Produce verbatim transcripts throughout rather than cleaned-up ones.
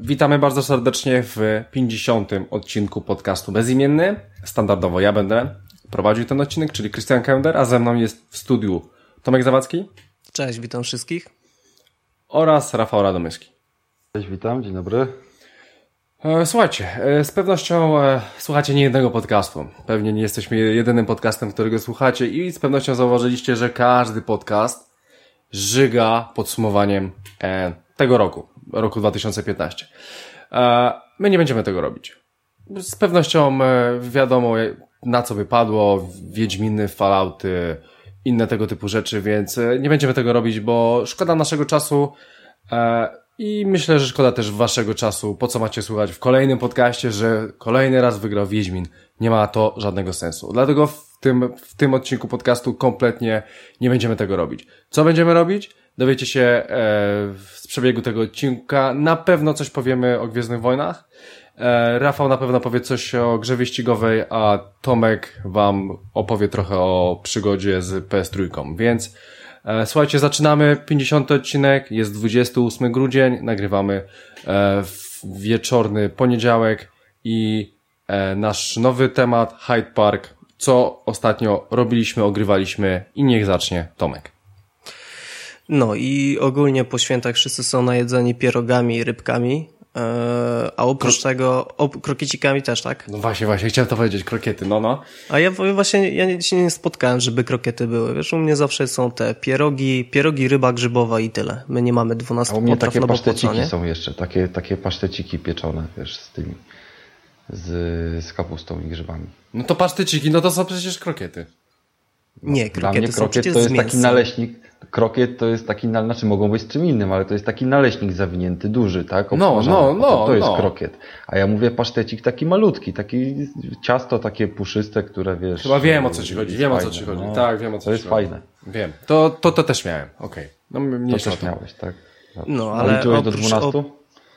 Witamy bardzo serdecznie w pięćdziesiątym odcinku podcastu Bezimienny. Standardowo ja będę prowadził ten odcinek, czyli Krystian Kender, a ze mną jest w studiu Tomek Zawadzki. Cześć, witam wszystkich. Oraz Rafał Radomyski. Cześć, witam, dzień dobry. Słuchajcie, z pewnością słuchacie nie jednego podcastu. Pewnie nie jesteśmy jedynym podcastem, którego słuchacie i z pewnością zauważyliście, że każdy podcast żyga podsumowaniem tego roku, roku dwa tysiące piętnastego. My nie będziemy tego robić. Z pewnością wiadomo, na co wypadło, Wiedźminy, Fallouty, inne tego typu rzeczy, więc nie będziemy tego robić, bo szkoda naszego czasu i myślę, że szkoda też waszego czasu, po co macie słuchać w kolejnym podcaście, że kolejny raz wygrał Wiedźmin. Nie ma to żadnego sensu. Dlatego w tym, w tym odcinku podcastu kompletnie nie będziemy tego robić. Co będziemy robić? Dowiecie się e, z przebiegu tego odcinka. Na pewno coś powiemy o Gwiezdnych Wojnach. E, Rafał na pewno powie coś o grze wyścigowej, a Tomek wam opowie trochę o przygodzie z P S trzy. Więc e, słuchajcie, zaczynamy pięćdziesiąty odcinek. Jest dwudziestego ósmego grudnia. Nagrywamy e, w wieczorny poniedziałek i e, nasz nowy temat Hyde Park. Co ostatnio robiliśmy, ogrywaliśmy i niech zacznie Tomek. No i ogólnie po świętach wszyscy są najedzeni pierogami i rybkami, yy, a oprócz Kro- tego op- krokiecikami też, tak? No właśnie, właśnie, chciałem to powiedzieć, krokiety, no, no. A ja właśnie, ja się nie spotkałem, żeby krokiety były, wiesz, u mnie zawsze są te pierogi, pierogi, ryba grzybowa i tyle. My nie mamy dwunastu potraw. A u mnie potraw, takie no paszteciki po co, są jeszcze, takie, takie paszteciki pieczone, wiesz, z tymi, z, z kapustą i grzybami. No to paszteciki, no to są przecież krokiety. Nie, krokiety Dla mnie są krokiet przecież to jest z mięsem. taki naleśnik. Krokiet to jest taki, znaczy mogą być z czym innym, ale to jest taki naleśnik zawinięty, duży, tak? No, no, no. To, to jest no. krokiet. A ja mówię pasztecik taki malutki, taki ciasto takie puszyste, które wiesz... Chyba wiem, o co ci chodzi, wiem fajne, o co ci chodzi. no. Tak, wiem o co to ci jest chodzi. fajne. Wiem. To, to, to też miałem, okej. Okay. No To mniejsza też to. miałeś, tak? No, A ale liczyłeś do oprócz- dwunastu?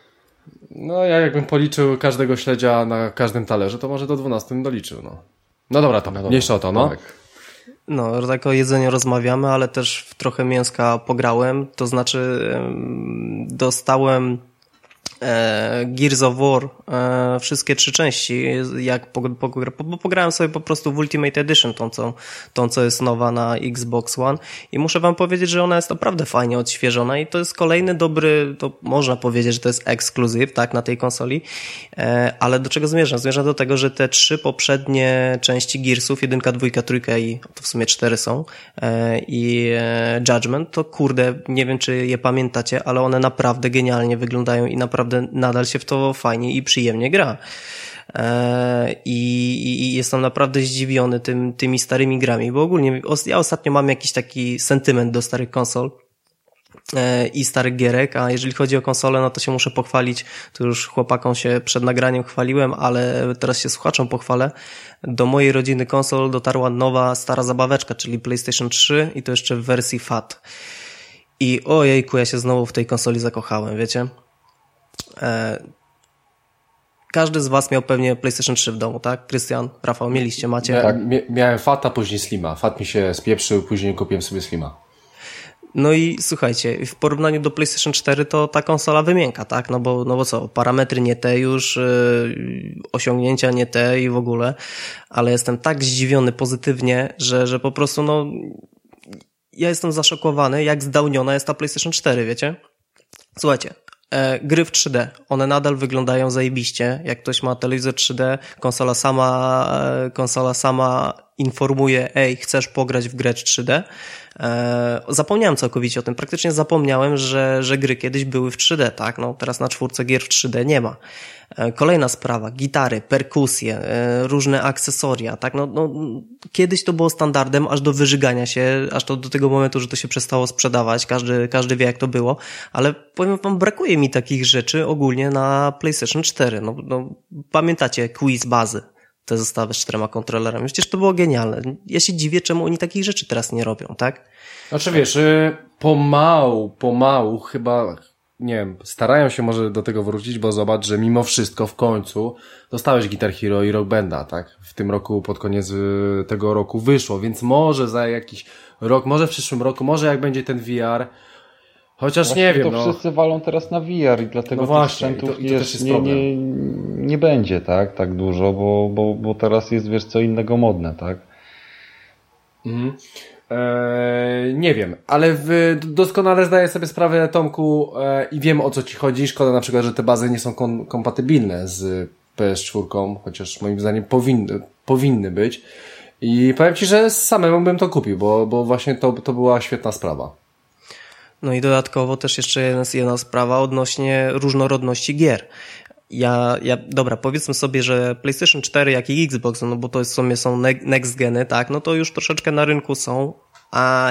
No ja jakbym policzył każdego śledzia na każdym talerzu, to może do dwunastu bym doliczył, no. No dobra, to No dobra, mniejsza o to, no. tak. No, tak o jedzeniu rozmawiamy, ale też w trochę mięska pograłem, to znaczy em, dostałem e, Gears of War, e, wszystkie trzy części, jak po, po, bo pograłem sobie po prostu w Ultimate Edition, tą co, tą co jest nowa na Xbox One i muszę wam powiedzieć, że ona jest naprawdę fajnie odświeżona i to jest kolejny dobry, to można powiedzieć, że to jest ekskluzyw, tak, na tej konsoli, e, ale do czego zmierzam? Zmierzam do tego, że te trzy poprzednie części Gearsów, jedynka, dwójka, trójka i to w sumie cztery są e, i e, Judgment, to kurde, nie wiem czy je pamiętacie, ale one naprawdę genialnie wyglądają i naprawdę nadal się w to fajnie i przyjemnie gra. Eee, i, I jestem naprawdę zdziwiony tym, tymi starymi grami, bo ogólnie ja ostatnio mam jakiś taki sentyment do starych konsol eee, i starych gierek, a jeżeli chodzi o konsolę, no to się muszę pochwalić, to już chłopakom się przed nagraniem chwaliłem, ale teraz się słuchaczom pochwalę. Do mojej rodziny konsol dotarła nowa, stara zabaweczka, czyli PlayStation trzy i to jeszcze w wersji F A T. I ojejku, ja się znowu w tej konsoli zakochałem, wiecie? Każdy z was miał pewnie PlayStation trzy w domu, tak? Krystian, Rafał, mieliście, macie? Ja, tak, miałem Fata, później Slima. Fat mi się spieprzył, później kupiłem sobie Slima. No i słuchajcie, w porównaniu do PlayStation cztery to ta konsola wymięka, tak? No bo, no bo co, parametry nie te już, yy, osiągnięcia nie te i w ogóle, ale jestem tak zdziwiony pozytywnie, że, że po prostu no ja jestem zaszokowany, jak zdałniona jest ta PlayStation cztery, wiecie? Słuchajcie, E, gry w trzy D, one nadal wyglądają zajebiście, jak ktoś ma telewizor trzy D, konsola sama, e, konsola sama informuje, ej, chcesz pograć w grę trzy D? E, zapomniałem całkowicie o tym, praktycznie zapomniałem, że, że gry kiedyś były w trzy D, tak? No teraz na czwórce gier w trzy D nie ma. E, kolejna sprawa, gitary, perkusje, e, różne akcesoria, tak? No, no, kiedyś to było standardem aż do wyżygania się, aż to do tego momentu, że to się przestało sprzedawać, każdy, każdy wie jak to było, ale powiem wam, brakuje mi takich rzeczy ogólnie na PlayStation cztery. No, no pamiętacie quiz bazy? Te zestawy z czterema kontrolerami. Przecież to było genialne. Ja się dziwię, czemu oni takich rzeczy teraz nie robią, tak? Znaczy wiesz, pomału, pomału chyba, nie wiem, starają się może do tego wrócić, bo zobacz, że mimo wszystko w końcu dostałeś Guitar Hero i Rock Banda, tak? W tym roku, pod koniec tego roku wyszło, więc może za jakiś rok, może w przyszłym roku, może jak będzie ten V R, Chociaż właśnie nie wiem, to no. wszyscy walą teraz na V R i dlatego No tych właśnie, sprzętów i to- i to jest, też jest nie, problem. nie, nie będzie, tak, tak dużo, bo, bo, bo teraz jest, wiesz, co innego modne, tak? Mhm. Eee, nie wiem, ale w, doskonale zdaję sobie sprawę, Tomku, e, i wiem, o co ci chodzi. Szkoda na przykład, że te bazy nie są kom- kompatybilne z P S cztery, chociaż moim zdaniem powinny, powinny być. I powiem ci, że samemu bym to kupił, bo, bo właśnie to, to była świetna sprawa. No i dodatkowo też jeszcze jedna, jedna sprawa odnośnie różnorodności gier. Ja, ja, dobra, powiedzmy sobie, że PlayStation cztery, jak i Xbox, no bo to w sumie są ne- next geny, tak, no to już troszeczkę na rynku są, a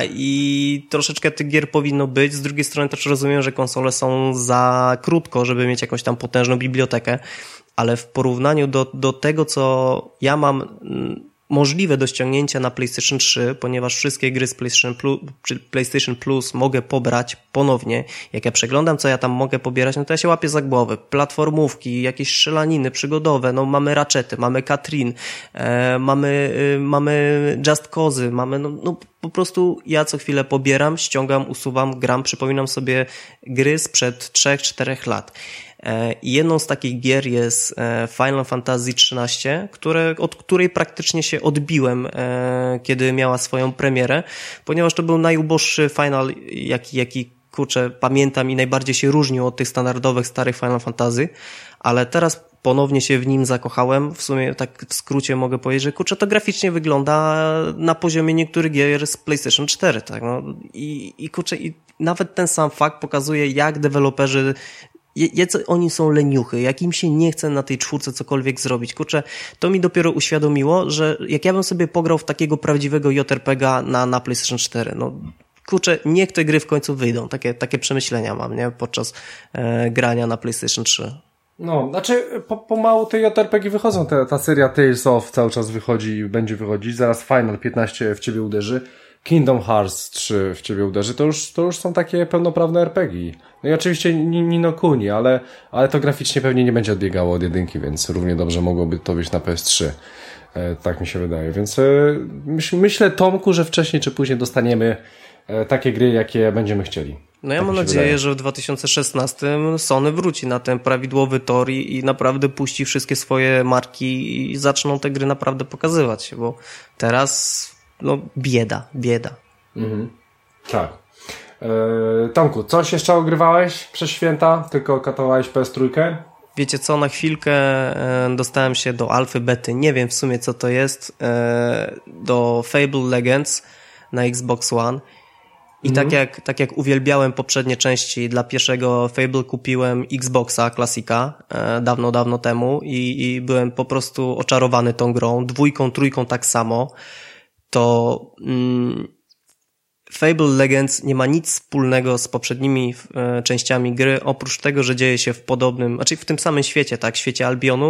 i troszeczkę tych gier powinno być. Z drugiej strony też rozumiem, że konsole są za krótko, żeby mieć jakąś tam potężną bibliotekę, ale w porównaniu do, do tego, co ja mam mm, możliwe do ściągnięcia na PlayStation trzy, ponieważ wszystkie gry z PlayStation Plus, czy PlayStation Plus mogę pobrać ponownie. Jak ja przeglądam, co ja tam mogę pobierać, no to ja się łapię za głowę. Platformówki, jakieś strzelaniny przygodowe, no mamy Ratchety, mamy Katrin, e, mamy, y, mamy Just Cause'y, mamy, no, no po prostu ja co chwilę pobieram, ściągam, usuwam, gram, przypominam sobie gry sprzed trzech czterech lat. I jedną z takich gier jest Final Fantasy trzynaście, które, od której praktycznie się odbiłem, kiedy miała swoją premierę, ponieważ to był najuboższy final, jaki, jaki kurczę, pamiętam i najbardziej się różnił od tych standardowych starych Final Fantasy, ale teraz ponownie się w nim zakochałem. W sumie tak w skrócie mogę powiedzieć, że kurczę, to graficznie wygląda na poziomie niektórych gier z PlayStation cztery, tak, no i, i kurczę, i nawet ten sam fakt pokazuje, jak deweloperzy jacy oni są leniuchy, jak im się nie chce na tej czwórce cokolwiek zrobić. Kurczę, to mi dopiero uświadomiło, że jak ja bym sobie pograł w takiego prawdziwego J R P G na, na PlayStation cztery, no kurczę, niech te gry w końcu wyjdą. Takie, takie przemyślenia mam, nie? Podczas e, grania na PlayStation trzy. No, znaczy po, pomału te J R P G wychodzą, te, ta seria Tales of cały czas wychodzi i będzie wychodzić, zaraz Final piętnaście w ciebie uderzy, Kingdom Hearts trzy w ciebie uderzy, to już, to już są takie pełnoprawne R P G. No i oczywiście Ni no Kuni, ale, ale to graficznie pewnie nie będzie odbiegało od jedynki, więc równie dobrze mogłoby to być na P S trzy. E, tak mi się wydaje, więc e, myśl, myślę, Tomku, że wcześniej czy później dostaniemy e, takie gry, jakie będziemy chcieli. No ja tak mam nadzieję, wydaje. że w dwa tysiące szesnastym Sony wróci na ten prawidłowy tor i, i naprawdę puści wszystkie swoje marki i zaczną te gry naprawdę pokazywać, bo teraz no bieda, bieda. Mhm. Tak. Yy, Tomku, coś jeszcze ogrywałeś przez święta? Tylko katowałeś P S trzy? Wiecie co, na chwilkę e, dostałem się do alfy, bety, nie wiem w sumie co to jest, e, do Fable Legends na Xbox One i mhm. tak jak tak jak uwielbiałem poprzednie części, dla pierwszego Fable kupiłem Xboxa Classica e, dawno, dawno temu i, i byłem po prostu oczarowany tą grą, dwójką, trójką tak samo, to mm, Fable Legends nie ma nic wspólnego z poprzednimi e, częściami gry, oprócz tego, że dzieje się w podobnym, znaczy w tym samym świecie, tak, świecie Albionu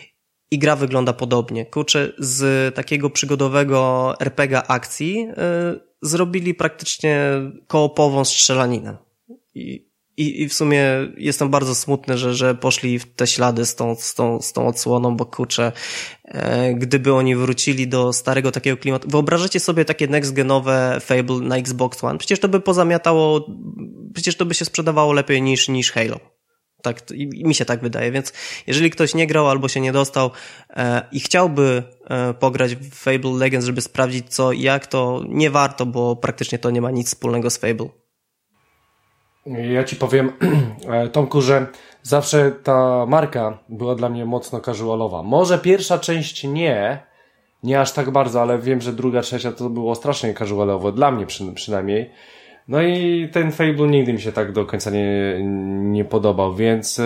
i gra wygląda podobnie. Kurczę, z takiego przygodowego R P G akcji e, zrobili praktycznie koopową strzelaninę. I, i, I w sumie jestem bardzo smutny, że, że poszli w te ślady z tą, z tą, z tą odsłoną, bo kurczę, e, gdyby oni wrócili do starego takiego klimatu. Wyobrażacie sobie takie next-genowe Fable na Xbox One? Przecież to by pozamiatało, przecież to by się sprzedawało lepiej niż, niż Halo. Tak, i mi się tak wydaje, więc jeżeli ktoś nie grał albo się nie dostał e, i chciałby e, pograć w Fable Legends, żeby sprawdzić co i jak, to nie warto, bo praktycznie to nie ma nic wspólnego z Fable. Ja ci powiem, Tomku, że zawsze ta marka była dla mnie mocno casualowa. Może pierwsza część nie, nie aż tak bardzo, ale wiem, że druga, trzecia to było strasznie casualowo, dla mnie przy, przynajmniej. No i ten Fable nigdy mi się tak do końca nie, nie podobał, więc...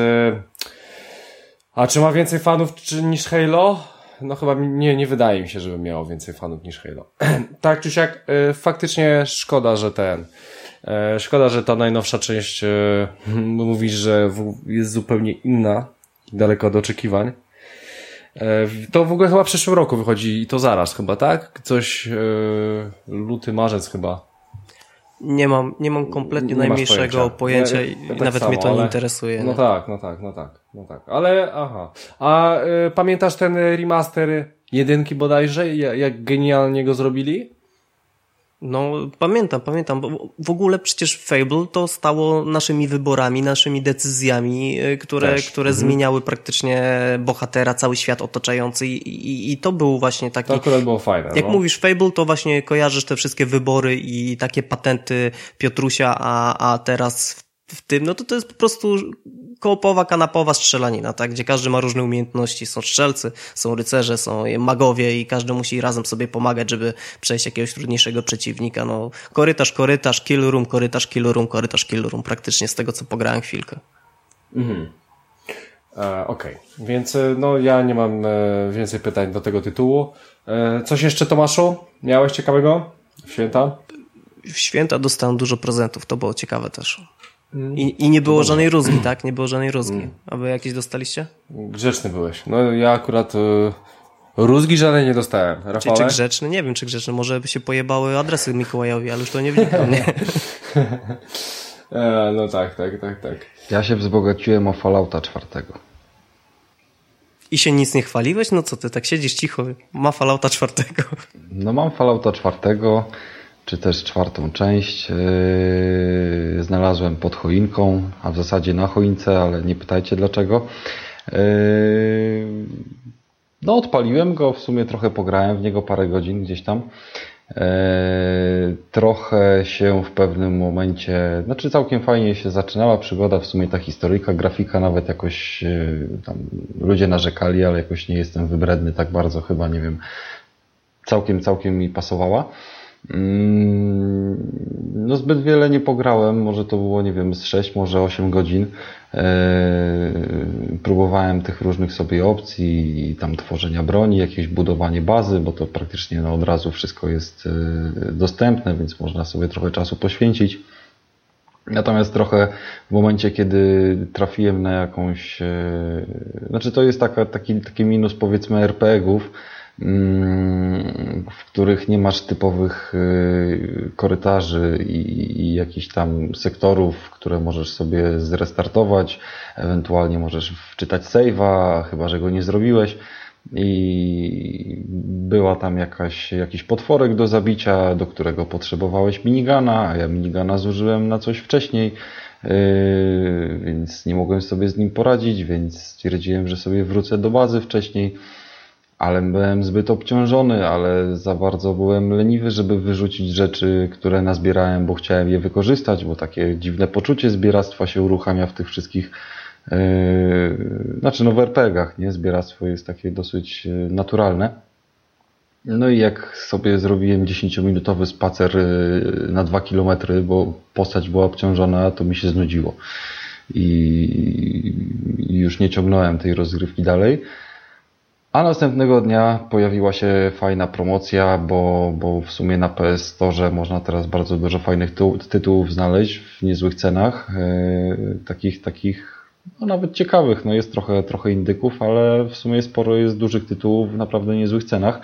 A czy ma więcej fanów czy, niż Halo? No chyba nie, nie wydaje mi się, żeby miało więcej fanów niż Halo. Tak czy siak, faktycznie szkoda, że ten... Szkoda, że ta najnowsza część mówisz, że jest zupełnie inna, daleko od oczekiwań. To w ogóle chyba w przyszłym roku wychodzi i to zaraz chyba, tak? Coś luty, marzec chyba. Nie mam, nie mam kompletnie nie najmniejszego pojęcia, pojęcia i ja, tak nawet samo, mnie to nie ale... interesuje. No nie? tak, no tak, no tak, no tak. Ale aha. A y, pamiętasz ten remaster jedynki bodajże? Jak genialnie go zrobili? No, pamiętam, pamiętam, bo w ogóle przecież Fable to stało naszymi wyborami, naszymi decyzjami, które, które mhm. zmieniały praktycznie bohatera, cały świat otaczający i, i, i to był właśnie taki... To akurat było fajne. Jak no. mówisz Fable, to właśnie kojarzysz te wszystkie wybory i takie patenty Piotrusia, a, a teraz w, w tym, no to to jest po prostu koopowa, kanapowa strzelanina, tak, gdzie każdy ma różne umiejętności, są strzelcy, są rycerze, są magowie i każdy musi razem sobie pomagać, żeby przejść jakiegoś trudniejszego przeciwnika, no korytarz, korytarz, kill room, korytarz, kill room, korytarz, kill room, praktycznie z tego, co pograłem chwilkę. Mhm. E, Okej, okay. Więc no ja nie mam e, więcej pytań do tego tytułu. E, coś jeszcze, Tomaszu? Miałeś ciekawego w święta? W święta dostałem dużo prezentów, to było ciekawe też. I, I nie było żadnej rózgi, tak? Nie było żadnej rózgi. A wy jakieś dostaliście? Grzeczny byłeś. No ja akurat y, rózgi żadnej nie dostałem. Rafale? Czy, czy grzeczny? Nie wiem, czy grzeczny. Może by się pojebały adresy Mikołajowi, ale już to nie wnikam, nie? e, no tak, tak, tak, tak. Ja się wzbogaciłem o Fallouta czwartego. I się nic nie chwaliłeś? No co ty, tak siedzisz cicho. Ma Fallouta czwartego. No mam Fallouta czwartego. Czy też czwartą część yy, znalazłem pod choinką, a w zasadzie na choince, ale nie pytajcie dlaczego. Yy, no odpaliłem go, w sumie trochę pograłem w niego parę godzin gdzieś tam. Yy, trochę się w pewnym momencie, znaczy całkiem fajnie się zaczynała przygoda, w sumie ta historyjka, grafika nawet jakoś yy, tam ludzie narzekali, ale jakoś nie jestem wybredny tak bardzo, chyba nie wiem, całkiem, całkiem mi pasowała. No zbyt wiele nie pograłem, może to było, nie wiem, z sześć, może osiem godzin. Próbowałem tych różnych sobie opcji i tam tworzenia broni, jakieś budowanie bazy, bo to praktycznie no, od razu wszystko jest dostępne, więc można sobie trochę czasu poświęcić. Natomiast trochę w momencie, kiedy trafiłem na jakąś, znaczy to jest taka, taki, taki minus powiedzmy er pe gie-ów, w których nie masz typowych korytarzy i, i jakichś tam sektorów, które możesz sobie zrestartować, ewentualnie możesz wczytać save'a, chyba że go nie zrobiłeś i była tam jakaś, jakiś potworek do zabicia, do którego potrzebowałeś minigana, a ja minigana zużyłem na coś wcześniej, yy, więc nie mogłem sobie z nim poradzić, więc stwierdziłem, że sobie wrócę do bazy wcześniej. Ale byłem zbyt obciążony, ale za bardzo byłem leniwy, żeby wyrzucić rzeczy, które nazbierałem, bo chciałem je wykorzystać, bo takie dziwne poczucie zbieractwa się uruchamia w tych wszystkich, yy, znaczy no w er pe gie-ach, nie? Zbieractwo jest takie dosyć naturalne. No i jak sobie zrobiłem dziesięciominutowy spacer na dwa kilometry, bo postać była obciążona, to mi się znudziło. I już nie ciągnąłem tej rozgrywki dalej. A następnego dnia pojawiła się fajna promocja, bo, bo w sumie na P S Store można teraz bardzo dużo fajnych tytułów znaleźć w niezłych cenach. Yy, takich, takich no nawet ciekawych. No jest trochę, trochę indyków, ale w sumie sporo jest dużych tytułów w naprawdę niezłych cenach.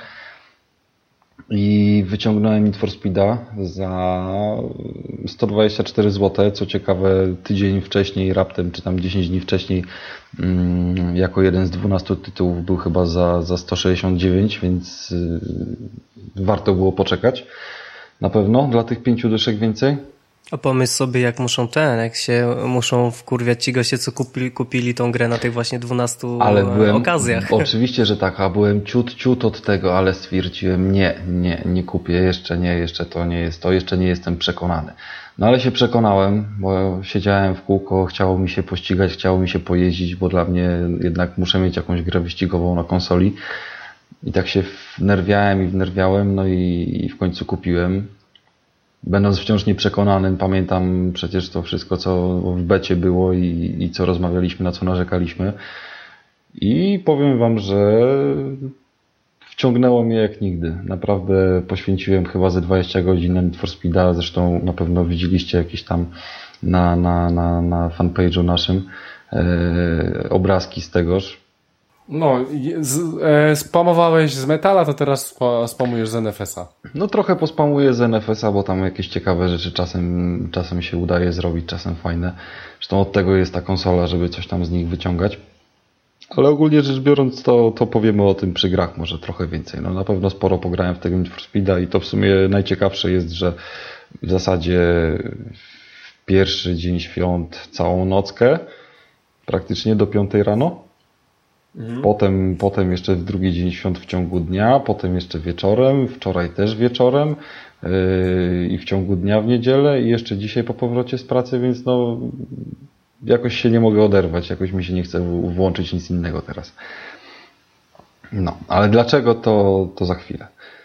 I wyciągnąłem Need for Speeda za sto dwadzieścia cztery złote, co ciekawe tydzień wcześniej, raptem czy tam dziesięć dni wcześniej mm, jako jeden z dwunastu tytułów był chyba za, za sto sześćdziesiąt dziewięć, więc y, warto było poczekać na pewno dla tych pięciu dyszek więcej. A pomyśl sobie, jak muszą ten, jak się muszą wkurwiać ci goście, co kupili, kupili tą grę na tych właśnie dwunastu ale byłem, okazjach. Oczywiście, że tak, a byłem ciut, ciut od tego, ale stwierdziłem nie, nie, nie kupię, jeszcze nie, jeszcze to nie jest to, jeszcze nie jestem przekonany. No ale się przekonałem, bo siedziałem w kółko, chciało mi się pościgać, chciało mi się pojeździć, bo dla mnie jednak muszę mieć jakąś grę wyścigową na konsoli. I tak się wnerwiałem i wnerwiałem, no i, i w końcu kupiłem. Będąc wciąż nieprzekonanym, pamiętam przecież to wszystko, co w becie było i, i co rozmawialiśmy, na co narzekaliśmy. I powiem wam, że wciągnęło mnie jak nigdy. Naprawdę poświęciłem chyba ze dwadzieścia godzin na Need for Speeda. Zresztą na pewno widzieliście jakieś tam na, na, na, na fanpage'u naszym e, obrazki z tegoż. No, z, e, spamowałeś z Metala, to teraz spamujesz z en ef es a. No trochę pospamuję z en ef es a, bo tam jakieś ciekawe rzeczy czasem, czasem się udaje zrobić, czasem fajne. Zresztą od tego jest ta konsola, żeby coś tam z nich wyciągać. Ale ogólnie rzecz biorąc, to, to powiemy o tym przy grach może trochę więcej. No na pewno sporo pograłem w tego Need for Speeda i to w sumie najciekawsze jest, że w zasadzie w pierwszy dzień świąt całą nockę, praktycznie do piątej rano. Mhm. Potem, potem jeszcze w drugi dzień świąt w ciągu dnia, potem jeszcze wieczorem, wczoraj też wieczorem yy, i w ciągu dnia w niedzielę i jeszcze dzisiaj po powrocie z pracy, więc no jakoś się nie mogę oderwać, jakoś mi się nie chce włączyć nic innego teraz. No, ale dlaczego to, to za chwilę.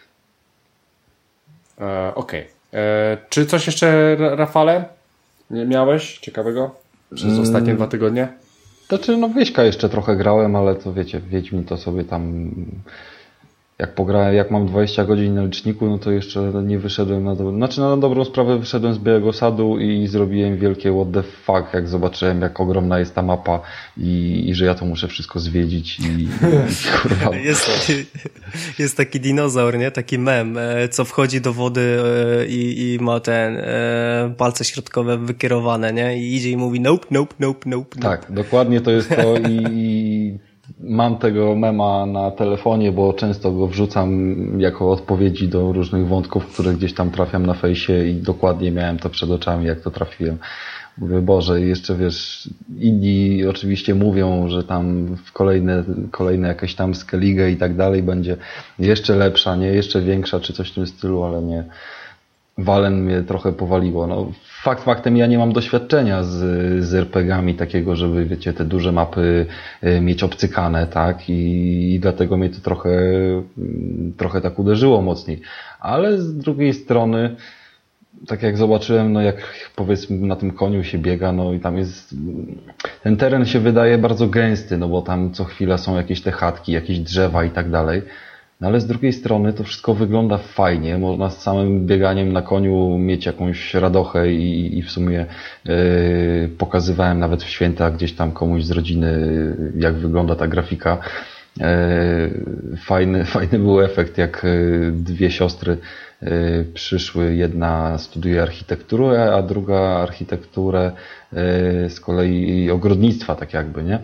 E, Okej. Okay. Czy coś jeszcze, Rafale, miałeś ciekawego przez hmm. ostatnie dwa tygodnie? Znaczy, no Wieśka jeszcze trochę grałem, ale to wiecie, Wiedźmin to sobie tam, jak pograłem, jak mam dwadzieścia godzin na liczniku, no to jeszcze nie wyszedłem na dobrą, znaczy na dobrą sprawę wyszedłem z Białego Sadu i zrobiłem wielkie what the fuck, jak zobaczyłem, jak ogromna jest ta mapa i, i że ja to muszę wszystko zwiedzić i, i kurwa. Jest, jest taki dinozaur, nie? Taki mem, co wchodzi do wody i, i ma ten palce środkowe wykierowane, nie? I idzie i mówi nope, nope, nope, nope. Tak, dokładnie to jest to i mam tego mema na telefonie, bo często go wrzucam jako odpowiedzi do różnych wątków, które gdzieś tam trafiam na fejsie i dokładnie miałem to przed oczami, jak to trafiłem. Mówię, Boże, jeszcze wiesz, inni oczywiście mówią, że tam w kolejne, kolejne jakieś tam Skellige i tak dalej będzie jeszcze lepsza, nie, jeszcze większa, czy coś w tym stylu, ale nie. Walen mnie trochę powaliło. No, fakt faktem ja nie mam doświadczenia z, z er pe gie ami takiego, żeby wiecie, te duże mapy mieć obcykane, tak? I, i dlatego mnie to trochę, trochę tak uderzyło mocniej. Ale z drugiej strony, tak jak zobaczyłem, no jak powiedzmy na tym koniu się biega, no i tam jest, ten teren się wydaje bardzo gęsty, no bo tam co chwila są jakieś te chatki, jakieś drzewa i tak dalej. No ale z drugiej strony to wszystko wygląda fajnie. Można z samym bieganiem na koniu mieć jakąś radochę i, i w sumie yy, pokazywałem nawet w święta gdzieś tam komuś z rodziny, jak wygląda ta grafika. Yy, fajny, fajny był efekt, jak dwie siostry yy, przyszły. Jedna studiuje architekturę, a druga architekturę yy, z kolei ogrodnictwa, tak jakby, nie?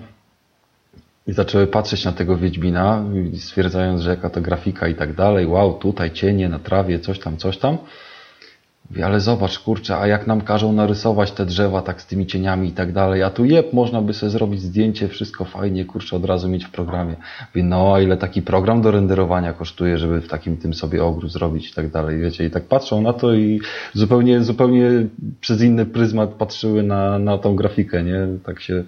I zaczęły patrzeć na tego Wiedźmina, stwierdzając, że jaka to grafika i tak dalej. Wow, tutaj cienie na trawie, coś tam, coś tam. Mówię, ale zobacz, kurczę, a jak nam każą narysować te drzewa tak z tymi cieniami i tak dalej, a tu jeb, można by sobie zrobić zdjęcie, wszystko fajnie, kurczę, od razu mieć w programie. Mówię, no, a ile taki program do renderowania kosztuje, żeby w takim tym sobie ogród zrobić i tak dalej, wiecie. I tak patrzą na to i zupełnie, zupełnie przez inny pryzmat patrzyły na, na tą grafikę, nie? Tak się...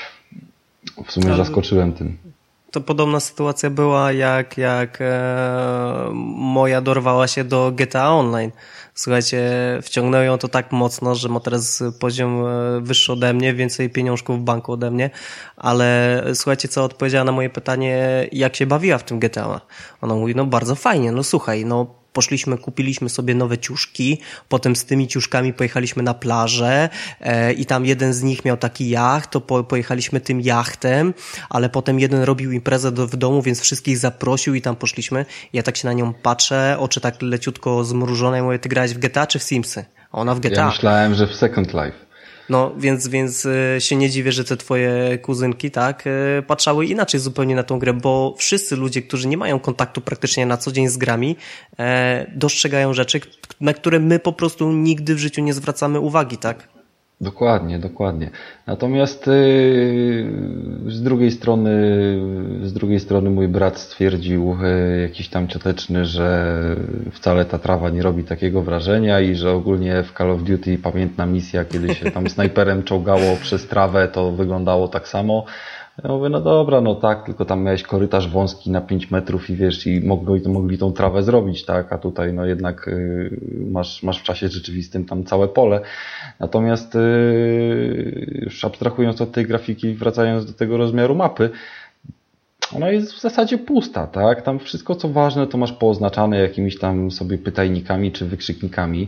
W sumie zaskoczyłem tym. To podobna sytuacja była, jak, jak e, moja dorwała się do G T A Online. Słuchajcie, wciągnęło ją to tak mocno, że ma teraz poziom wyższy ode mnie, więcej pieniążków w banku ode mnie, ale słuchajcie, co odpowiedziała na moje pytanie, jak się bawiła w tym G T A. Ona mówi, no bardzo fajnie, no słuchaj, no poszliśmy, kupiliśmy sobie nowe ciuszki, potem z tymi ciuszkami pojechaliśmy na plażę e, i tam jeden z nich miał taki jacht, to po, pojechaliśmy tym jachtem, ale potem jeden robił imprezę do, w domu, więc wszystkich zaprosił i tam poszliśmy. Ja tak się na nią patrzę, oczy tak leciutko zmrużone i mówię, ty grałeś w G T A czy w Simsy? A ona w G T A. Ja myślałem, że w Second Life. No, więc, więc się nie dziwię, że te twoje kuzynki, tak, patrzały inaczej zupełnie na tą grę, bo wszyscy ludzie, którzy nie mają kontaktu praktycznie na co dzień z grami, e, dostrzegają rzeczy, na które my po prostu nigdy w życiu nie zwracamy uwagi, tak? Dokładnie, dokładnie. Natomiast yy, z drugiej strony, z drugiej strony mój brat stwierdził, yy, jakiś tam cioteczny, że wcale ta trawa nie robi takiego wrażenia i że ogólnie w Call of Duty pamiętna misja, kiedy się tam snajperem czołgało przez trawę, to wyglądało tak samo. Ja mówię, no dobra, no tak, tylko tam miałeś korytarz wąski na pięć metrów i wiesz, i mogli, mogli tą trawę zrobić, tak, a tutaj no jednak y, masz, masz w czasie rzeczywistym tam całe pole. Natomiast y, już abstrahując od tej grafiki, wracając do tego rozmiaru mapy, ona jest w zasadzie pusta, tak, tam wszystko co ważne to masz pooznaczane jakimiś tam sobie pytajnikami czy wykrzyknikami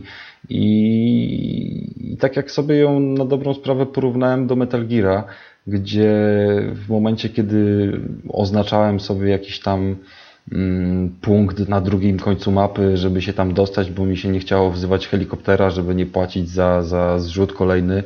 i, i tak jak sobie ją na dobrą sprawę porównałem do Metal Geara, gdzie w momencie, kiedy oznaczałem sobie jakiś tam punkt na drugim końcu mapy, żeby się tam dostać, bo mi się nie chciało wzywać helikoptera, żeby nie płacić za, za zrzut kolejny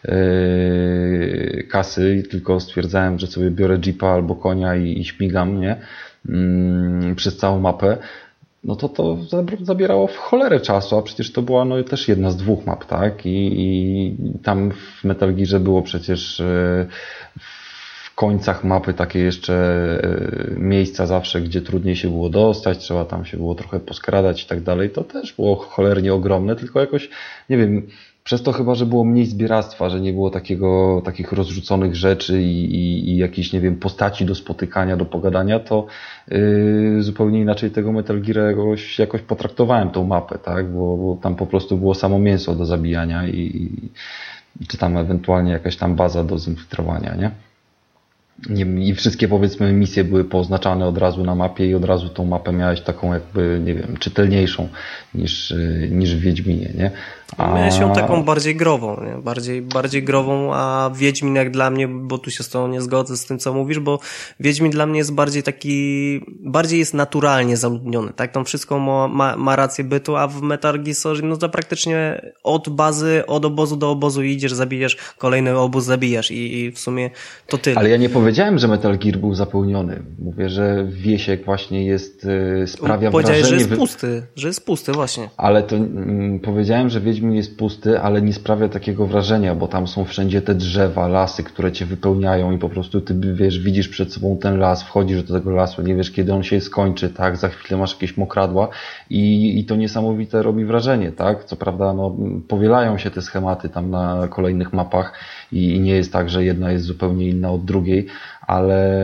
yy, kasy, tylko stwierdzałem, że sobie biorę jeepa albo konia i, i śmigam, nie? Yy, przez całą mapę. No to to zabierało w cholerę czasu, a przecież to była no, też jedna z dwóch map, tak? I, i tam w Metal Gearze było przecież yy, w końcach mapy takie jeszcze miejsca zawsze, gdzie trudniej się było dostać, trzeba tam się było trochę poskradać i tak dalej. To też było cholernie ogromne, tylko jakoś, nie wiem, przez to chyba, że było mniej zbieractwa, że nie było takiego, takich rozrzuconych rzeczy i, i, i jakichś, nie wiem, postaci do spotykania, do pogadania, to yy, zupełnie inaczej tego Metal Gear jakoś, jakoś potraktowałem tą mapę, tak? Bo, bo tam po prostu było samo mięso do zabijania i, i czy tam ewentualnie jakaś tam baza do zinfiltrowania, nie? Nie, i wszystkie, powiedzmy, misje były pooznaczane od razu na mapie i od razu tą mapę miałeś taką jakby, nie wiem, czytelniejszą niż, niż w Wiedźminie, nie? A... Miałeś ją taką bardziej grową, nie? Bardziej, bardziej grową, a Wiedźmin jak dla mnie, bo tu się z tobą nie zgodzę z tym, co mówisz, bo Wiedźmin dla mnie jest bardziej taki, bardziej jest naturalnie zaludniony, tak? Tam wszystko ma, ma, ma rację bytu, a w Metal Gear no to praktycznie od bazy, od obozu do obozu idziesz, zabijasz, kolejny obóz zabijasz i, i w sumie to tyle. Ale ja nie powiedziałem, że Metal Gear był zapełniony. Mówię, że Wiesiek właśnie jest, sprawia Powiedziałeś, wrażenie... że jest pusty, że jest pusty właśnie. Ale to mm, powiedziałem, że Wiedźmin jest pusty, ale nie sprawia takiego wrażenia, bo tam są wszędzie te drzewa, lasy, które cię wypełniają i po prostu ty, wiesz, widzisz przed sobą ten las, wchodzisz do tego lasu, nie wiesz, kiedy on się skończy, tak, za chwilę masz jakieś mokradła i, i to niesamowite robi wrażenie, tak, co prawda, no, powielają się te schematy tam na kolejnych mapach i, i nie jest tak, że jedna jest zupełnie inna od drugiej, ale,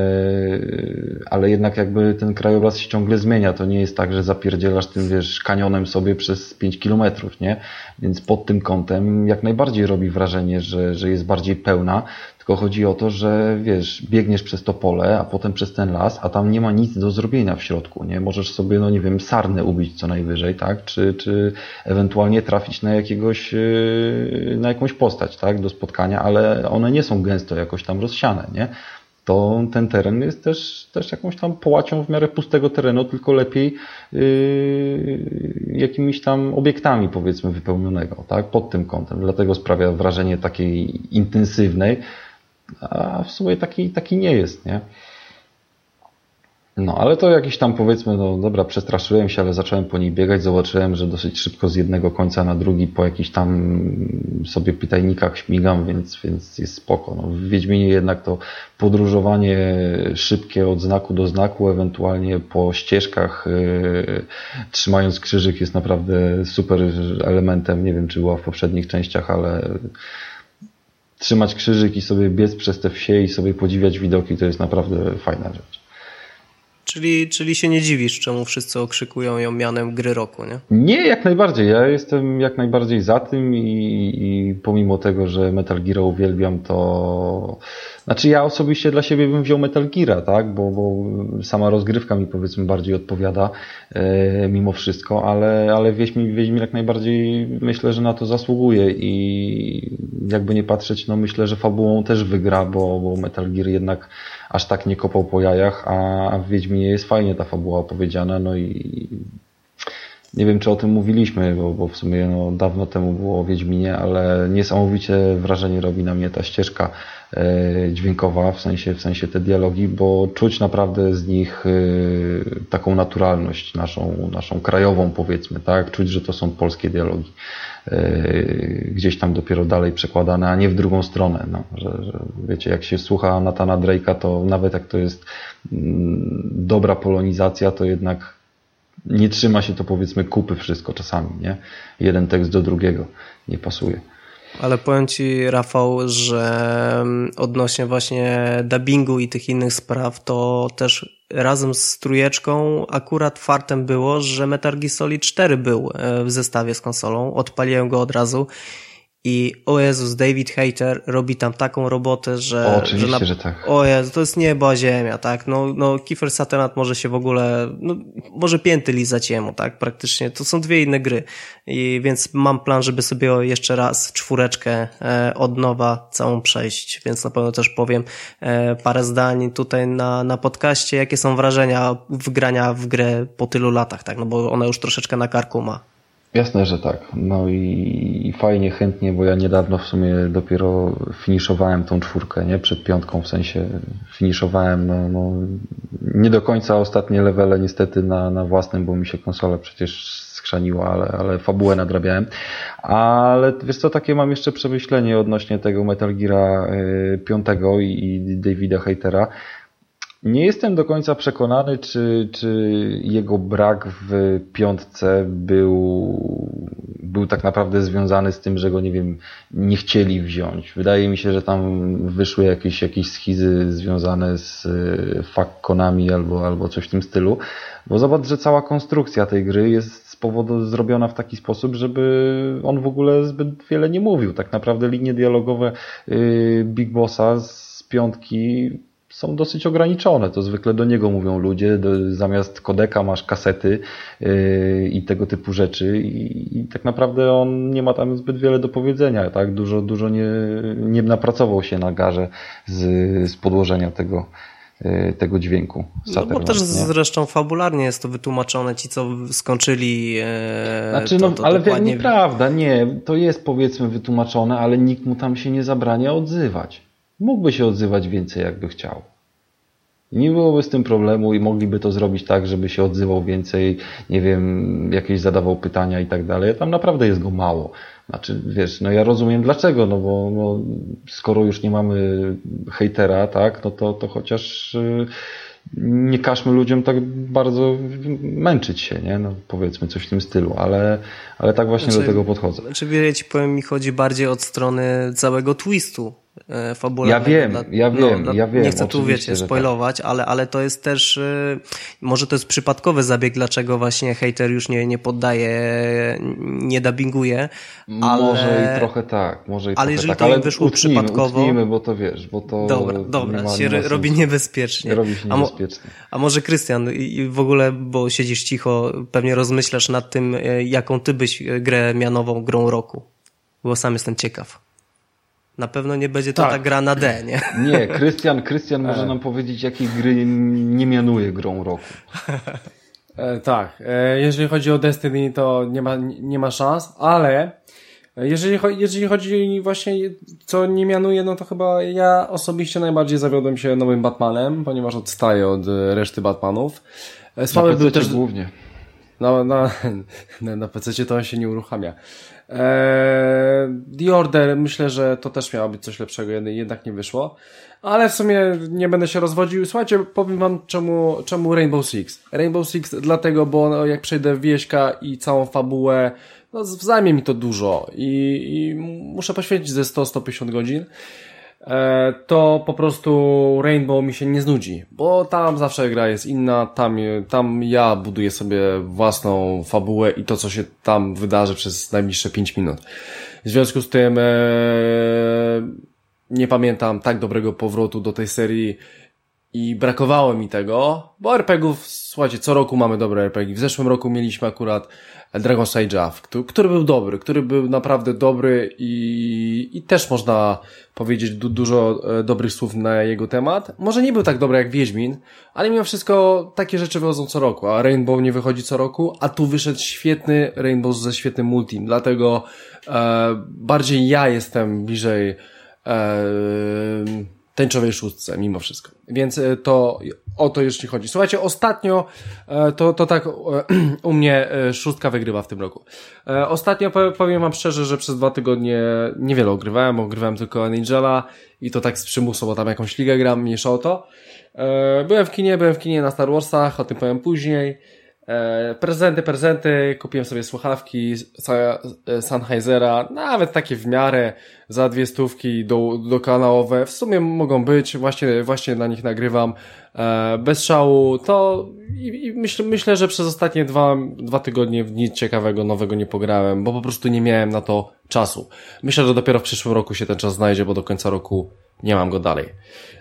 ale jednak jakby ten krajobraz się ciągle zmienia. To nie jest tak, że zapierdzielasz tym, wiesz, kanionem sobie przez pięć kilometrów, nie? Więc pod tym kątem jak najbardziej robi wrażenie, że, że jest bardziej pełna, tylko chodzi o to, że wiesz, biegniesz przez to pole, a potem przez ten las, a tam nie ma nic do zrobienia w środku, nie? Możesz sobie, no nie wiem, sarnę ubić co najwyżej, tak? Czy, czy ewentualnie trafić na jakiegoś, na jakąś postać, tak? Do spotkania, ale one nie są gęsto jakoś tam rozsiane, nie? To ten teren jest też, też jakąś tam połacią w miarę pustego terenu, tylko lepiej yy, jakimiś tam obiektami, powiedzmy, wypełnionego, tak? Pod tym kątem. Dlatego sprawia wrażenie takiej intensywnej, a w sumie taki, taki nie jest, nie? No, ale to jakiś tam, powiedzmy, no dobra, przestraszyłem się, ale zacząłem po niej biegać, zobaczyłem, że dosyć szybko z jednego końca na drugi po jakichś tam sobie pytajnikach śmigam, więc, więc jest spoko. No, w Wiedźminie jednak to podróżowanie szybkie od znaku do znaku, ewentualnie po ścieżkach, yy, trzymając krzyżyk, jest naprawdę super elementem. Nie wiem, czy była w poprzednich częściach, ale trzymać krzyżyk i sobie biec przez te wsie i sobie podziwiać widoki, to jest naprawdę fajna rzecz. Czyli, czyli się nie dziwisz, czemu wszyscy okrzykują ją mianem gry roku, nie? Nie, jak najbardziej. Ja jestem jak najbardziej za tym i, i pomimo tego, że Metal Gear uwielbiam, to... Znaczy ja osobiście dla siebie bym wziął Metal Geara, tak? Bo, bo sama rozgrywka mi, powiedzmy, bardziej odpowiada e, mimo wszystko, ale, ale Wiedźmin, Wiedźmin jak najbardziej myślę, że na to zasługuje i jakby nie patrzeć, no myślę, że fabułą też wygra, bo, bo Metal Gear jednak aż tak nie kopał po jajach, a w Wiedźminie jest fajnie ta fabuła opowiedziana, no i nie wiem, czy o tym mówiliśmy, bo, bo w sumie no, dawno temu było o Wiedźminie, ale niesamowicie wrażenie robi na mnie ta ścieżka e, dźwiękowa, w sensie, w sensie te dialogi, bo czuć naprawdę z nich e, taką naturalność naszą, naszą krajową, powiedzmy, tak? Czuć, że to są polskie dialogi. Gdzieś tam dopiero dalej przekładane, a nie w drugą stronę. No, że, że wiecie, jak się słucha Nathana Drake'a, to nawet jak to jest dobra polonizacja, to jednak nie trzyma się to, powiedzmy, kupy wszystko czasami, nie? Jeden tekst do drugiego nie pasuje. Ale powiem Ci, Rafał, że odnośnie właśnie dubbingu i tych innych spraw, to też razem z trójeczką akurat fartem było, że Metal Gear Solid cztery był w zestawie z konsolą. Odpaliłem go od razu I o Jezus, David Hayter robi tam taką robotę, że... O, oczywiście, że, na... że tak. O Jezu, to jest niebo a ziemia, tak? No, no Kiefer Sutherland może się w ogóle... No, może pięty lizać jemu, tak? Praktycznie. To są dwie inne gry. I więc mam plan, żeby sobie jeszcze raz czwóreczkę e, od nowa całą przejść. Więc na pewno też powiem e, parę zdań tutaj na, na podcaście, jakie są wrażenia wgrania w grę po tylu latach, tak? No bo ona już troszeczkę na karku ma. Jasne, że tak. No i, i fajnie, chętnie, bo ja niedawno w sumie dopiero finiszowałem tą czwórkę, nie? Przed piątką, w sensie finiszowałem, no, no nie do końca ostatnie levele niestety na, na własnym, bo mi się konsola przecież skrzaniła, ale, ale fabułę nadrabiałem. Ale wiesz co, takie mam jeszcze przemyślenie odnośnie tego Metal Geara piątego i, i Davida Haytera. Nie jestem do końca przekonany, czy, czy jego brak w piątce był, był tak naprawdę związany z tym, że go, nie wiem, nie chcieli wziąć. Wydaje mi się, że tam wyszły jakieś, jakieś schizy związane z fuck Konami albo, albo coś w tym stylu. Bo zobacz, że cała konstrukcja tej gry jest z powodu zrobiona w taki sposób, żeby on w ogóle zbyt wiele nie mówił. Tak naprawdę linie dialogowe Big Bossa z piątki są dosyć ograniczone. To zwykle do niego mówią ludzie. Do, zamiast kodeka masz kasety yy, i tego typu rzeczy i, i tak naprawdę on nie ma tam zbyt wiele do powiedzenia. Tak? Dużo, dużo nie, nie napracował się na garze z, z podłożenia tego, yy, tego dźwięku. No bo też nie? Zresztą fabularnie jest to wytłumaczone. Ci, co skończyli yy, znaczy, to, no, to ale dokładnie... nieprawda, nie. To jest powiedzmy wytłumaczone, ale nikt mu tam się nie zabrania odzywać. Mógłby się odzywać więcej, jakby chciał. I nie byłoby z tym problemu i mogliby to zrobić tak, żeby się odzywał więcej, nie wiem, jakieś zadawał pytania i tak dalej. Tam naprawdę jest go mało. Znaczy, wiesz, no ja rozumiem dlaczego, no bo no, skoro już nie mamy hejtera, tak, no to, to chociaż yy, nie każmy ludziom tak bardzo męczyć się, nie? No powiedzmy coś w tym stylu, ale, ale tak właśnie znaczy, do tego podchodzę. Znaczy, ja ci powiem, mi chodzi bardziej od strony całego twistu. Fabularnego. Ja wiem, dla, ja wiem, no, ja wiem. Nie chcę tu, wiecie, spoilować, tak. ale, ale to jest też, może to jest przypadkowy zabieg, dlaczego właśnie hejter już nie, nie poddaje, nie dubbinguje. Ale, może i trochę tak, może i ale trochę jeżeli tak. to im wyszło utnijmy, przypadkowo. Utnijmy, bo to wiesz, bo to. Dobra, dobra, nie ma, się nie ma robi niebezpiecznie. Robi się niebezpiecznie. A, mo, a może Krystian, i w ogóle, bo siedzisz cicho, pewnie rozmyślasz nad tym, jaką ty byś grę mianową grą roku. Bo sam jestem ciekaw. Na pewno nie będzie to tak. ta gra na D, nie? Nie, Krystian, Krystian może nam powiedzieć, jakiej gry nie mianuje grą roku. E, tak, e, jeżeli chodzi o Destiny, to nie ma, nie ma szans, ale jeżeli, jeżeli chodzi właśnie co nie mianuje, no to chyba ja osobiście najbardziej zawiodłem się nowym Batmanem, ponieważ odstaję od reszty Batmanów. Słaby był też głównie. Na, na, na, na pececie to on się nie uruchamia. Eee, The Order, myślę, że to też miało być coś lepszego, jednak nie wyszło. Ale w sumie nie będę się rozwodził. Słuchajcie, powiem wam czemu, czemu Rainbow Six. Rainbow Six dlatego, bo no, jak przejdę w wieśka i całą fabułę, no zajmie mi to dużo i, i muszę poświęcić ze sto do stu pięćdziesięciu godzin. To po prostu Rainbow mi się nie znudzi, bo tam zawsze gra jest inna, tam, tam ja buduję sobie własną fabułę i to, co się tam wydarzy przez najbliższe pięć minut. W związku z tym e, nie pamiętam tak dobrego powrotu do tej serii i brakowało mi tego, bo er pe gie ów, słuchajcie, co roku mamy dobre er pe gie. W zeszłym roku mieliśmy akurat Dragon's Age'a, który był dobry, który był naprawdę dobry i, i też można powiedzieć du, dużo e, dobrych słów na jego temat. Może nie był tak dobry jak Wiedźmin, ale mimo wszystko takie rzeczy wychodzą co roku, a Rainbow nie wychodzi co roku, a tu wyszedł świetny Rainbow ze świetnym multim, dlatego e, bardziej ja jestem bliżej e, tęczowej szóstce, mimo wszystko. Więc to o to już nie chodzi. Słuchajcie, ostatnio to, to tak u mnie szóstka wygrywa w tym roku. Ostatnio powiem wam szczerze, że przez dwa tygodnie niewiele ogrywałem, ogrywałem tylko Angela i to tak z przymusu, bo tam jakąś ligę gram, mniejsza o to. Byłem w kinie, byłem w kinie na Star Warsach, o tym powiem później. E, prezenty, prezenty, kupiłem sobie słuchawki Sennheisera, nawet takie w miarę, za dwie stówki do, do kanałowe, w sumie mogą być, właśnie, właśnie na nich nagrywam, e, bez szału, to i, i myślę, myślę, że przez ostatnie dwa, dwa tygodnie w nic ciekawego, nowego nie pograłem, bo po prostu nie miałem na to czasu. Myślę, że dopiero w przyszłym roku się ten czas znajdzie, bo do końca roku nie mam go dalej.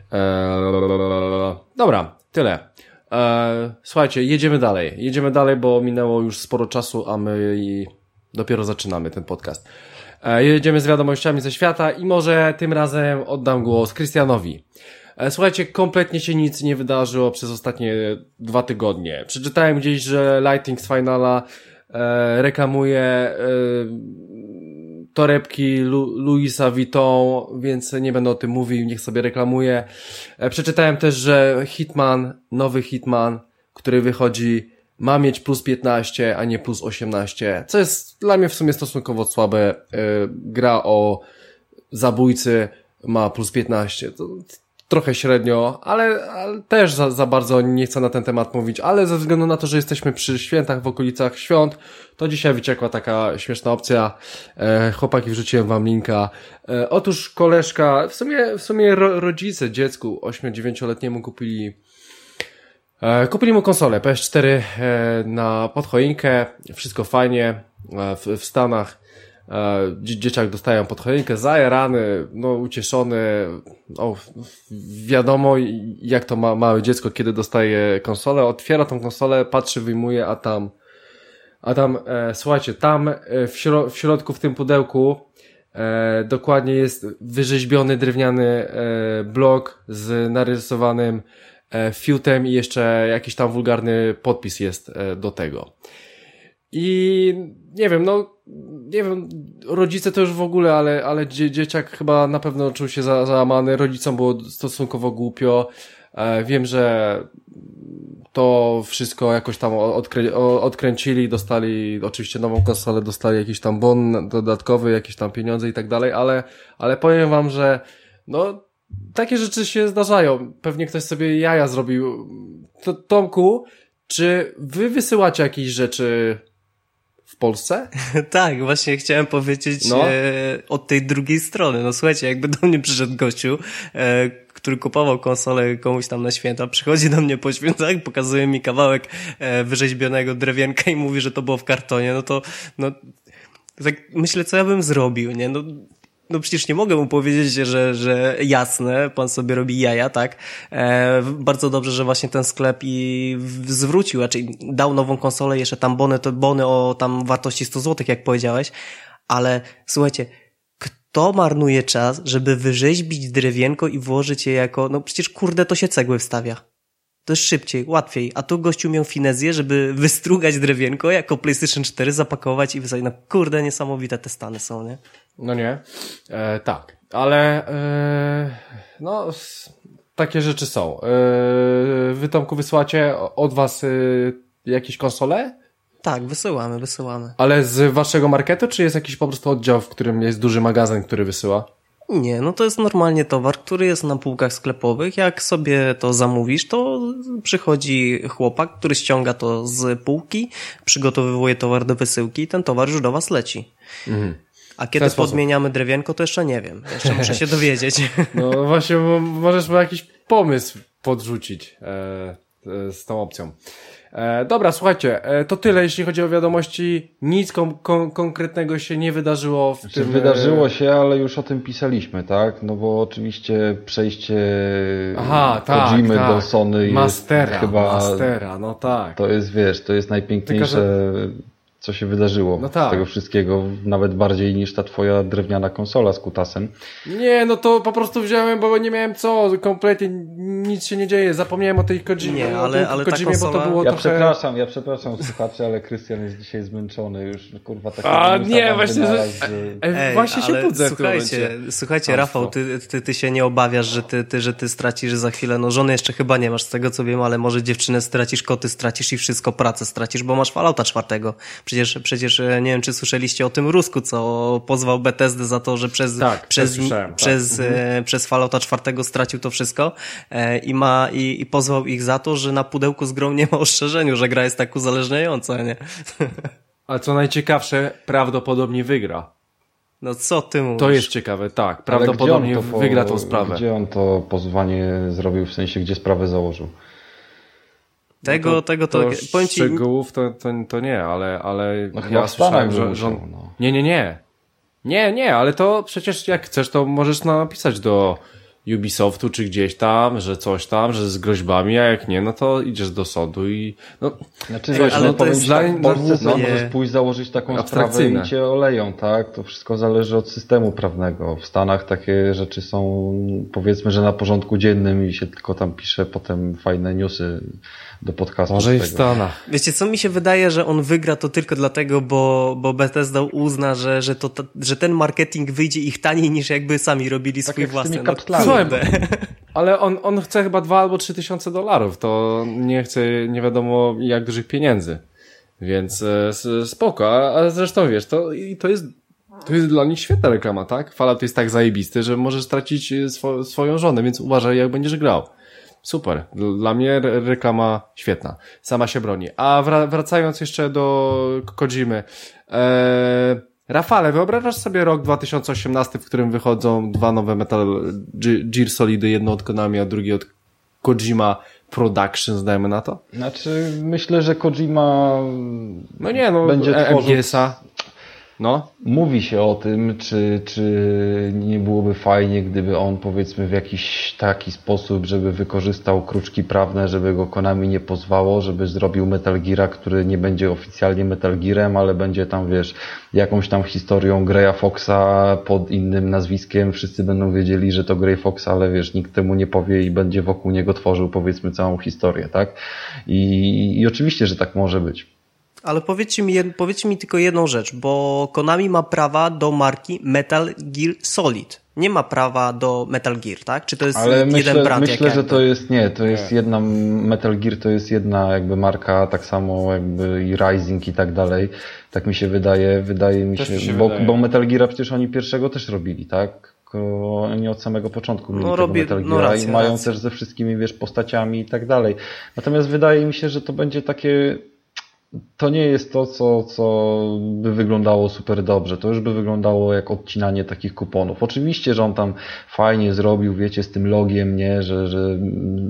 E, dobra, tyle. Eee, słuchajcie, jedziemy dalej. Jedziemy dalej, bo minęło już sporo czasu, a my i dopiero zaczynamy ten podcast. Eee, jedziemy z wiadomościami ze świata i może tym razem oddam głos Krystianowi. Eee, słuchajcie, kompletnie się nic nie wydarzyło przez ostatnie dwa tygodnie. Przeczytałem gdzieś, że Lightning z Finala eee, reklamuje eee, torebki Lu- Louisa Vuitton, więc nie będę o tym mówił, niech sobie reklamuje. E, przeczytałem też, że Hitman, nowy Hitman, który wychodzi, ma mieć plus piętnaście, a nie plus osiemnaście, co jest dla mnie w sumie stosunkowo słabe. E, gra o zabójcy ma plus piętnaście, to trochę średnio, ale, ale też za, za bardzo nie chcę na ten temat mówić, ale ze względu na to, że jesteśmy przy świętach, w okolicach świąt, to dzisiaj wyciekła taka śmieszna opcja. E, chłopaki, wrzuciłem wam linka. E, otóż koleżka, w sumie, w sumie ro, rodzice dziecku ośmiu-dziewięcioletniemu kupili e, kupili mu konsolę P S cztery e, na podchoinkę, wszystko fajnie, e, w, w Stanach. Dzieciak dostają pod choinkę, zajarany, no ucieszony, no wiadomo jak to ma małe dziecko, kiedy dostaje konsolę, otwiera tą konsolę, patrzy, wyjmuje, a tam, a tam, e, słuchajcie, tam w, śro- w środku w tym pudełku e, dokładnie jest wyrzeźbiony drewniany e, blok z narysowanym e, fiutem i jeszcze jakiś tam wulgarny podpis jest e, do tego. I nie wiem, no, nie wiem, rodzice to już w ogóle, ale, ale dzie, dzieciak chyba na pewno czuł się za, załamany, rodzicom było stosunkowo głupio. E, wiem, że to wszystko jakoś tam odkrę, odkręcili, dostali oczywiście nową konsolę, dostali jakiś tam bon dodatkowy, jakieś tam pieniądze i tak dalej, ale, ale powiem wam, że no, takie rzeczy się zdarzają. Pewnie ktoś sobie jaja zrobił. To, Tomku, czy wy wysyłacie jakieś rzeczy w Polsce? Tak, właśnie chciałem powiedzieć no. e, od tej drugiej strony. No słuchajcie, jakby do mnie przyszedł gościu, e, który kupował konsolę komuś tam na święta, przychodzi do mnie po świętach, pokazuje mi kawałek e, wyrzeźbionego drewienka i mówi, że to było w kartonie, no to no tak myślę, co ja bym zrobił, nie? No No przecież nie mogę mu powiedzieć, że, że jasne, pan sobie robi jaja, tak? E, bardzo dobrze, że właśnie ten sklep i w, zwrócił, raczej dał nową konsolę, jeszcze tam bony, to bony o tam wartości sto złotych, jak powiedziałeś, ale słuchajcie, kto marnuje czas, żeby wyrzeźbić drewienko i włożyć je jako, no przecież kurde to się cegły wstawia. To jest szybciej, łatwiej. A tu gościu miał finezję, żeby wystrugać drewienko, jako PlayStation cztery zapakować i wysadzić. No kurde, niesamowite te stany są, nie? No nie, e, tak, ale e, no takie rzeczy są. E, wy Tomku wysyłacie od was e, jakieś konsole? Tak, wysyłamy, wysyłamy. Ale z waszego marketu, czy jest jakiś po prostu oddział, w którym jest duży magazyn, który wysyła? Nie, no to jest normalnie towar, który jest na półkach sklepowych. Jak sobie to zamówisz, to przychodzi chłopak, który ściąga to z półki, przygotowuje towar do wysyłki i ten towar już do was leci. Mhm. A kiedy podmieniamy drewienko, to jeszcze nie wiem. Jeszcze muszę się dowiedzieć. No właśnie, możesz mu jakiś pomysł podrzucić e, e, z tą opcją. E, dobra, słuchajcie, e, to tyle, jeśli chodzi o wiadomości. Nic kon- kon- konkretnego się nie wydarzyło w znaczy, tym... Wydarzyło się, ale już o tym pisaliśmy, tak? No bo oczywiście przejście Aha, Kojimy tak, tak. do Sony Mastera, jest chyba... Mastera, no tak. To jest, wiesz, to jest najpiękniejsze... Tylko, że... co się wydarzyło no tak. z tego wszystkiego, nawet bardziej niż ta twoja drewniana konsola z kutasem. Nie, no to po prostu wziąłem, bo nie miałem co, kompletnie nic się nie dzieje, zapomniałem o tej Kojimie, nie, ale, ale Kojimie, konsola... bo to było ja trochę... przepraszam, ja przepraszam słuchacze, ale Krystian jest dzisiaj zmęczony już, kurwa, taki... A nie, właśnie, że... że... Ej, właśnie się budzę słuchajcie, słuchajcie, Rafał, ty, ty, ty się nie obawiasz, że ty, ty, że ty stracisz za chwilę, no żony jeszcze chyba nie masz, z tego co wiem, ale może dziewczynę stracisz, koty stracisz i wszystko, pracę stracisz, bo masz Fallouta czwartego. Przecież, przecież nie wiem, czy słyszeliście o tym Rusku, co pozwał Bethesdę za to, że przez, tak, przez, przez, tak. e, przez Fallouta czwartego stracił to wszystko e, i ma, i, i pozwał ich za to, że na pudełku z grą nie ma ostrzeżeniu, że gra jest tak uzależniająca, nie? A co najciekawsze, prawdopodobnie wygra. No co ty mówisz? To jest ciekawe, tak. Prawdopodobnie to po, wygra tą sprawę. Gdzie on to pozwanie zrobił, w sensie, gdzie sprawę założył? Tego, no to, tego, to, to powiem ci... szczegółów to, to, to nie, ale, ale no ja słyszałem, że, że musiał, no. nie, nie, nie. Nie, nie, ale to przecież jak chcesz, to możesz napisać do Ubisoftu czy gdzieś tam, że coś tam, że z groźbami, a jak nie, no to idziesz do sądu i no... Znaczy, wiesz, ale no, to jest dla, tak, w Polsce no, no, możesz pójść założyć taką sprawę i cię oleją, tak? To wszystko zależy od systemu prawnego. W Stanach takie rzeczy są, powiedzmy, że na porządku dziennym i się tylko tam pisze potem fajne newsy do podcastu. Może i w Stanach. Wiecie, co mi się wydaje, że on wygra to tylko dlatego, bo, bo Bethesda uzna, że, że, to, że ten marketing wyjdzie ich taniej niż jakby sami robili tak swój własny. No, Słuchaj, ale on, on chce chyba dwa albo trzy tysiące dolarów, to nie chce nie wiadomo jak dużych pieniędzy, więc e, spoko, a, a zresztą wiesz, to, i to jest to jest dla nich świetna reklama, tak? Fallout jest tak zajebisty, że możesz stracić swo, swoją żonę, więc uważaj jak będziesz grał. Super. Dla mnie reklama świetna. Sama się broni. A wracając jeszcze do Kojimy. Eee, Rafale, wyobrażasz sobie rok dwa tysiące osiemnasty, w którym wychodzą dwa nowe Metal Gear Solidy, jedno od Konami, a drugie od Kojima Productions, dajmy na to? Znaczy, myślę, że Kojima no nie, no, będzie tworzył... M G S-a. No. Mówi się o tym, czy, czy nie byłoby fajnie, gdyby on, powiedzmy, w jakiś taki sposób, żeby wykorzystał kruczki prawne, żeby go Konami nie pozwało, żeby zrobił Metal Geara, który nie będzie oficjalnie Metal Gearem, ale będzie tam, wiesz, jakąś tam historią Greya Foxa pod innym nazwiskiem. Wszyscy będą wiedzieli, że to Grey Fox, ale wiesz, nikt temu nie powie i będzie wokół niego tworzył, powiedzmy, całą historię, tak? I, i oczywiście, że tak może być. Ale powiedzcie mi, powiedzcie mi tylko jedną rzecz, bo Konami ma prawa do marki Metal Gear Solid. Nie ma prawa do Metal Gear, tak? Czy to jest Ale jeden myślę, brat? Myślę, jak że jakby? to jest, nie, to jest nie. jedna, Metal Gear to jest jedna jakby marka, tak samo jakby i Rising i tak dalej. Tak mi się wydaje, wydaje mi się, się bo, wydaje. bo Metal Geara przecież oni pierwszego też robili, tak? Oni od samego początku mieli no, tego robię, Metal Geara no racja, i mają racja. też ze wszystkimi, wiesz, postaciami i tak dalej. Natomiast wydaje mi się, że to będzie takie... To nie jest to, co, co by wyglądało super dobrze. To już by wyglądało jak odcinanie takich kuponów. Oczywiście, że on tam fajnie zrobił, wiecie, z tym logiem, nie, że, że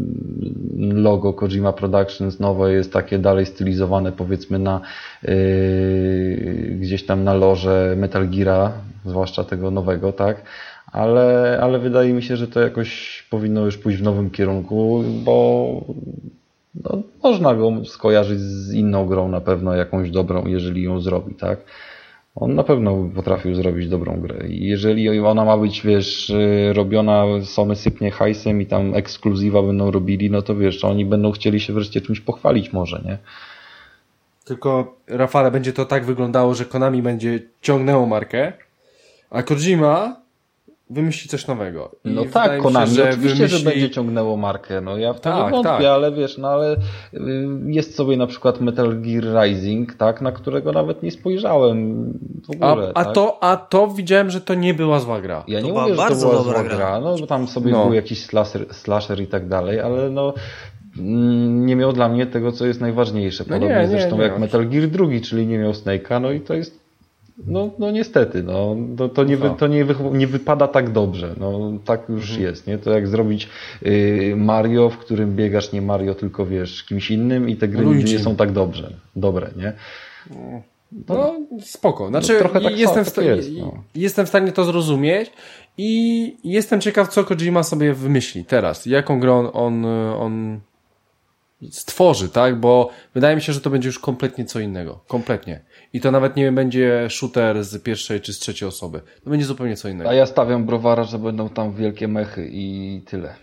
logo Kojima Productions nowe jest takie dalej stylizowane, powiedzmy, na yy, gdzieś tam na loże Metal Geara, zwłaszcza tego nowego, tak? Ale, ale wydaje mi się, że to jakoś powinno już pójść w nowym kierunku, bo no, można go skojarzyć z inną grą na pewno, jakąś dobrą, jeżeli ją zrobi, tak? On na pewno potrafił zrobić dobrą grę i jeżeli ona ma być, wiesz, robiona, Sony sypnie hajsem i tam ekskluzywa będą robili, no to wiesz, oni będą chcieli się wreszcie czymś pochwalić może, nie? Tylko, Rafale, będzie to tak wyglądało, że Konami będzie ciągnęło markę, a Kojima wymyśli coś nowego. I no tak, Konami, się, że oczywiście, wymyśli... że będzie ciągnęło markę, no ja w to tak, nie wątpię, tak. ale wiesz, no ale jest sobie na przykład Metal Gear Rising, tak, na którego nawet nie spojrzałem w ogóle. A, a, tak? to, a to widziałem, że to nie była zła gra. Ja To nie była mówię, że to bardzo była dobra zła gra. gra, no bo tam sobie No. był jakiś slasher, slasher i tak dalej, ale no mm, nie miał dla mnie tego, co jest najważniejsze. No Podobnie nie, nie, zresztą nie. jak Metal Gear drugi, czyli nie miał Snake'a, no i to jest No, no niestety, no, to, to, nie, wy, to nie, wy, nie wypada tak dobrze, no tak już mhm. jest, nie? To jak zrobić y, Mario, w którym biegasz nie Mario, tylko wiesz, kimś innym i te gry Luigi. nie są tak dobrze, dobre, nie? No, no spoko, znaczy no, trochę tak jestem, tak w sta- jest, no. jestem w stanie to zrozumieć i jestem ciekaw, co Kojima sobie wymyśli teraz, jaką grę on, on stworzy, tak? Bo wydaje mi się, że to będzie już kompletnie co innego. Kompletnie. I to nawet nie będzie shooter z pierwszej czy z trzeciej osoby. To będzie zupełnie co innego. A ja stawiam browara, że będą tam wielkie mechy i tyle.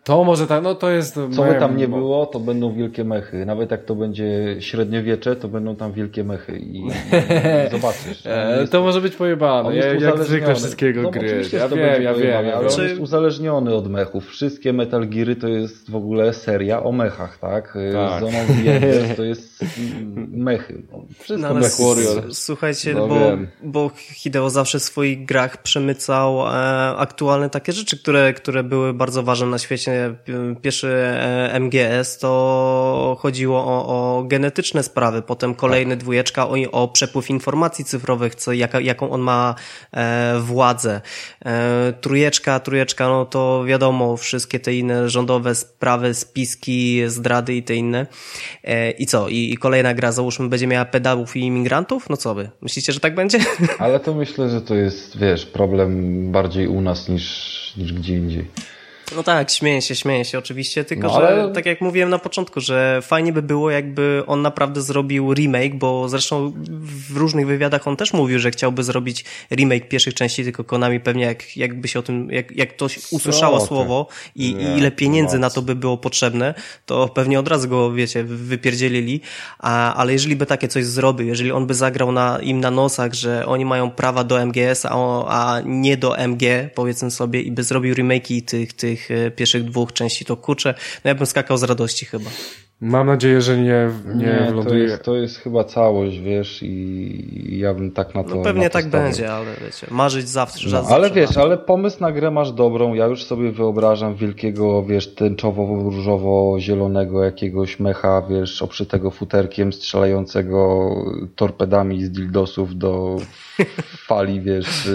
To może tak, no to jest... Co by tam nie było, to będą wielkie mechy. Nawet jak to będzie średniowiecze, to będą tam wielkie mechy i, i zobaczysz. E, to może być pojebane, ja, jak zwykle wszystkiego no, gry. Ja wiem, wiem, ja wiem. Ale on jest uzależniony od mechów. Wszystkie Metal Geary to jest w ogóle seria o mechach, tak? tak. Zone of the Enders to jest mechy. Wszystko no, Mech Warrior. Słuchajcie, no, bo, bo Hideo zawsze w swoich grach przemycał e, aktualne takie rzeczy, które, które były bardzo ważne na świecie. Pierwszy M G S to chodziło o, o genetyczne sprawy, potem kolejny tak. dwójeczka o, o przepływ informacji cyfrowych, co, jaka, jaką on ma e, władzę. E, trójeczka, trójeczka, no to wiadomo, wszystkie te inne rządowe sprawy, spiski, zdrady i te inne. E, I co? I, I kolejna gra, załóżmy, będzie miała pedałów i imigrantów? No co wy? Myślicie, że tak będzie? Ale to myślę, że to jest, wiesz, problem bardziej u nas niż, niż gdzie indziej. No tak, śmieję się, śmieję się oczywiście, tylko no, że ale... tak jak mówiłem na początku, że fajnie by było, jakby on naprawdę zrobił remake, bo zresztą w różnych wywiadach on też mówił, że chciałby zrobić remake pierwszych części, tylko Konami pewnie jak, jakby się o tym, jak, jak ktoś usłyszało Co słowo i, nie, i ile pieniędzy na to by było potrzebne, to pewnie od razu go, wiecie, wypierdzielili, a, ale jeżeli by takie coś zrobił, jeżeli on by zagrał na, im na nosach, że oni mają prawa do M G S, a, a nie do M G, powiedzmy sobie, i by zrobił remake'i tych, tych pierwszych dwóch części, to kurczę, no ja bym skakał z radości chyba. Mam nadzieję, że nie, nie, nie wląduje. To jest, to jest chyba całość, wiesz, i ja bym tak na to No pewnie na to tak stawiał. będzie, ale wiecie, marzyć zawsze. No, zawsze ale wiesz, zawsze. ale pomysł na grę masz dobrą, ja już sobie wyobrażam wielkiego, wiesz, tęczowo-różowo-zielonego jakiegoś mecha, wiesz, obszytego futerkiem, strzelającego torpedami z dildosów do fali, wiesz,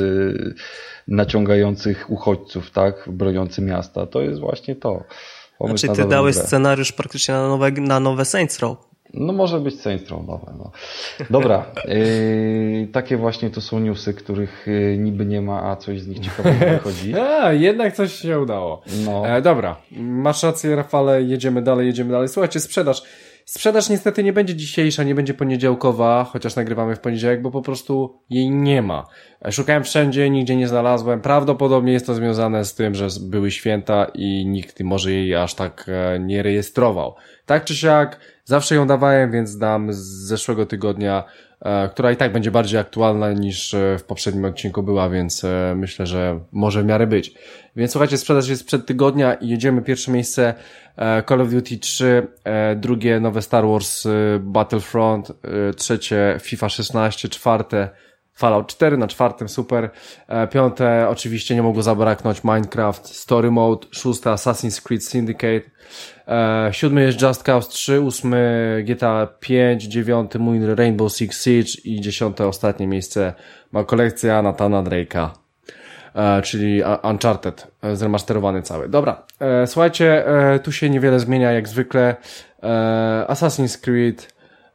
naciągających uchodźców, tak, broniący miasta. To jest właśnie to. Pomysł znaczy ty dałeś grę. Scenariusz praktycznie na nowe, na nowe Saints Row. No może być Saints Row nowe. No. Dobra, yy, takie właśnie to są newsy, których yy, niby nie ma, a coś z nich ciekawego wychodzi. A, jednak coś się udało. No. E, dobra, masz rację, Rafale, jedziemy dalej, jedziemy dalej. Słuchajcie, sprzedaż. Sprzedaż niestety nie będzie dzisiejsza, nie będzie poniedziałkowa, chociaż nagrywamy w poniedziałek, bo po prostu jej nie ma. Szukałem wszędzie, nigdzie nie znalazłem. Prawdopodobnie jest to związane z tym, że były święta i nikt może jej aż tak nie rejestrował. Tak czy siak, zawsze ją dawałem, więc dam z zeszłego tygodnia, która i tak będzie bardziej aktualna niż w poprzednim odcinku była, więc myślę, że może w miarę być. Więc słuchajcie, sprzedaż jest sprzed tygodnia i jedziemy. Pierwsze miejsce Call of Duty trzy, drugie nowe Star Wars Battlefront, trzecie FIFA szesnaście, czwarte Fallout cztery, na czwartym super, piąte oczywiście nie mogło zabraknąć Minecraft Story Mode, szóste Assassin's Creed Syndicate, siódmy jest Just Cause trzy, ósmy G T A pięć, dziewiąty mój Rainbow Six Siege i dziesiąte ostatnie miejsce ma kolekcja Nathana Drake'a. E, czyli Uncharted, e, zremasterowany cały. Dobra, e, słuchajcie, e, tu się niewiele zmienia jak zwykle. E, Assassin's Creed,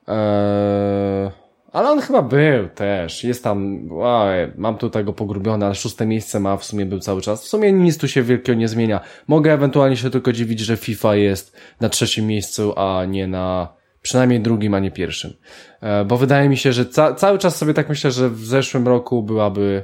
e, ale on chyba był też, jest tam, wow, mam tutaj go pogrubione, ale szóste miejsce ma, w sumie był cały czas. W sumie nic tu się wielkiego nie zmienia. Mogę ewentualnie się tylko dziwić, że FIFA jest na trzecim miejscu, a nie na przynajmniej drugim, a nie pierwszym. E, bo wydaje mi się, że ca- cały czas sobie tak myślę, że w zeszłym roku byłaby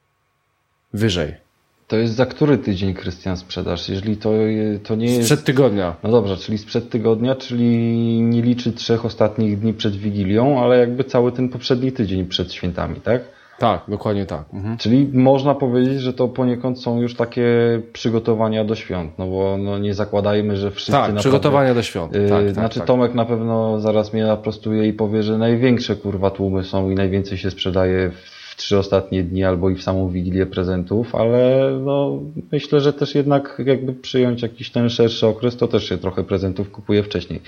wyżej. To jest za który tydzień, Krystian, sprzedaż? Jeżeli to, to nie jest... Sprzed tygodnia. No dobrze, czyli sprzed tygodnia, czyli nie liczy trzech ostatnich dni przed Wigilią, ale jakby cały ten poprzedni tydzień przed świętami, tak? Tak, dokładnie tak. Mhm. Czyli można powiedzieć, że to poniekąd są już takie przygotowania do świąt, no bo no nie zakładajmy, że wszyscy... Tak, naprawdę, przygotowania do świąt. Tak, tak, znaczy tak. Tomek na pewno zaraz mnie naprostuje i powie, że największe kurwa tłumy są i najwięcej się sprzedaje w trzy ostatnie dni albo i w samą Wigilię prezentów, ale no myślę, że też jednak jakby przyjąć jakiś ten szerszy okres, to też się trochę prezentów kupuje wcześniej.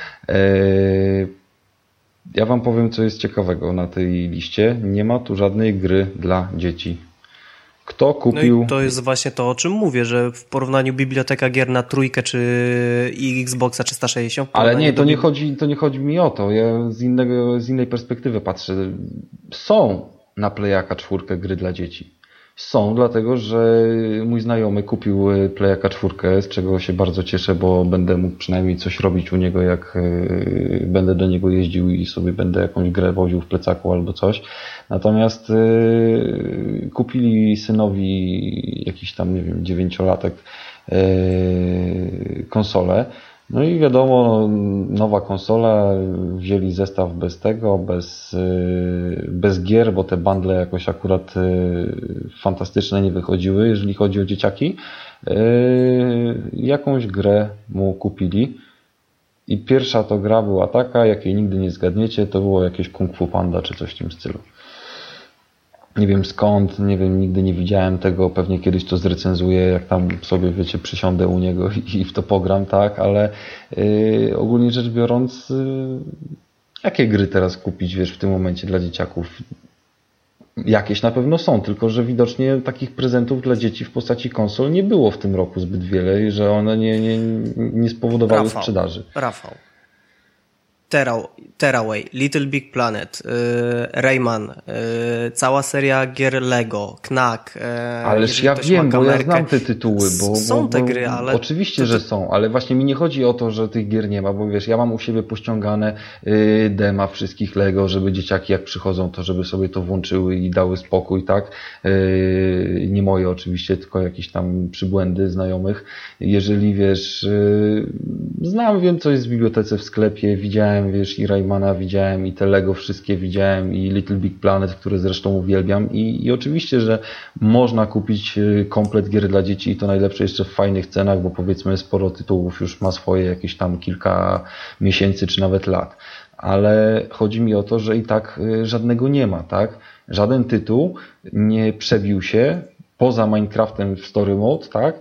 Eee, ja wam powiem, co jest ciekawego na tej liście. Nie ma tu żadnej gry dla dzieci. Kto kupił... No i to jest właśnie to, o czym mówię, że w porównaniu biblioteka gier na trójkę czy Xboxa trzysta sześćdziesiąt... Ale nie, to nie chodzi, to nie chodzi mi o to. Ja z innego, z innej perspektywy patrzę. Są na Playaka czwórkę gry dla dzieci. Są, dlatego że mój znajomy kupił Playaka czwórkę, z czego się bardzo cieszę, bo będę mógł przynajmniej coś robić u niego, jak będę do niego jeździł i sobie będę jakąś grę woził w plecaku albo coś. Natomiast kupili synowi jakiś tam, nie wiem, dziewięciolatek konsolę. No i wiadomo, nowa konsola, wzięli zestaw bez tego, bez, bez gier, bo te bundle jakoś akurat fantastyczne nie wychodziły, jeżeli chodzi o dzieciaki. Jakąś grę mu kupili i pierwsza to gra była taka, jakiej nigdy nie zgadniecie, to było jakieś Kung Fu Panda czy coś w tym stylu. Nie wiem skąd, nie wiem, nigdy nie widziałem tego, pewnie kiedyś to zrecenzuję, jak tam sobie, wiecie, przysiądę u niego i, i w to pogram, tak, ale yy, ogólnie rzecz biorąc, yy, jakie gry teraz kupić, wiesz, w tym momencie dla dzieciaków? Jakieś na pewno są, tylko że widocznie takich prezentów dla dzieci w postaci konsol nie było w tym roku zbyt wiele i że one nie, nie, nie spowodowały Rafał, sprzedaży. Rafał. Terra, Terraway, Little Big Planet, yy, Rayman, yy, cała seria gier Lego, Knack. Yy, Ależ ja wiem, bo ja znam te tytuły. Bo, są bo, te bo, gry, ale... Oczywiście, to, to... że są, ale właśnie mi nie chodzi o to, że tych gier nie ma, bo wiesz, ja mam u siebie pościągane yy, dema wszystkich Lego, żeby dzieciaki jak przychodzą, to żeby sobie to włączyły i dały spokój, tak? Yy, nie moje oczywiście, tylko jakieś tam przybłędy znajomych. Jeżeli wiesz, yy, znam, wiem co jest w bibliotece, w sklepie, widziałem wiesz, i Raymana widziałem, i te Lego wszystkie widziałem, i Little Big Planet, które zresztą uwielbiam. I, i oczywiście, że można kupić komplet gier dla dzieci i to najlepsze jeszcze w fajnych cenach, bo powiedzmy sporo tytułów już ma swoje jakieś tam kilka miesięcy, czy nawet lat. Ale chodzi mi o to, że i tak żadnego nie ma, tak? Żaden tytuł nie przebił się poza Minecraftem w Story Mode, tak?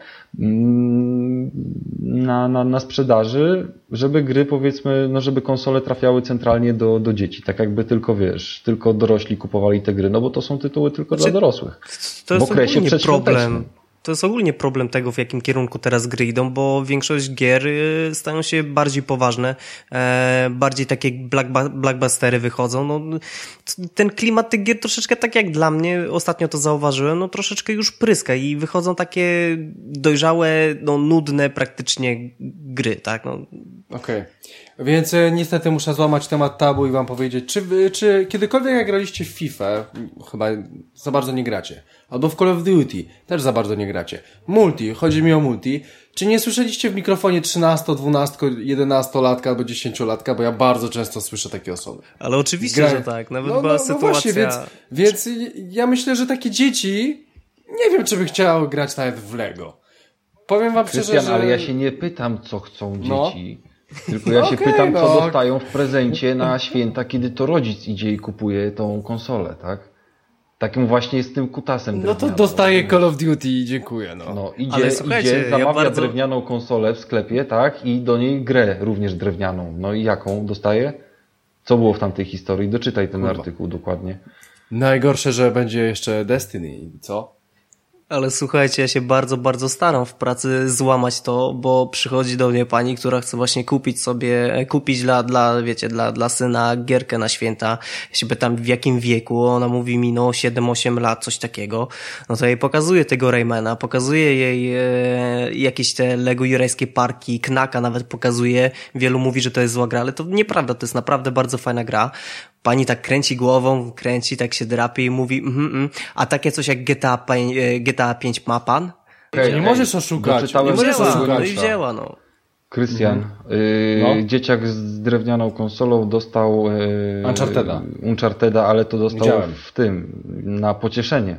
Na, na, na sprzedaży, żeby gry, powiedzmy, no żeby konsole trafiały centralnie do, do dzieci. Tak jakby tylko, wiesz, tylko dorośli kupowali te gry, no bo to są tytuły tylko znaczy, dla dorosłych. To jest ogólnie problem. To jest ogólnie problem tego, w jakim kierunku teraz gry idą, bo większość gier stają się bardziej poważne, e, bardziej takie blockbustery wychodzą. No, ten klimat tych gier troszeczkę tak jak dla mnie, ostatnio to zauważyłem, no troszeczkę już pryska i wychodzą takie dojrzałe, no nudne praktycznie gry, tak? No. Okej. Okay. Więc e, niestety muszę złamać temat tabu i wam powiedzieć, czy, wy, czy kiedykolwiek jak graliście w FIFA, chyba za bardzo nie gracie, albo w Call of Duty, też za bardzo nie gracie. Multi, chodzi mi o multi. Czy nie słyszeliście w mikrofonie trzynasto, dwunasto, jedenastolatka albo dziesięciolatka, bo ja bardzo często słyszę takie osoby. Ale oczywiście, Gra... że tak. Nawet no, była no, sytuacja... No właśnie, więc, więc ja myślę, że takie dzieci, nie wiem, czy by chciały grać nawet w Lego. Powiem wam Krystian, szczerze, że... ale ja się nie pytam, co chcą no. dzieci. Tylko ja się okay, pytam, co no. dostają w prezencie na święta, kiedy to rodzic idzie i kupuje tą konsolę, tak? Takim właśnie jest tym kutasem. No to dostaje Call of Duty i dziękuję, no. No idzie, ale idzie zamawia ja bardzo... drewnianą konsolę w sklepie, tak? I do niej grę również drewnianą. No i jaką dostaje? Co było w tamtej historii? Doczytaj ten Kurwa. artykuł dokładnie. Najgorsze, że będzie jeszcze Destiny, co? Ale słuchajcie, ja się bardzo, bardzo staram w pracy złamać to, bo przychodzi do mnie pani, która chce właśnie kupić sobie, kupić dla, dla wiecie, dla, dla syna gierkę na święta. Ja się pytam w jakim wieku, ona mówi mi no siedem osiem lat, coś takiego. No to jej pokazuję tego Raymana, pokazuję jej e, jakieś te Lego Jurajskie Parki, Knacka nawet pokazuję. Wielu mówi, że to jest zła gra, ale to nieprawda, to jest naprawdę bardzo fajna gra. Pani tak kręci głową, kręci, tak się drapie i mówi, mm, mm. A takie coś jak G T A, G T A pięć ma pan? Okay, nie możesz oszukać. Nie możesz oszukać. No i wzięła, no. Krystian, mhm. yy, no. dzieciak z drewnianą konsolą dostał yy, Uncharteda. Uncharteda, ale to dostał Widziałem. w tym, na pocieszenie.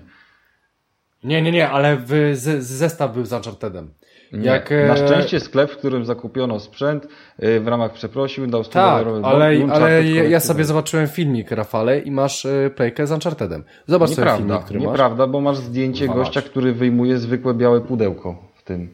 Nie, nie, nie, ale w, z, zestaw był z Unchartedem. Jak, nie. Na szczęście sklep, w którym zakupiono sprzęt, w ramach przeprosił, dał sto Tak, ale, ale ja sobie zobaczyłem filmik, Rafale, i masz playkę z Unchartedem. Zobacz nieprawda, sobie filmik, który nieprawda, masz. Nieprawda, bo masz zdjęcie Walacz. gościa, który wyjmuje zwykłe białe pudełko w tym.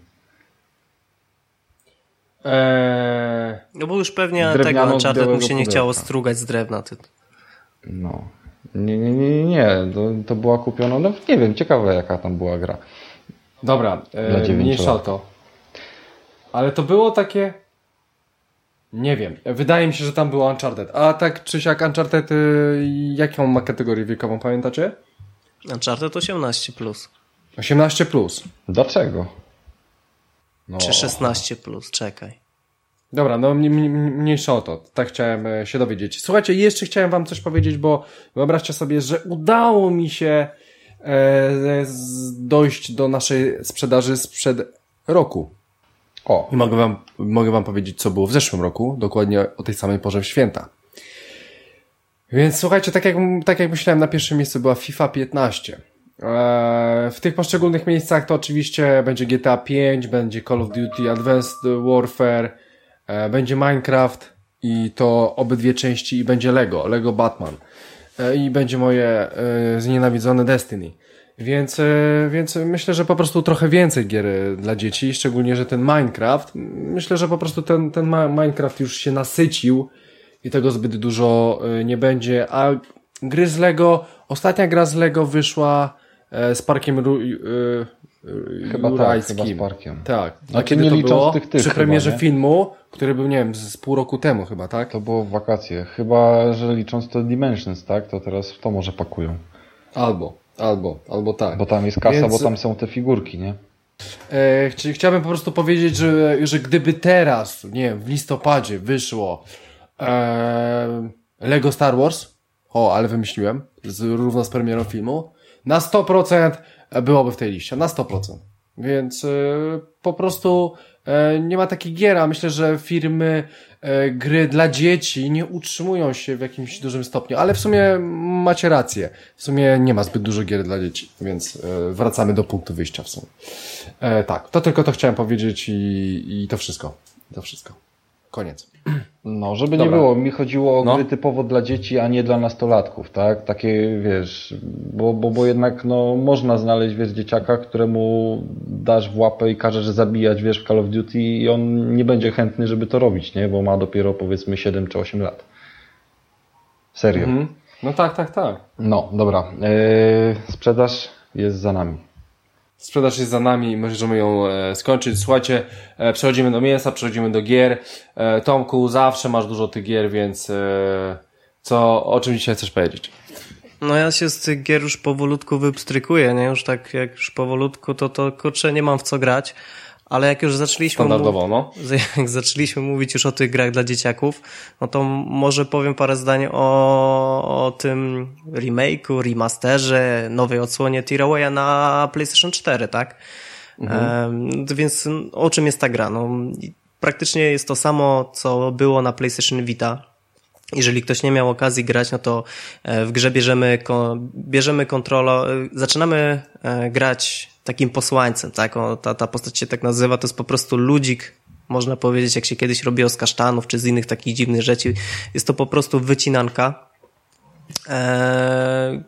Eee... No bo już pewnie tego Uncharted mu się nie chciało pudełka. strugać z drewna. Ty. No. Nie, nie, nie, nie. To, to była kupiona, no nie wiem, ciekawe jaka tam była gra. Dobra, e, mniejsza o to. Ale to było takie... Nie wiem. Wydaje mi się, że tam było Uncharted. A tak czy siak Uncharted, y, jaką ma kategorię wiekową, pamiętacie? Uncharted osiemnaście plus. osiemnaście plus. Dlaczego? No. Czy szesnaście plus, czekaj. Dobra, no mniejsza o to. Tak chciałem się dowiedzieć. Słuchajcie, jeszcze chciałem wam coś powiedzieć, bo wyobraźcie sobie, że udało mi się e, dojść do naszej sprzedaży sprzed roku. O. I mogę wam, mogę wam powiedzieć, co było w zeszłym roku, dokładnie o tej samej porze w święta. Więc słuchajcie, tak jak, tak jak myślałem, na pierwszym miejscu była FIFA piętnaście. Eee, w tych poszczególnych miejscach to oczywiście będzie G T A pięć, będzie Call of Duty Advanced Warfare, e, będzie Minecraft i to obydwie części i będzie Lego, Lego Batman. E, I będzie moje e, znienawidzone Destiny. Więc, e, więc myślę, że po prostu trochę więcej gier dla dzieci, szczególnie, że ten Minecraft, myślę, że po prostu ten, ten Minecraft już się nasycił i tego zbyt dużo e, nie będzie, a gry z Lego, ostatnia gra z Lego wyszła e, z Parkiem Ru, e, Chyba Jurajskim. tak, chyba z Parkiem. Tak. A A kiedy nie to licząc było? tych, tych Przy premierze chyba, nie? filmu, który był, nie wiem, z pół roku temu chyba, tak? To było w wakacje. Chyba, że licząc to Dimensions, tak? To teraz w to może pakują. Albo, albo, albo tak. Bo tam jest kasa, Więc... bo tam są te figurki, nie? E, ch- chciałbym po prostu powiedzieć, że, że gdyby teraz, nie wiem, w listopadzie wyszło e, Lego Star Wars, o, ale wymyśliłem, z, równo z premierą filmu, na sto procent byłoby w tej liście, na sto procent. Więc e, po prostu e, nie ma takich gier, a myślę, że firmy e, gry dla dzieci nie utrzymują się w jakimś dużym stopniu, ale w sumie macie rację. W sumie nie ma zbyt dużo gier dla dzieci, więc e, wracamy do punktu wyjścia w sumie. E, tak, to tylko to chciałem powiedzieć i, i to wszystko. To wszystko. Koniec. No, żeby Dobra. nie było, mi chodziło o No. gry typowo dla dzieci, a nie dla nastolatków, tak? Takie, wiesz, bo, bo, bo jednak, no, można znaleźć, wiesz, dzieciaka, któremu dasz w łapę i każesz zabijać, wiesz, w Call of Duty i on nie będzie chętny, żeby to robić, nie? Bo ma dopiero, powiedzmy, siedem czy osiem lat. Serio. Mhm. No tak, tak, tak. No, dobra. Eee, sprzedaż jest za nami. Sprzedaż jest za nami i możemy ją e, skończyć. Słuchajcie, e, przechodzimy do mięsa, przechodzimy do gier. E, Tomku, zawsze masz dużo tych gier, więc e, co, o czym dzisiaj chcesz powiedzieć? No ja się z tych gier już powolutku wypstrykuję, nie? Już tak jak już powolutku, to to kurczę nie mam w co grać. Ale jak już zaczęliśmy Standardowo, no. jak zaczęliśmy mówić już o tych grach dla dzieciaków, no to może powiem parę zdań o, o tym remake'u, remasterze, nowej odsłonie Tearawaya na PlayStation cztery, tak? Mhm. Um, więc o czym jest ta gra? No, praktycznie jest to samo, co było na PlayStation Vita. Jeżeli ktoś nie miał okazji grać, no to w grze bierzemy, bierzemy kontrolę, zaczynamy grać takim posłańcem, tak? O, ta, ta postać się tak nazywa, to jest po prostu ludzik, można powiedzieć, jak się kiedyś robiło z kasztanów, czy z innych takich dziwnych rzeczy. Jest to po prostu wycinanka. Eee,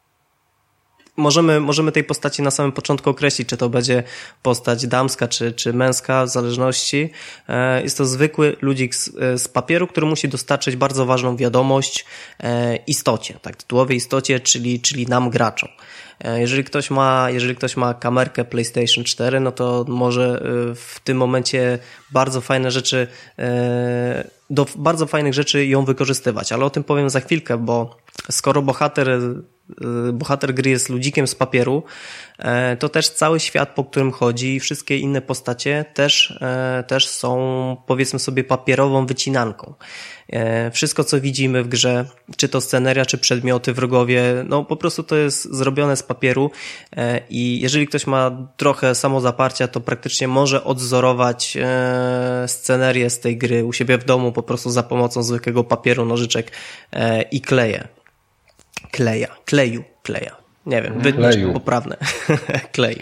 możemy, możemy tej postaci na samym początku określić, czy to będzie postać damska, czy, czy męska, w zależności. Eee, jest to zwykły ludzik z, z papieru, który musi dostarczyć bardzo ważną wiadomość e, istocie, tak? Tytułowej istocie, czyli, czyli nam graczom. Jeżeli ktoś ma, jeżeli ktoś ma kamerkę PlayStation cztery, no to może w tym momencie bardzo fajne rzeczy, do bardzo fajnych rzeczy ją wykorzystywać, ale o tym powiem za chwilkę, bo skoro bohater, bohater gry jest ludzikiem z papieru, to też cały świat, po którym chodzi i wszystkie inne postacie też, też są, powiedzmy sobie, papierową wycinanką. Wszystko, co widzimy w grze, czy to sceneria, czy przedmioty, wrogowie, no po prostu to jest zrobione z papieru i jeżeli ktoś ma trochę samozaparcia, to praktycznie może odzorować scenerię z tej gry u siebie w domu po prostu za pomocą zwykłego papieru, nożyczek i kleje. Kleja, kleju, kleja. Nie wiem, wytnę poprawne. Kleju.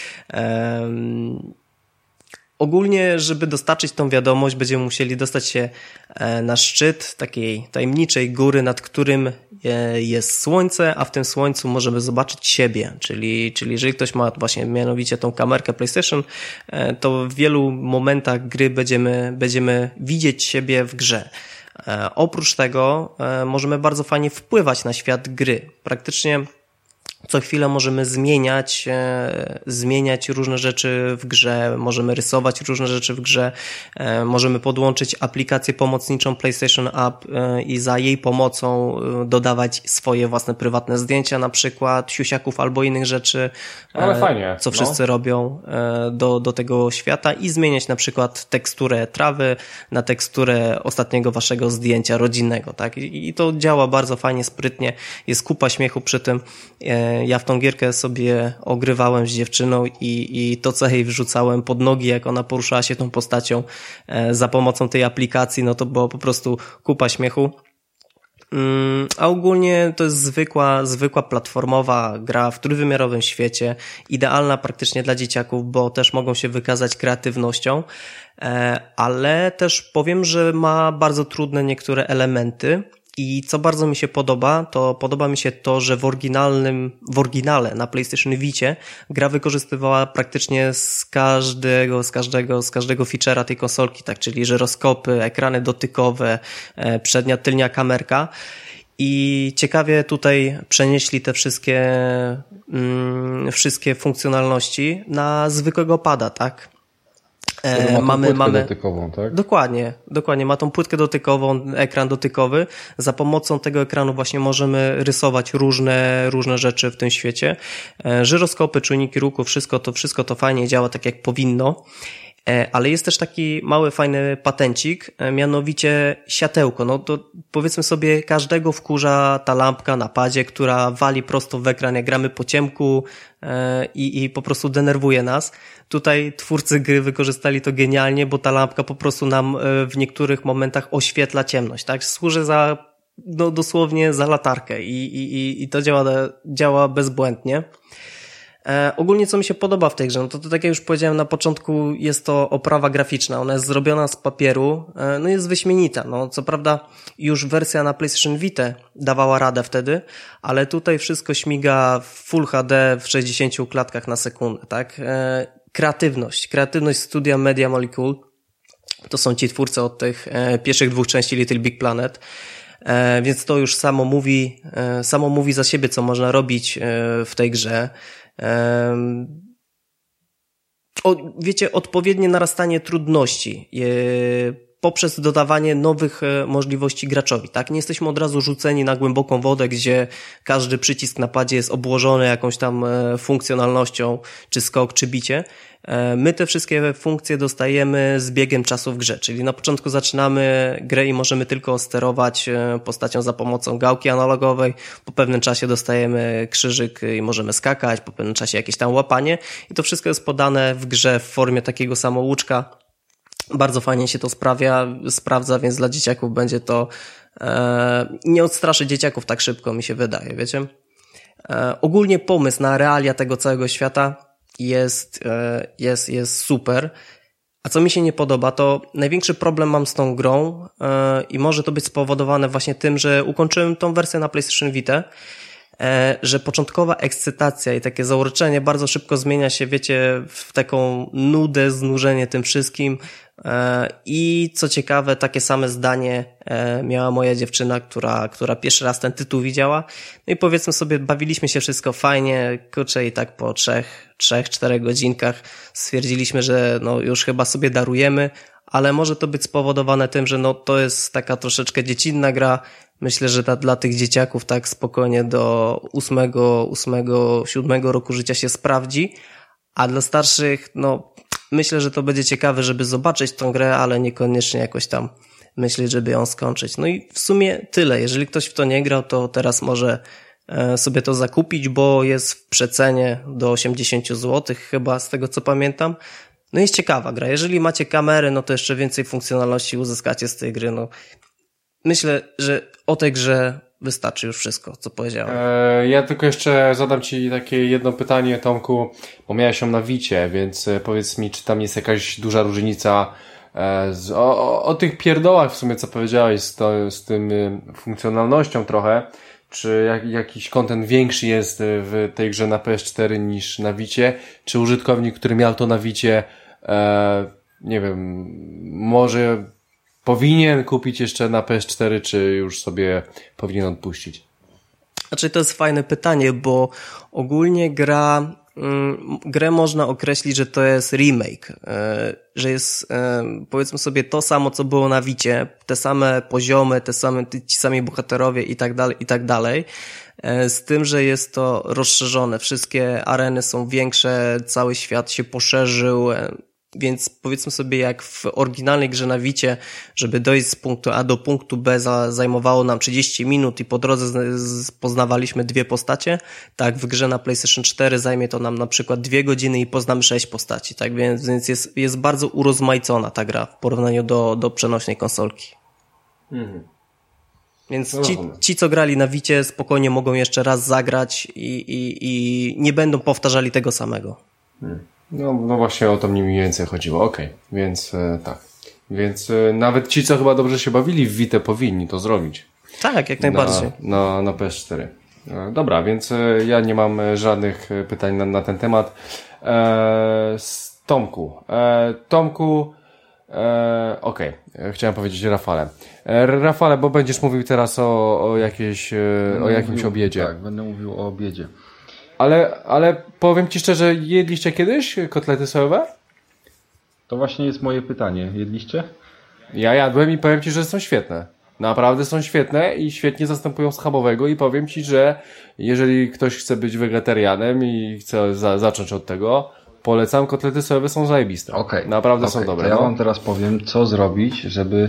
Um, Ogólnie, żeby dostarczyć tą wiadomość, będziemy musieli dostać się na szczyt takiej tajemniczej góry, nad którym jest słońce, a w tym słońcu możemy zobaczyć siebie. Czyli, czyli jeżeli ktoś ma właśnie mianowicie tą kamerkę PlayStation, to w wielu momentach gry będziemy, będziemy widzieć siebie w grze. Oprócz tego możemy bardzo fajnie wpływać na świat gry. Praktycznie co chwilę możemy zmieniać, e, zmieniać różne rzeczy w grze, możemy rysować różne rzeczy w grze, e, możemy podłączyć aplikację pomocniczą PlayStation App e, i za jej pomocą e, dodawać swoje własne prywatne zdjęcia, na przykład siusiaków albo innych rzeczy, e, ale fajnie, co no. wszyscy robią e, do, do tego świata i zmieniać na przykład teksturę trawy na teksturę ostatniego waszego zdjęcia rodzinnego, tak? I, i to działa bardzo fajnie, sprytnie, jest kupa śmiechu przy tym. E, Ja w tą gierkę sobie ogrywałem z dziewczyną i, i to, co jej wrzucałem pod nogi, jak ona poruszała się tą postacią za pomocą tej aplikacji, no to było po prostu kupa śmiechu. A ogólnie to jest zwykła, zwykła platformowa gra w trójwymiarowym świecie, idealna praktycznie dla dzieciaków, bo też mogą się wykazać kreatywnością, ale też powiem, że ma bardzo trudne niektóre elementy. I co bardzo mi się podoba, to podoba mi się to, że w oryginalnym, w oryginale na PlayStation Vicie gra wykorzystywała praktycznie z każdego, z każdego, z każdego feature'a tej konsolki, tak, czyli żyroskopy, ekrany dotykowe, przednia, tylnia kamerka. I ciekawie tutaj przenieśli te wszystkie, mm, wszystkie funkcjonalności na zwykłego pada, tak? E, ma mamy, mamy dotykową, tak? Dokładnie, dokładnie. Ma tą płytkę dotykową, ekran dotykowy. Za pomocą tego ekranu właśnie możemy rysować różne, różne rzeczy w tym świecie. E, żyroskopy, czujniki ruchu, wszystko to, wszystko to fajnie działa tak jak powinno. Ale jest też taki mały, fajny patencik, mianowicie siatełko. No to powiedzmy sobie, każdego wkurza ta lampka na padzie, która wali prosto w ekran, jak gramy po ciemku i, i po prostu denerwuje nas. Tutaj twórcy gry wykorzystali to genialnie, bo ta lampka po prostu nam w niektórych momentach oświetla ciemność, tak? Służy za, no dosłownie za latarkę i, i, i to działa, działa bezbłędnie. E, ogólnie co mi się podoba w tej grze, no to, to tak jak już powiedziałem na początku, jest to oprawa graficzna, ona jest zrobiona z papieru, e, no jest wyśmienita, no co prawda już wersja na PlayStation Vita dawała radę wtedy, ale tutaj wszystko śmiga w Full H D w sześćdziesięciu klatkach na sekundę, tak? E, kreatywność, kreatywność studia Media Molecule, to są ci twórcy od tych e, pierwszych dwóch części Little Big Planet, e, więc to już samo mówi, e, samo mówi za siebie, co można robić e, w tej grze. O, wiecie, odpowiednie narastanie trudności je, poprzez dodawanie nowych możliwości graczowi, tak? Nie jesteśmy od razu rzuceni na głęboką wodę, gdzie każdy przycisk na padzie jest obłożony jakąś tam funkcjonalnością, czy skok, czy bicie. My te wszystkie funkcje dostajemy z biegiem czasu w grze, czyli na początku zaczynamy grę i możemy tylko sterować postacią za pomocą gałki analogowej, po pewnym czasie dostajemy krzyżyk i możemy skakać, po pewnym czasie jakieś tam łapanie i to wszystko jest podane w grze w formie takiego samouczka. Bardzo fajnie się to sprawia, sprawdza, więc dla dzieciaków będzie to e, nie odstraszy dzieciaków tak szybko, mi się wydaje, wiecie. E, ogólnie pomysł na realia tego całego świata jest, jest, jest super. A co mi się nie podoba, to największy problem mam z tą grą yy, i może to być spowodowane właśnie tym, że ukończyłem tą wersję na PlayStation Vita, yy, że początkowa ekscytacja i takie zauroczenie bardzo szybko zmienia się, wiecie, w taką nudę, znużenie tym wszystkim. I co ciekawe, takie same zdanie miała moja dziewczyna, która, która pierwszy raz ten tytuł widziała. No i powiedzmy sobie, bawiliśmy się wszystko fajnie, kurczę, i tak po trzech, trzech, czterech godzinkach stwierdziliśmy, że no już chyba sobie darujemy, ale może to być spowodowane tym, że no to jest taka troszeczkę dziecinna gra. Myślę, że ta, dla tych dzieciaków tak spokojnie do ósmego, ósmego, siódmego roku życia się sprawdzi, a dla starszych, no myślę, że to będzie ciekawe, żeby zobaczyć tą grę, ale niekoniecznie jakoś tam myśleć, żeby ją skończyć. No i w sumie tyle. Jeżeli ktoś w to nie grał, to teraz może sobie to zakupić, bo jest w przecenie do osiemdziesiąt złotych chyba, z tego co pamiętam. No jest ciekawa gra. Jeżeli macie kamery, no to jeszcze więcej funkcjonalności uzyskacie z tej gry. No myślę, że o tej grze wystarczy już wszystko, co powiedziałem. E, ja tylko jeszcze zadam Ci takie jedno pytanie, Tomku, bo miałeś ją na Vicie, więc powiedz mi, czy tam jest jakaś duża różnica e, z, o, o, o tych pierdołach w sumie, co powiedziałeś, z, to, z tym y, funkcjonalnością trochę, czy jak, jakiś content większy jest w tej grze na P S cztery niż na Vicie, czy użytkownik, który miał to na Vicie, e, nie wiem, może powinien kupić jeszcze na P S cztery, czy już sobie powinien odpuścić? Znaczy, to jest fajne pytanie, bo ogólnie gra, mm, grę można określić, że to jest remake, y, że jest, y, powiedzmy sobie, to samo, co było na Vicie, te same poziomy, te same, ci sami bohaterowie i tak dalej, i tak dalej. Z tym, że jest to rozszerzone, wszystkie areny są większe, cały świat się poszerzył. Więc powiedzmy sobie, jak w oryginalnej grze na Vicie, żeby dojść z punktu A do punktu B za, zajmowało nam trzydzieści minut i po drodze z, z, poznawaliśmy dwie postacie, tak w grze na PlayStation cztery zajmie to nam na przykład dwie godziny i poznamy sześć postaci, tak więc, więc jest, jest bardzo urozmaicona ta gra w porównaniu do, do przenośnej konsolki. Mhm. Więc ci, ci, co grali na Vicie, spokojnie mogą jeszcze raz zagrać i, i, i nie będą powtarzali tego samego. Hmm. No, no właśnie o to mnie mniej więcej chodziło. Okej, okay. Więc e, tak. Więc e, nawet ci, co chyba dobrze się bawili w Vita, powinni to zrobić. Tak, jak najbardziej. Na, na, na P S cztery. E, dobra, więc e, ja nie mam żadnych pytań na, na ten temat. E, Tomku. E, Tomku, e, okej. Okay. Chciałem powiedzieć Rafale. E, Rafale, bo będziesz mówił teraz o, o, jakiejś, e, o jakimś mówił, obiedzie. Tak, będę mówił o obiedzie. Ale, ale powiem Ci szczerze, jedliście kiedyś kotlety sojowe? To właśnie jest moje pytanie. Jedliście? Ja jadłem i powiem Ci, że są świetne. Naprawdę są świetne i świetnie zastępują schabowego i powiem Ci, że jeżeli ktoś chce być wegetarianem i chce za, zacząć od tego, polecam, kotlety sojowe są zajebiste. Okay. Naprawdę okay. są dobre. To ja no. Wam teraz powiem, co zrobić, żeby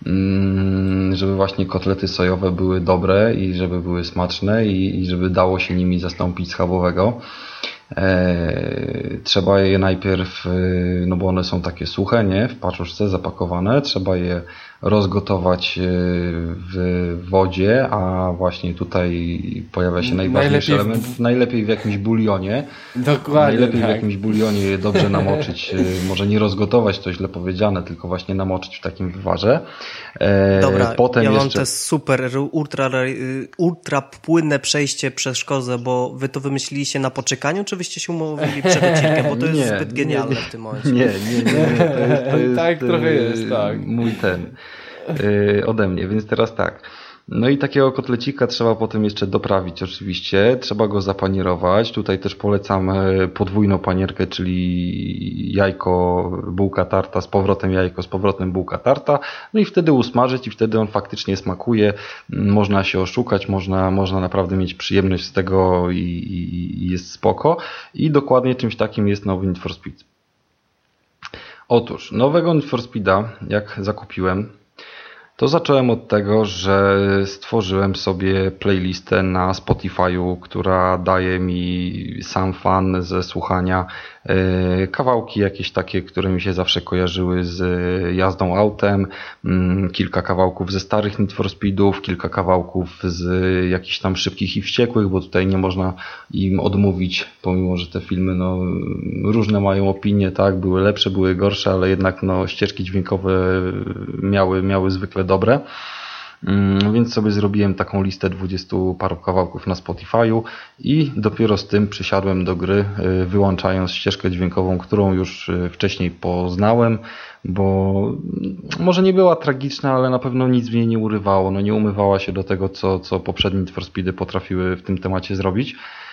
żeby właśnie kotlety sojowe były dobre i żeby były smaczne i, i żeby dało się nimi zastąpić schabowego. Eee, trzeba je najpierw, no bo one są takie suche, nie? W paczuszce zapakowane, trzeba je rozgotować w wodzie, a właśnie tutaj pojawia się najważniejszy najlepiej element, w... najlepiej w jakimś bulionie. Dokładnie. Najlepiej tak. w jakimś bulionie je dobrze namoczyć, może nie rozgotować, to źle powiedziane, tylko właśnie namoczyć w takim wywarze. Eee, Dobra, potem ja jeszcze... mam te super, ultra, ultra płynne przejście przez szkozę, bo wy to wymyśliliście na poczekaniu, czy wyście się umówili przed odcinkiem, bo to jest nie, zbyt genialne nie, nie. w tym momencie. Nie, nie, nie, nie. To jest, to jest, tak trochę jest, tak. Mój ten yy, ode mnie, więc teraz tak. No i takiego kotlecika trzeba potem jeszcze doprawić oczywiście, trzeba go zapanierować. Tutaj też polecam podwójną panierkę, czyli jajko, bułka tarta, z powrotem jajko, z powrotem bułka tarta. No i wtedy usmażyć i wtedy on faktycznie smakuje. Można się oszukać, można, można naprawdę mieć przyjemność z tego i, i, i jest spoko. I dokładnie czymś takim jest nowy Need for Speed. Otóż nowego Need for Speeda, jak zakupiłem, to zacząłem od tego, że stworzyłem sobie playlistę na Spotify'u, która daje mi sam fan ze słuchania kawałki jakieś takie, które mi się zawsze kojarzyły z jazdą autem, kilka kawałków ze starych Need for Speedów, kilka kawałków z jakichś tam szybkich i wściekłych, bo tutaj nie można im odmówić, pomimo że te filmy no, różne mają opinie, tak, były lepsze, były gorsze, ale jednak no, ścieżki dźwiękowe miały, miały zwykle dobre. Więc sobie zrobiłem taką listę dwudziestu paru kawałków na Spotify'u i dopiero z tym przysiadłem do gry, wyłączając ścieżkę dźwiękową, którą już wcześniej poznałem, bo może nie była tragiczna, ale na pewno nic w niej nie urywało, no nie umywała się do tego, co, co poprzednie Need for Speedy potrafiły w tym temacie zrobić.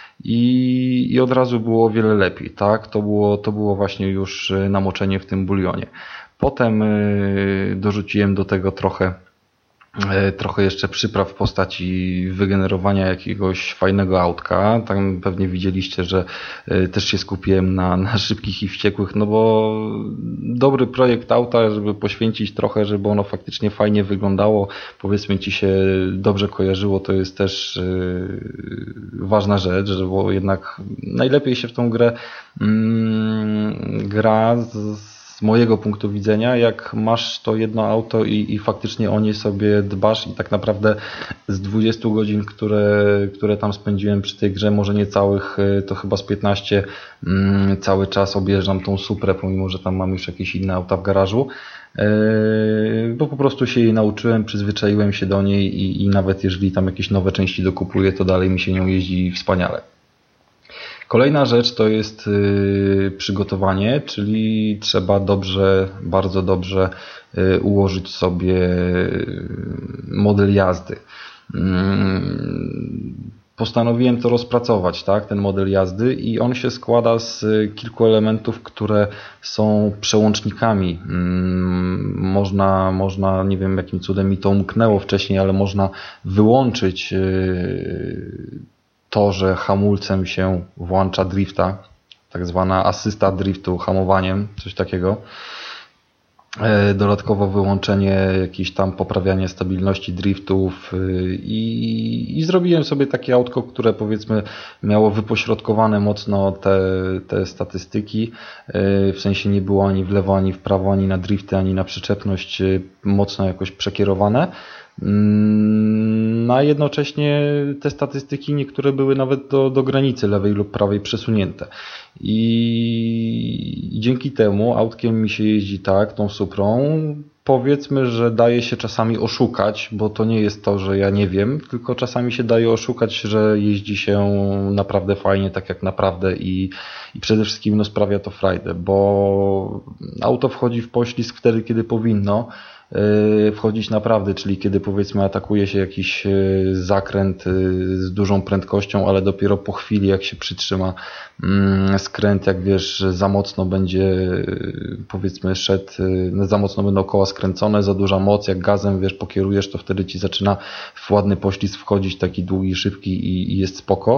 I, i od razu było o wiele lepiej, tak? To było, to było właśnie już namoczenie w tym bulionie. Potem dorzuciłem do tego trochę trochę jeszcze przypraw w postaci wygenerowania jakiegoś fajnego autka. Tam pewnie widzieliście, że też się skupiłem na, na szybkich i wściekłych, no bo dobry projekt auta, żeby poświęcić trochę, żeby ono faktycznie fajnie wyglądało, powiedzmy ci się dobrze kojarzyło, to jest też yy, ważna rzecz, że bo jednak najlepiej się w tą grę mm, gra z Z mojego punktu widzenia, jak masz to jedno auto i, i faktycznie o nie sobie dbasz i tak naprawdę z dwudziestu godzin, które, które tam spędziłem przy tej grze, może nie całych, to chyba z piętnaście, mm, cały czas objeżdżam tą Suprę, pomimo że tam mam już jakieś inne auta w garażu, yy, bo po prostu się jej nauczyłem, przyzwyczaiłem się do niej i, i nawet jeżeli tam jakieś nowe części dokupuję, to dalej mi się nią jeździ wspaniale. Kolejna rzecz to jest przygotowanie, czyli trzeba dobrze, bardzo dobrze ułożyć sobie model jazdy. Postanowiłem to rozpracować, tak, ten model jazdy i on się składa z kilku elementów, które są przełącznikami. Można, można, nie wiem jakim cudem mi to umknęło wcześniej, ale można wyłączyć to, że hamulcem się włącza drifta, tak zwana asysta driftu hamowaniem, coś takiego. Dodatkowo wyłączenie, jakieś tam poprawianie stabilności driftów i, i zrobiłem sobie takie autko, które powiedzmy miało wypośrodkowane mocno te, te statystyki, w sensie nie było ani w lewo, ani w prawo, ani na drifty, ani na przyczepność mocno jakoś przekierowane. No a jednocześnie te statystyki niektóre były nawet do, do granicy lewej lub prawej przesunięte. I dzięki temu autkiem mi się jeździ tak, tą Suprą, powiedzmy, że daje się czasami oszukać, bo to nie jest to, że ja nie wiem, tylko czasami się daje oszukać, że jeździ się naprawdę fajnie, tak jak naprawdę i, i przede wszystkim no, sprawia to frajdę, bo auto wchodzi w poślizg wtedy, kiedy powinno wchodzić naprawdę, czyli kiedy powiedzmy atakuje się jakiś zakręt z dużą prędkością, ale dopiero po chwili jak się przytrzyma skręt, jak wiesz, za mocno będzie powiedzmy szedł, za mocno będą koła skręcone, za duża moc, jak gazem wiesz pokierujesz, to wtedy ci zaczyna w ładny poślizg wchodzić, taki długi, szybki i, i jest spoko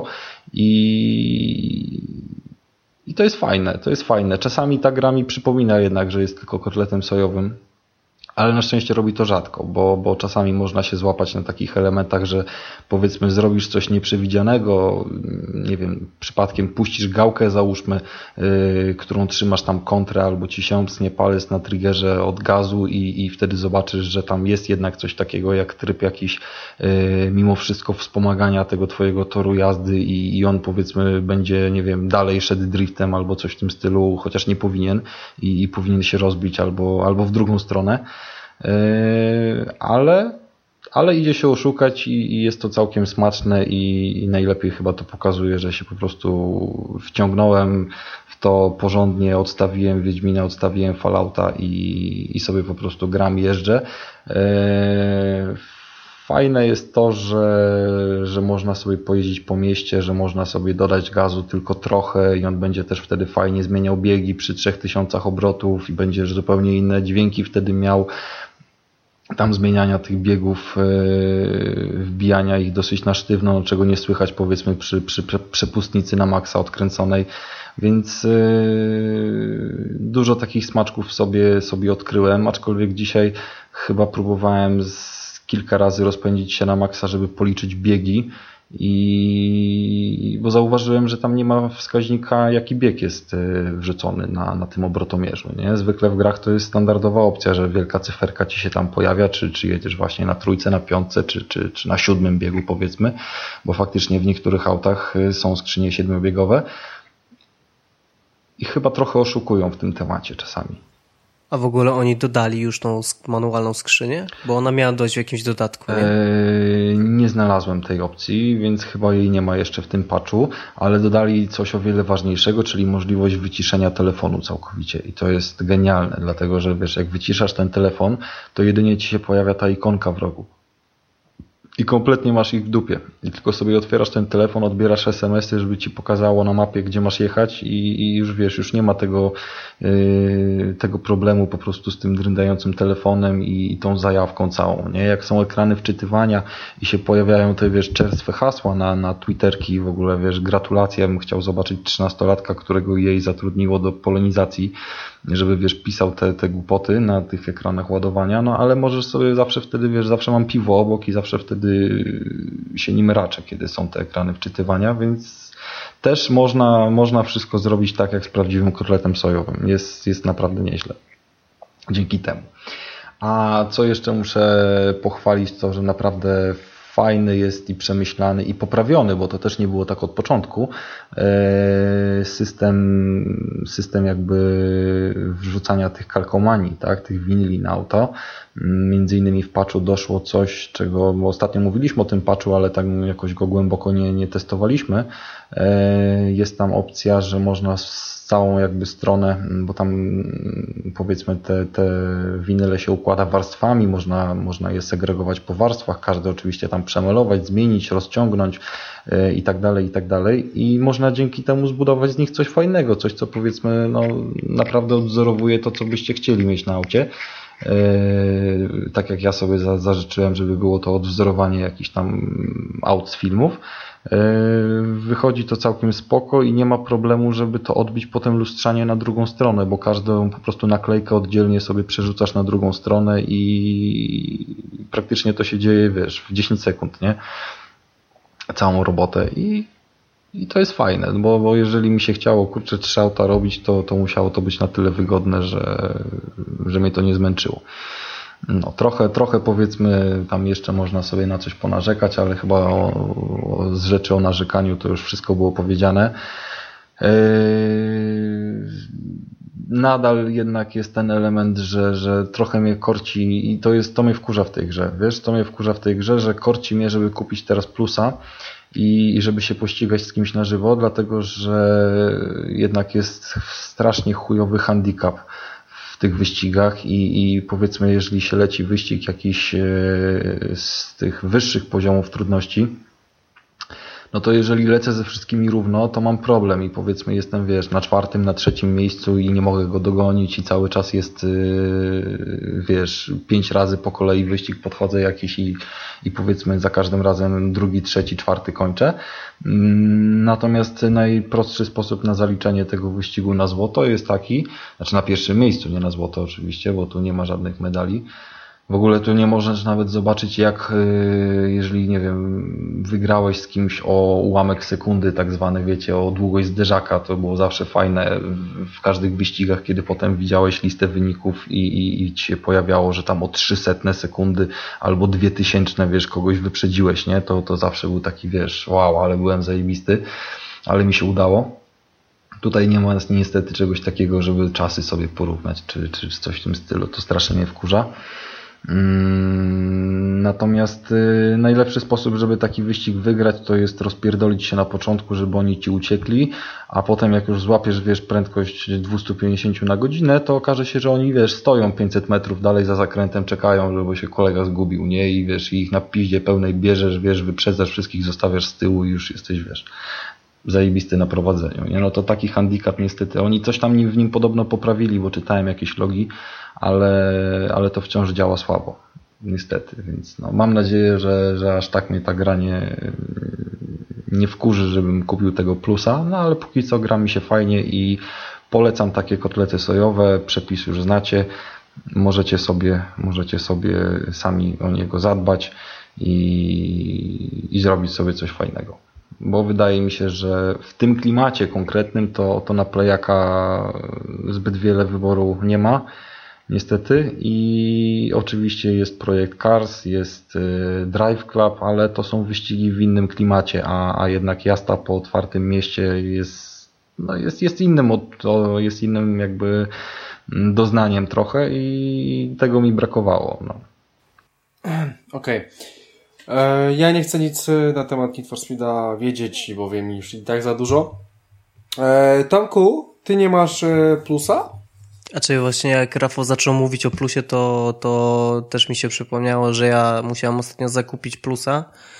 i I to jest fajne, to jest fajne. Czasami ta gra mi przypomina jednak, że jest tylko kotletem sojowym, ale na szczęście robi to rzadko, bo, bo czasami można się złapać na takich elementach, że powiedzmy zrobisz coś nieprzewidzianego, nie wiem, przypadkiem puścisz gałkę, załóżmy, yy, którą trzymasz tam kontrę, albo ci siąpsnie palec na triggerze od gazu i, i wtedy zobaczysz, że tam jest jednak coś takiego jak tryb jakiś yy, mimo wszystko wspomagania tego twojego toru jazdy i, i on powiedzmy będzie, nie wiem, dalej szedł driftem albo coś w tym stylu, chociaż nie powinien i, i powinien się rozbić albo, albo w drugą stronę. Ale, ale idzie się oszukać i, i jest to całkiem smaczne i, i najlepiej chyba to pokazuje, że się po prostu wciągnąłem w to porządnie, odstawiłem Wiedźmina, odstawiłem Fallouta i, i sobie po prostu gram, jeżdżę. Fajne jest to, że, że można sobie pojeździć po mieście, że można sobie dodać gazu tylko trochę i on będzie też wtedy fajnie zmieniał biegi przy trzech tysiącach obrotów i będzie zupełnie inne dźwięki wtedy miał. Tam zmieniania tych biegów, wbijania ich dosyć na sztywno, czego nie słychać powiedzmy przy, przy przepustnicy na maksa odkręconej, więc dużo takich smaczków sobie, sobie odkryłem, aczkolwiek dzisiaj chyba próbowałem z kilka razy rozpędzić się na maksa, żeby policzyć biegi i bo zauważyłem, że tam nie ma wskaźnika, jaki bieg jest wrzucony na, na tym obrotomierzu. Nie? Zwykle w grach to jest standardowa opcja, że wielka cyferka ci się tam pojawia, czy, czy jedziesz właśnie na trójce, na piątce, czy, czy, czy na siódmym biegu powiedzmy, bo faktycznie w niektórych autach są skrzynie siedmiobiegowe i chyba trochę oszukują w tym temacie czasami. A w ogóle oni dodali już tą manualną skrzynię? Bo ona miała dojść w jakimś dodatku, nie? Eee, nie znalazłem tej opcji, więc chyba jej nie ma jeszcze w tym patchu, ale dodali coś o wiele ważniejszego, czyli możliwość wyciszenia telefonu całkowicie. I to jest genialne, dlatego że wiesz, jak wyciszasz ten telefon, to jedynie ci się pojawia ta ikonka w rogu. I kompletnie masz ich w dupie. I tylko sobie otwierasz ten telefon, odbierasz es em esy, żeby ci pokazało na mapie, gdzie masz jechać i, i już wiesz, już nie ma tego, yy, tego problemu po prostu z tym dryndającym telefonem i, i tą zajawką całą. Nie? Jak są ekrany wczytywania i się pojawiają te, wiesz, czerstwe hasła na, na Twitterki, w ogóle, wiesz, gratulacje, ja bym chciał zobaczyć trzynastolatka, którego jej zatrudniło do polonizacji, żeby, wiesz, pisał te, te głupoty na tych ekranach ładowania, no ale możesz sobie zawsze wtedy, wiesz, zawsze mam piwo obok i zawsze wtedy się nim raczę, kiedy są te ekrany wczytywania, więc też można, można wszystko zrobić tak, jak z prawdziwym kotletem sojowym. Jest, jest naprawdę nieźle. Dzięki temu. A co jeszcze muszę pochwalić, to, że naprawdę fajny jest i przemyślany i poprawiony, bo to też nie było tak od początku. System, system jakby wrzucania tych kalkomanii, tak, tych winyli na auto. Między innymi w patchu doszło coś, czego bo ostatnio mówiliśmy o tym patchu, ale tak jakoś go głęboko nie, nie testowaliśmy. Jest tam opcja, że można całą jakby stronę, bo tam powiedzmy te, te winyle się układa warstwami, można, można je segregować po warstwach, każde oczywiście tam przemelować, zmienić, rozciągnąć i tak dalej, i tak dalej. I można dzięki temu zbudować z nich coś fajnego, coś co powiedzmy no, naprawdę odwzorowuje to, co byście chcieli mieć na aucie. Tak jak ja sobie zażyczyłem, żeby było to odwzorowanie jakichś tam aut z filmów. wychodzi to całkiem spoko i nie ma problemu, żeby to odbić potem lustrzanie na drugą stronę, bo każdą po prostu naklejkę oddzielnie sobie przerzucasz na drugą stronę i praktycznie to się dzieje, wiesz, w dziesięć sekund, nie? Całą robotę i, i to jest fajne, bo, bo jeżeli mi się chciało, kurczę, trzy auta robić, to, to musiało to być na tyle wygodne, że, że mnie to nie zmęczyło. No, trochę, trochę powiedzmy tam jeszcze można sobie na coś ponarzekać, ale chyba o, o, z rzeczy o narzekaniu to już wszystko było powiedziane. Yy, nadal jednak jest ten element, że, że trochę mnie korci i to jest, to mnie wkurza w tej grze, wiesz, to mnie wkurza w tej grze, że korci mnie, żeby kupić teraz plusa i, i żeby się pościgać z kimś na żywo, dlatego, że jednak jest strasznie chujowy handicap w tych wyścigach i, i powiedzmy, jeżeli się leci wyścig jakiś z tych wyższych poziomów trudności, no to jeżeli lecę ze wszystkimi równo, to mam problem i powiedzmy jestem, wiesz, na czwartym, na trzecim miejscu i nie mogę go dogonić i cały czas jest, wiesz, pięć razy po kolei wyścig podchodzę jakiś i, i powiedzmy za każdym razem drugi, trzeci, czwarty kończę. Natomiast najprostszy sposób na zaliczenie tego wyścigu na złoto jest taki, znaczy na pierwszym miejscu, nie na złoto oczywiście, bo tu nie ma żadnych medali. W ogóle tu nie możesz nawet zobaczyć, jak jeżeli, nie wiem, wygrałeś z kimś o ułamek sekundy, tak zwany, wiecie, o długość zderzaka, to było zawsze fajne w każdych wyścigach, kiedy potem widziałeś listę wyników i, i, i ci się pojawiało, że tam o trzysta sekundy albo dwie tysięczne, wiesz, kogoś wyprzedziłeś, nie? To, to zawsze był taki, wiesz, wow, ale byłem zajebisty, ale mi się udało. Tutaj nie ma niestety czegoś takiego, żeby czasy sobie porównać, czy, czy coś w tym stylu, to strasznie mnie wkurza. Natomiast najlepszy sposób, żeby taki wyścig wygrać, to jest rozpierdolić się na początku, żeby oni ci uciekli, a potem jak już złapiesz, wiesz, prędkość dwieście pięćdziesiąt na godzinę, to okaże się, że oni, wiesz, stoją pięćset metrów dalej za zakrętem, czekają, żeby się kolega zgubił, nie? I wiesz, ich na piździe pełnej bierzesz, wiesz, wyprzedzasz wszystkich, zostawiasz z tyłu i już jesteś, wiesz, zajebisty na prowadzeniu, nie? No to taki handicap niestety. Oni coś tam w nim podobno poprawili, bo czytałem jakieś logi, ale, ale to wciąż działa słabo. Niestety, więc no, mam nadzieję, że, że aż tak mnie ta gra nie, nie wkurzy, żebym kupił tego plusa, no ale póki co gra mi się fajnie i polecam takie kotlety sojowe, przepis już znacie, możecie sobie, możecie sobie sami o niego zadbać i, i zrobić sobie coś fajnego. Bo wydaje mi się, że w tym klimacie konkretnym to, to na Playaka zbyt wiele wyboru nie ma, niestety. I oczywiście jest projekt Cars, jest Drive Club, ale to są wyścigi w innym klimacie, a, a jednak jazda po otwartym mieście jest, no jest, jest innym, to jest innym jakby doznaniem trochę i tego mi brakowało. No. Okej. Okay. Ja nie chcę nic na temat Need for Speeda wiedzieć, bo wiem już i tak za dużo. Tomku, ty nie masz plusa? Znaczy właśnie jak Rafał zaczął mówić o plusie, to, to też mi się przypomniało, że ja musiałem ostatnio zakupić plusa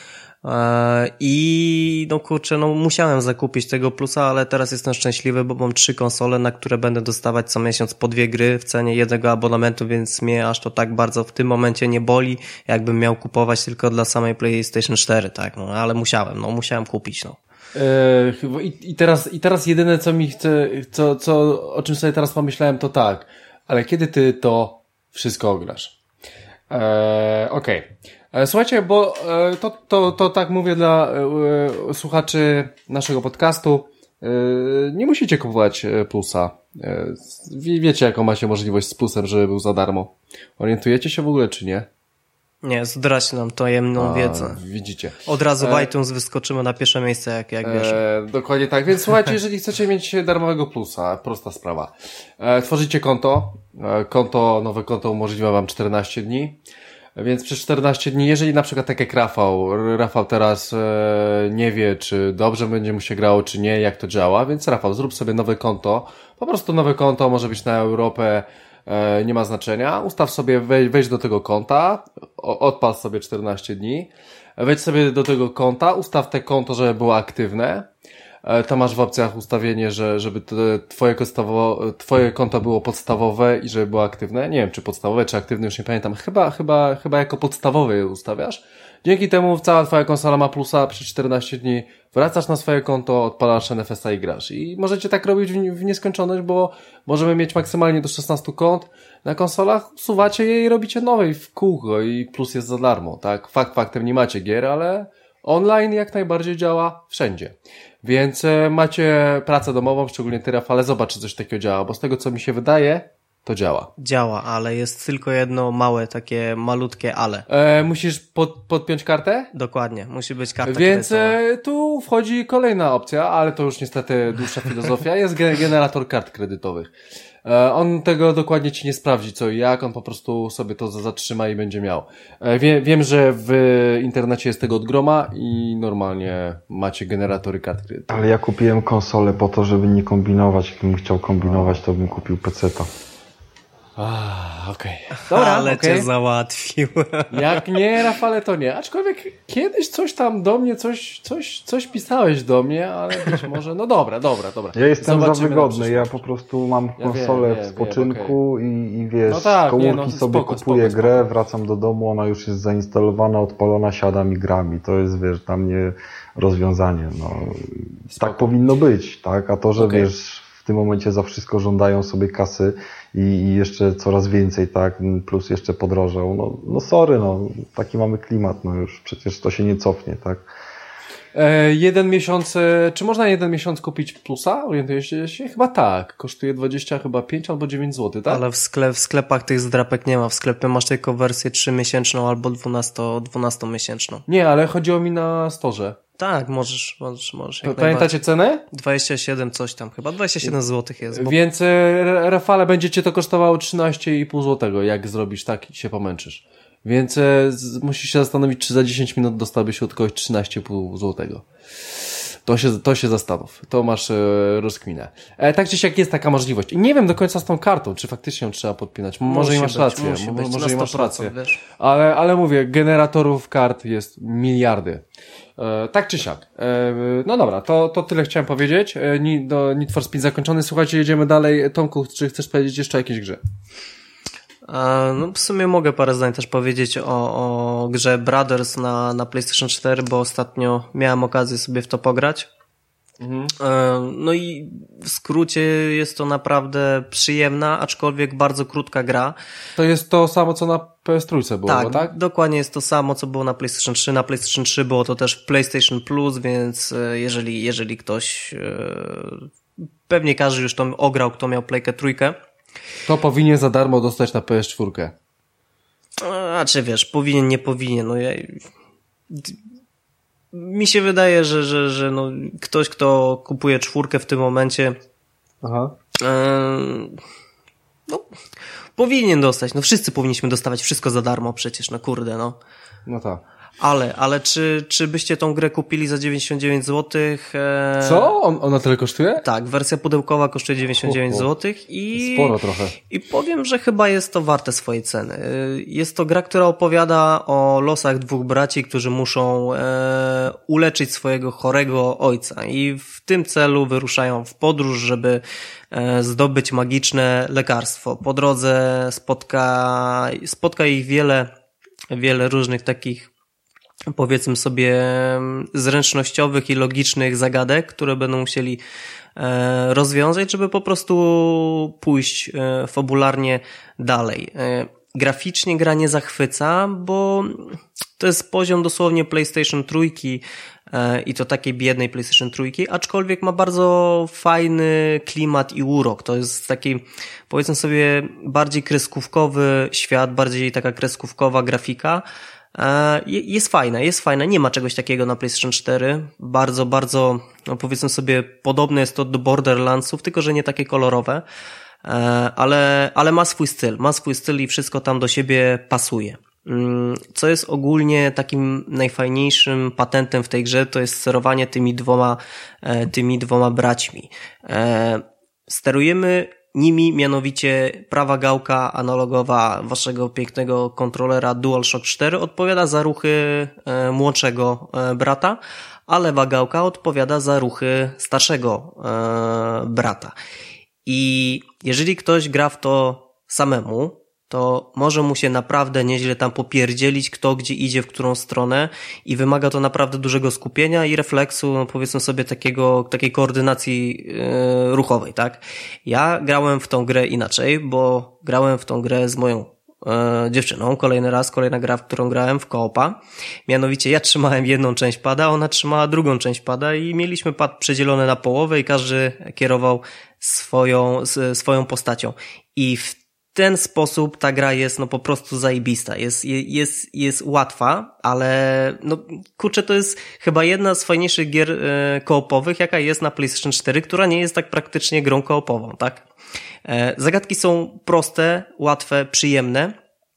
i no kurczę, no musiałem zakupić tego plusa, ale teraz jestem szczęśliwy, bo mam trzy konsole, na które będę dostawać co miesiąc po dwie gry w cenie jednego abonamentu, więc mnie aż to tak bardzo w tym momencie nie boli, jakbym miał kupować tylko dla samej PlayStation cztery, tak, no ale musiałem, no musiałem kupić, no. Yy, i, i teraz i teraz jedyne co mi chce, co, co, o czym sobie teraz pomyślałem, to tak, ale kiedy ty to wszystko ograsz? Eee, Okej. Okay. Słuchajcie, bo e, to, to, to tak mówię dla e, słuchaczy naszego podcastu. E, nie musicie kupować plusa. E, wiecie, jaką macie możliwość z plusem, żeby był za darmo. Orientujecie się w ogóle, czy nie? Nie, zdrać nam tajemną wiedzę. Widzicie. Od razu w e, iTunes wyskoczymy na pierwsze miejsce, jak, jak wiesz. E, dokładnie tak. Więc słuchajcie, jeżeli chcecie mieć darmowego plusa, prosta sprawa. E, tworzycie konto. E, konto, nowe konto umożliwia wam czternaście dni. Więc przez czternaście dni, jeżeli na przykład tak jak Rafał, Rafał teraz e, nie wie, czy dobrze będzie mu się grało, czy nie, jak to działa, więc Rafał, zrób sobie nowe konto. Po prostu nowe konto, może być na Europę, e, nie ma znaczenia. Ustaw sobie, wej, wejdź do tego konta, o, odpal sobie czternaście dni, wejdź sobie do tego konta, ustaw te konto, żeby było aktywne. To masz w opcjach ustawienie, że żeby twoje, podstawowe, twoje konto było podstawowe i żeby było aktywne. Nie wiem, czy podstawowe, czy aktywne, już nie pamiętam. Chyba, chyba, chyba jako podstawowe je ustawiasz. Dzięki temu cała twoja konsola ma plusa przez czternaście dni, wracasz na swoje konto, odpalasz N F S a i grasz. I możecie tak robić w, w nieskończoność, bo możemy mieć maksymalnie do szesnastu kont na konsolach, usuwacie je i robicie nowej w kółko i plus jest za darmo, tak? Fakt faktem nie macie gier, ale online jak najbardziej działa wszędzie. Więc e, macie pracę domową, szczególnie ty, Rafale, zobacz, czy coś takiego działa, bo z tego, co mi się wydaje, to działa. Działa, ale jest tylko jedno małe, takie malutkie ale. E, musisz pod, podpiąć kartę? Dokładnie, musi być karta Więc kredytowa. e, tu wchodzi kolejna opcja, ale to już niestety dłuższa filozofia, jest ge- generator kart kredytowych. E, on tego dokładnie ci nie sprawdzi co i jak, on po prostu sobie to zatrzyma i będzie miał. E, wie, wiem, że w internecie jest tego od groma i normalnie macie generatory kart kredytowych. Ale ja kupiłem konsolę po to, żeby nie kombinować. Gdybym chciał kombinować, to bym kupił peceta. Ah, okej. Okay. Dobra, ale okay. cię załatwił. Jak nie, Rafale, to nie. Aczkolwiek kiedyś coś tam do mnie, coś, coś, coś pisałeś do mnie, ale być może, no dobra, dobra, dobra. Ja jestem za Zobaczymy wygodny, ja po prostu mam konsolę ja wiem, w wiem, spoczynku wiem, okay. i, i wiesz, no tak, z komórki nie, no, sobie spoko, kupuję spoko, grę, spoko. wracam do domu, ona już jest zainstalowana, odpalona, siadam i gram i to jest, wiesz, dla mnie rozwiązanie. No, tak powinno być, tak? A to, że okay. wiesz, w tym momencie za wszystko żądają sobie kasy i, i jeszcze coraz więcej, tak? Plus jeszcze podrożał. No, no sorry, no, taki mamy klimat, no już przecież to się nie cofnie, tak? E, jeden miesiąc, e, czy można jeden miesiąc kupić plusa? Orientujecie się? Chyba tak. Kosztuje dwadzieścia, chyba pięć albo dziewięć złotych, tak? Ale w, sklep, w sklepach tych zdrapek nie ma. W sklepie masz tylko wersję trzymiesięczną albo dwunastomiesięczną. Nie, ale chodziło mi na storze. Tak, możesz, możesz, możesz. Pamiętacie cenę? dwadzieścia siedem coś tam, chyba dwadzieścia siedem złotych jest. Bo... Więc e, Rafale, będzie cię to kosztowało trzynaście i pół złotego, jak zrobisz tak i się pomęczysz. Więc e, z, musisz się zastanowić, czy za dziesięć minut dostałbyś od kogoś trzynaście i pół złotego. To się, to się zastanów. To masz e, rozkminę. E, tak czy siak jest taka możliwość. I nie wiem do końca z tą kartą, czy faktycznie ją trzeba podpinać. Może i masz być, rację. musi być, Może i masz rację. Wiesz? Ale, ale mówię, generatorów kart jest miliardy. E, tak czy siak. E, no dobra, to, to tyle chciałem powiedzieć. E, ni, do Need for Speed zakończony. Słuchajcie, jedziemy dalej. Tomku, czy chcesz powiedzieć jeszcze o jakiejś grze? No w sumie mogę parę zdań też powiedzieć o, o grze Brothers na, na PlayStation cztery, bo ostatnio miałem okazję sobie w to pograć. Mhm. No i w skrócie jest to naprawdę przyjemna, aczkolwiek bardzo krótka gra. To jest to samo, co na P S trzy było, tak? tak? Dokładnie jest to samo, co było na PlayStation trzy. Na PlayStation trzy było to też PlayStation Plus, więc jeżeli, jeżeli ktoś, pewnie każdy już to ograł, kto miał Playkę trójkę, to powinien za darmo dostać na P S cztery. A czy wiesz, powinien, nie powinien, no ja... Mi się wydaje, że, że, że no, ktoś, kto kupuje czwórkę w tym momencie, Aha. Yy, no, powinien dostać, no wszyscy powinniśmy dostawać wszystko za darmo przecież, no kurde, no. No tak. Ale, ale czy, czy byście tą grę kupili za dziewięćdziesiąt dziewięć złotych? E... Co? On, ona tyle kosztuje? Tak, wersja pudełkowa kosztuje dziewięćdziesiąt dziewięć złotych i... Sporo trochę. I powiem, że chyba jest to warte swojej ceny. Jest to gra, która opowiada o losach dwóch braci, którzy muszą e, uleczyć swojego chorego ojca i w tym celu wyruszają w podróż, żeby e, zdobyć magiczne lekarstwo. Po drodze spotka, spotka ich wiele, wiele różnych takich, powiedzmy sobie, zręcznościowych i logicznych zagadek, które będą musieli e, rozwiązać, żeby po prostu pójść e, fabularnie dalej. E, graficznie gra nie zachwyca, bo to jest poziom dosłownie PlayStation trójki e, i to takiej biednej PlayStation trójki, aczkolwiek ma bardzo fajny klimat i urok. To jest taki, powiedzmy sobie, bardziej kreskówkowy świat, bardziej taka kreskówkowa grafika. Jest fajna, jest fajna. Nie ma czegoś takiego na PlayStation cztery. Bardzo, bardzo, no powiedzmy sobie, podobne jest to do Borderlandsów, tylko że nie takie kolorowe. Ale, ale ma swój styl, ma swój styl i wszystko tam do siebie pasuje. Co jest ogólnie takim najfajniejszym patentem w tej grze, to jest sterowanie tymi dwoma, tymi dwoma braćmi. Sterujemy nimi, mianowicie prawa gałka analogowa waszego pięknego kontrolera DualShock cztery odpowiada za ruchy e, młodszego e, brata, a lewa gałka odpowiada za ruchy starszego e, brata. I jeżeli ktoś gra w to samemu, to może mu się naprawdę nieźle tam popierdzielić, kto gdzie idzie, w którą stronę i wymaga to naprawdę dużego skupienia i refleksu, no powiedzmy sobie takiego, takiej koordynacji yy, ruchowej, tak? Ja grałem w tą grę inaczej, bo grałem w tą grę z moją yy, dziewczyną, kolejny raz, kolejna gra, w którą grałem w koopa. Mianowicie ja trzymałem jedną część pada, ona trzymała drugą część pada i mieliśmy pad przedzielony na połowę i każdy kierował swoją, swoją postacią. I w ten sposób ta gra jest no po prostu zajebista, jest, jest, jest łatwa, ale no kurczę, to jest chyba jedna z fajniejszych gier e, koopowych, jaka jest na PlayStation cztery, która nie jest tak praktycznie grą koopową, tak? E, zagadki są proste, łatwe, przyjemne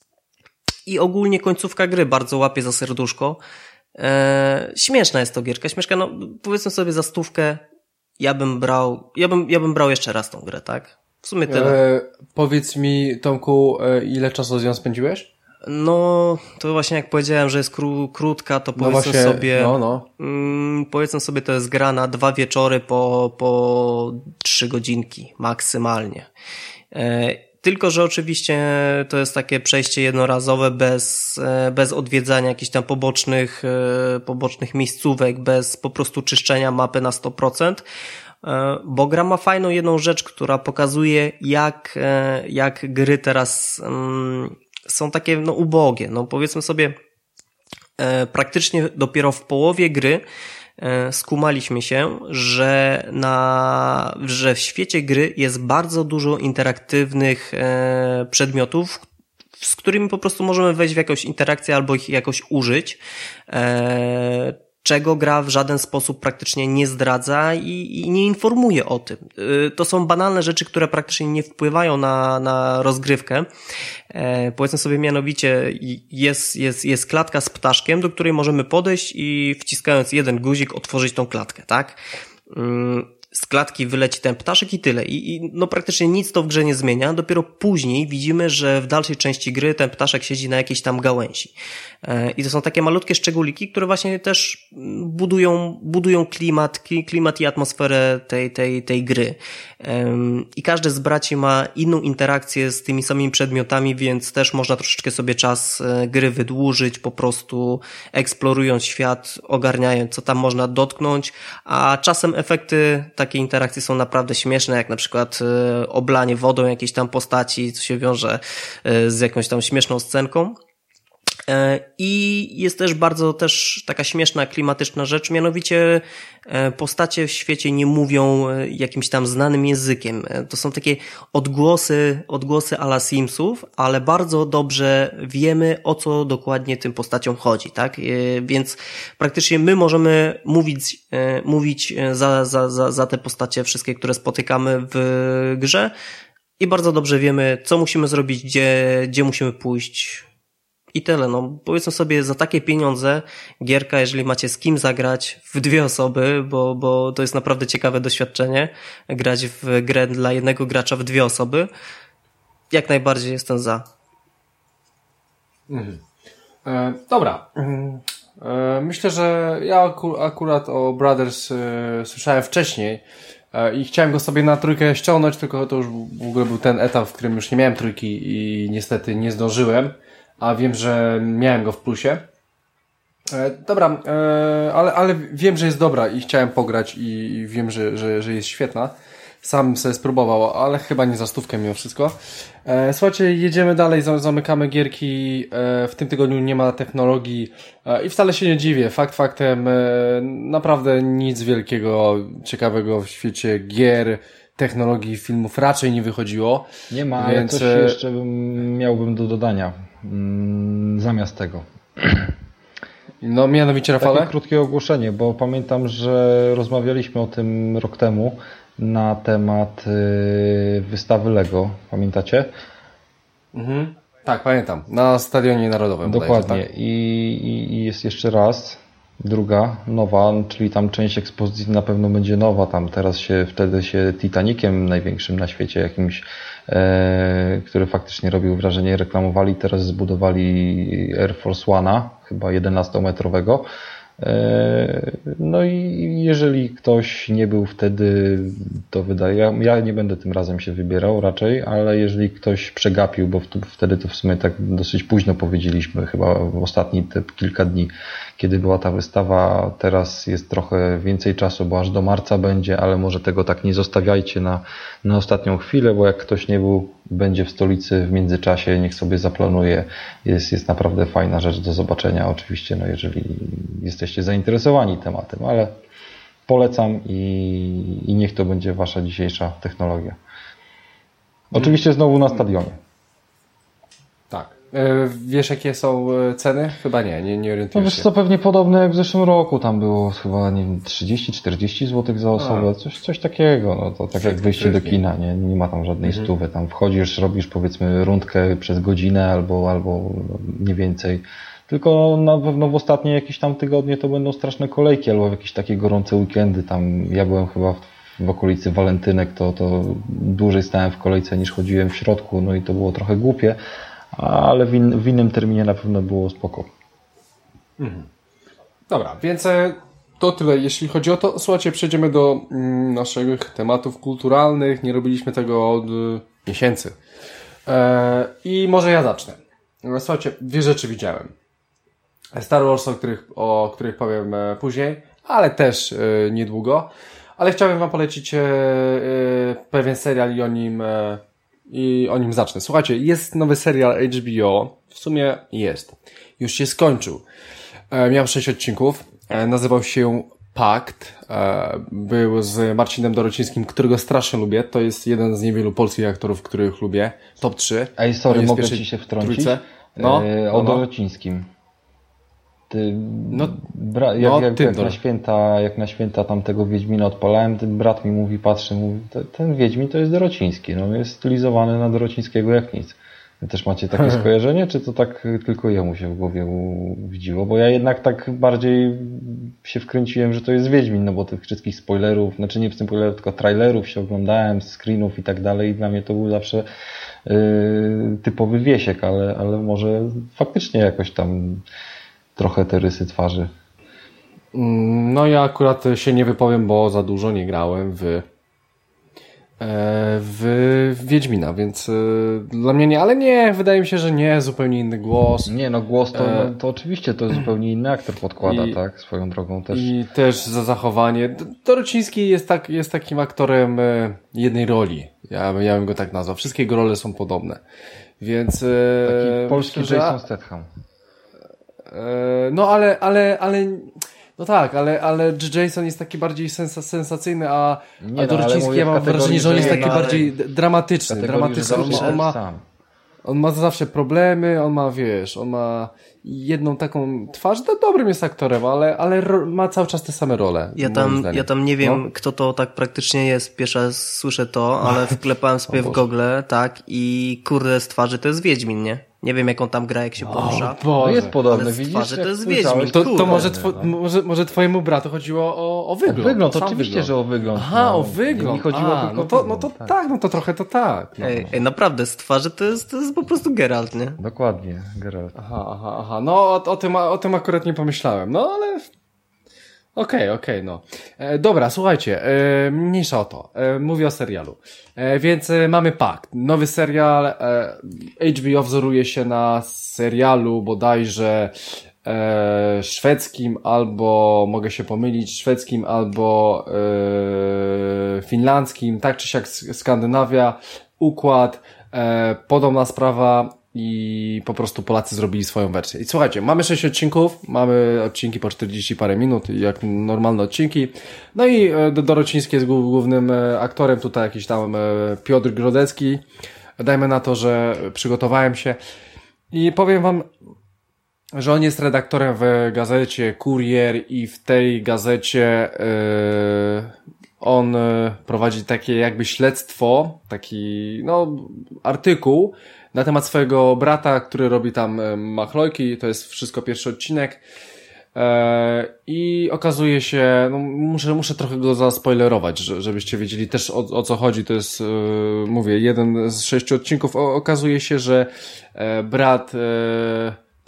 i ogólnie końcówka gry bardzo łapie za serduszko. E, śmieszna jest to gierka, śmieszka, no powiedzmy sobie za stówkę, ja bym brał, ja bym, ja bym brał jeszcze raz tą grę, tak? W sumie tyle. E, powiedz mi, Tomku, e, ile czasu z nią spędziłeś? No, to właśnie jak powiedziałem, że jest kró, krótka, to powiedzmy no właśnie, sobie, no, no. Mm, powiedzmy sobie, to jest gra na dwa wieczory po, po trzy godzinki maksymalnie. E, tylko, że oczywiście to jest takie przejście jednorazowe bez, e, bez odwiedzania jakichś tam pobocznych, e, pobocznych miejscówek, bez po prostu czyszczenia mapy na sto procent. Bo gra ma fajną jedną rzecz, która pokazuje jak, jak gry teraz um, są takie no ubogie. No powiedzmy sobie, e, praktycznie dopiero w połowie gry e, skumaliśmy się, że na, że w świecie gry jest bardzo dużo interaktywnych e, przedmiotów, z którymi po prostu możemy wejść w jakąś interakcję albo ich jakoś użyć. E, czego gra w żaden sposób praktycznie nie zdradza i, i nie informuje o tym. To są banalne rzeczy, które praktycznie nie wpływają na, na rozgrywkę. E, powiedzmy sobie mianowicie, jest, jest, jest klatka z ptaszkiem, do której możemy podejść i wciskając jeden guzik otworzyć tą klatkę, tak? Z klatki wyleci ten ptaszek i tyle. I, i no praktycznie nic to w grze nie zmienia. Dopiero później widzimy, że w dalszej części gry ten ptaszek siedzi na jakiejś tam gałęzi. E, I to są takie malutkie szczególiki, które właśnie też budują, budują klimat, klimat i atmosferę tej, tej, tej gry. E, I każdy z braci ma inną interakcję z tymi samymi przedmiotami, więc też można troszeczkę sobie czas gry wydłużyć, po prostu eksplorując świat, ogarniając, co tam można dotknąć, a czasem efekty takie interakcje są naprawdę śmieszne, jak na przykład e, oblanie wodą jakiejś tam postaci, co się wiąże e, z jakąś tam śmieszną scenką. E, I jest też bardzo też taka śmieszna, klimatyczna rzecz, mianowicie e, postacie w świecie nie mówią e, jakimś tam znanym językiem. E, to są takie odgłosy, odgłosy a la Simsów, ale bardzo dobrze wiemy, o co dokładnie tym postaciom chodzi, tak? E, więc praktycznie my możemy mówić, e, mówić za, za, za, za te postacie wszystkie, które spotykamy w grze i bardzo dobrze wiemy, co musimy zrobić, gdzie, gdzie musimy pójść. I tyle, no powiedzmy sobie, za takie pieniądze gierka, jeżeli macie z kim zagrać w dwie osoby, bo, bo to jest naprawdę ciekawe doświadczenie, grać w grę dla jednego gracza w dwie osoby, jak najbardziej jestem za. Mhm. E, dobra. E, myślę, że ja aku, akurat o Brothers e, słyszałem wcześniej e, i chciałem go sobie na trójkę ściągnąć, tylko to już w ogóle był ten etap, w którym już nie miałem trójki i niestety nie zdążyłem. A wiem, że miałem go w plusie. E, dobra, e, ale, ale wiem, że jest dobra i chciałem pograć i, i wiem, że, że, że jest świetna. Sam sobie spróbował, ale chyba nie za stówkę mimo wszystko. E, słuchajcie, jedziemy dalej, zamykamy gierki. E, w tym tygodniu nie ma technologii e, i wcale się nie dziwię. Fakt faktem, e, naprawdę nic wielkiego, ciekawego w świecie gier, technologii, filmów raczej nie wychodziło. Nie ma, ale więc... coś jeszcze bym, miałbym do dodania mm, zamiast tego. No mianowicie, Rafale? Takie krótkie ogłoszenie, bo pamiętam, że rozmawialiśmy o tym rok temu na temat y, wystawy Lego. Pamiętacie? Mhm. Tak, pamiętam. Na Stadionie Narodowym. Dokładnie. Bodajże, tak? I, I jest jeszcze raz druga, nowa, czyli tam część ekspozycji na pewno będzie nowa. Tam teraz się wtedy się Titaniciem największym na świecie jakimś, e, który faktycznie robił wrażenie, reklamowali. Teraz zbudowali Air Force One'a, chyba jedenastometrowego. No i jeżeli ktoś nie był wtedy, to wydaje, ja, ja nie będę tym razem się wybierał raczej, ale jeżeli ktoś przegapił, bo wtedy to w sumie tak dosyć późno powiedzieliśmy, chyba w ostatnie te kilka dni, kiedy była ta wystawa, teraz jest trochę więcej czasu, bo aż do marca będzie, ale może tego tak nie zostawiajcie na, na ostatnią chwilę, bo jak ktoś nie był, będzie w stolicy w międzyczasie, niech sobie zaplanuje. Jest, jest naprawdę fajna rzecz do zobaczenia, oczywiście, no jeżeli jesteście zainteresowani tematem, ale polecam i, i niech to będzie wasza dzisiejsza technologia. Oczywiście znowu na stadionie. Tak. Wiesz, jakie są ceny? Chyba nie, nie, nie orientuję no się. Wiesz co, pewnie podobne jak w zeszłym roku, tam było chyba nie wiem, trzydzieści czterdzieści złotych za osobę, coś, coś takiego, no to tak jak wyjście do kina, nie, nie ma tam żadnej mhm. stówy, tam wchodzisz, robisz powiedzmy rundkę przez godzinę albo, albo nie więcej, tylko na pewno w ostatnie jakieś tam tygodnie to będą straszne kolejki albo jakieś takie gorące weekendy, tam ja byłem chyba w, w okolicy walentynek, to, to dłużej stałem w kolejce niż chodziłem w środku, no i to było trochę głupie, ale w, in, w innym terminie na pewno było spoko. Mhm. Dobra, więc to tyle, jeśli chodzi o to. Słuchajcie, przejdziemy do mm, naszych tematów kulturalnych. Nie robiliśmy tego od y, miesięcy. E, I może ja zacznę. Słuchajcie, dwie rzeczy widziałem. Star Wars, o których, o których powiem e, później, ale też e, niedługo. Ale chciałbym wam polecić e, e, pewien serial i o nim... E, I o nim zacznę. Słuchajcie, jest nowy serial H B O. W sumie jest. Już się skończył. E, miał sześć odcinków. E, nazywał się Pakt. E, był z Marcinem Dorocińskim, którego strasznie lubię. To jest jeden z niewielu polskich aktorów, których lubię. Top trzy. Ej, sorry, mogę ci się wtrącić? Trójce. No, e, o no. Dorocińskim. Ty, no, bra, jak, no, jak, ty, jak na święta, jak na święta tamtego Wiedźmina odpalałem, ten brat mi mówi, patrzy, mówi, ten Wiedźmin to jest Dorociński, no jest stylizowany na Dorocińskiego jak nic. Wy też macie takie skojarzenie, czy to tak tylko jemu się w głowie widziło? Bo ja jednak tak bardziej się wkręciłem, że to jest Wiedźmin, no bo tych wszystkich spoilerów, znaczy nie w tym spoilerów, tylko trailerów się oglądałem, screenów i tak dalej i dla mnie to był zawsze yy, typowy Wiesiek, ale, ale może faktycznie jakoś tam trochę te rysy twarzy. No ja akurat się nie wypowiem, bo za dużo nie grałem w w Wiedźmina, więc dla mnie nie, ale nie, wydaje mi się, że nie, zupełnie inny głos. Nie, no głos to, no, to oczywiście to zupełnie inny aktor podkłada, i, tak, swoją drogą też. I też za zachowanie. Dorociński jest, tak, jest takim aktorem jednej roli. Ja, ja bym go tak nazwał. Wszystkie jego role są podobne. Więc taki polski myślę, Jason Statham. No ale, ale, ale no tak, ale, ale Jason jest taki bardziej sens- sensacyjny, a, a Dorociński, ja mam wrażenie, że on jest taki no, bardziej dramatyczny. dramatyczny. On, ma, on, ma, on ma zawsze problemy, on ma, wiesz, on ma jedną taką twarz, to dobrym jest aktorem, ale, ale ro, ma cały czas te same role. Ja tam, ja tam nie wiem, no? Kto to tak praktycznie jest, pierwszy raz słyszę to, ale wklepałem sobie w Google, tak, i kurde, z twarzy to jest Wiedźmin, nie? Nie wiem, jak on tam gra, jak się porusza. No jest podobny, widzisz? Twarzy, to jest Wiedźmin. To, to może, two, no. może, może twojemu bratu chodziło o, o wygląd. O wygląd, oczywiście, wygląd. Że o wygląd. Aha, no. o wygląd. Nie chodziło A, tylko no to, no to tak. tak, no to trochę to tak. No. Ej, ej, naprawdę, z twarzy to jest, to jest po prostu Geralt, nie? Dokładnie, Geralt. Aha, aha, aha. No o, o, tym, o tym akurat nie pomyślałem. No ale... Okej, okay, okej, okay, no. E, dobra, słuchajcie, e, mniejsza o to. E, mówię o serialu. E, więc e, mamy Pakt. Nowy serial. E, H B O wzoruje się na serialu bodajże e, szwedzkim albo, mogę się pomylić, szwedzkim albo e, finlandzkim. Tak czy siak Skandynawia. Układ. E, podobna sprawa. I po prostu Polacy zrobili swoją wersję. I słuchajcie, mamy sześć odcinków, mamy odcinki po czterdzieści parę minut, jak normalne odcinki. No i Dorociński jest głównym aktorem, tutaj jakiś tam Piotr Grodecki. Dajmy na to, że przygotowałem się. I powiem wam, że on jest redaktorem w gazecie Kurier i w tej gazecie yy, on prowadzi takie jakby śledztwo, taki no artykuł na temat swojego brata, który robi tam machlojki, to jest wszystko pierwszy odcinek eee, i okazuje się, no muszę, muszę trochę go zaspoilerować, żebyście wiedzieli też o, o co chodzi, to jest, e, mówię, jeden z sześciu odcinków, o, okazuje się, że e, brat e,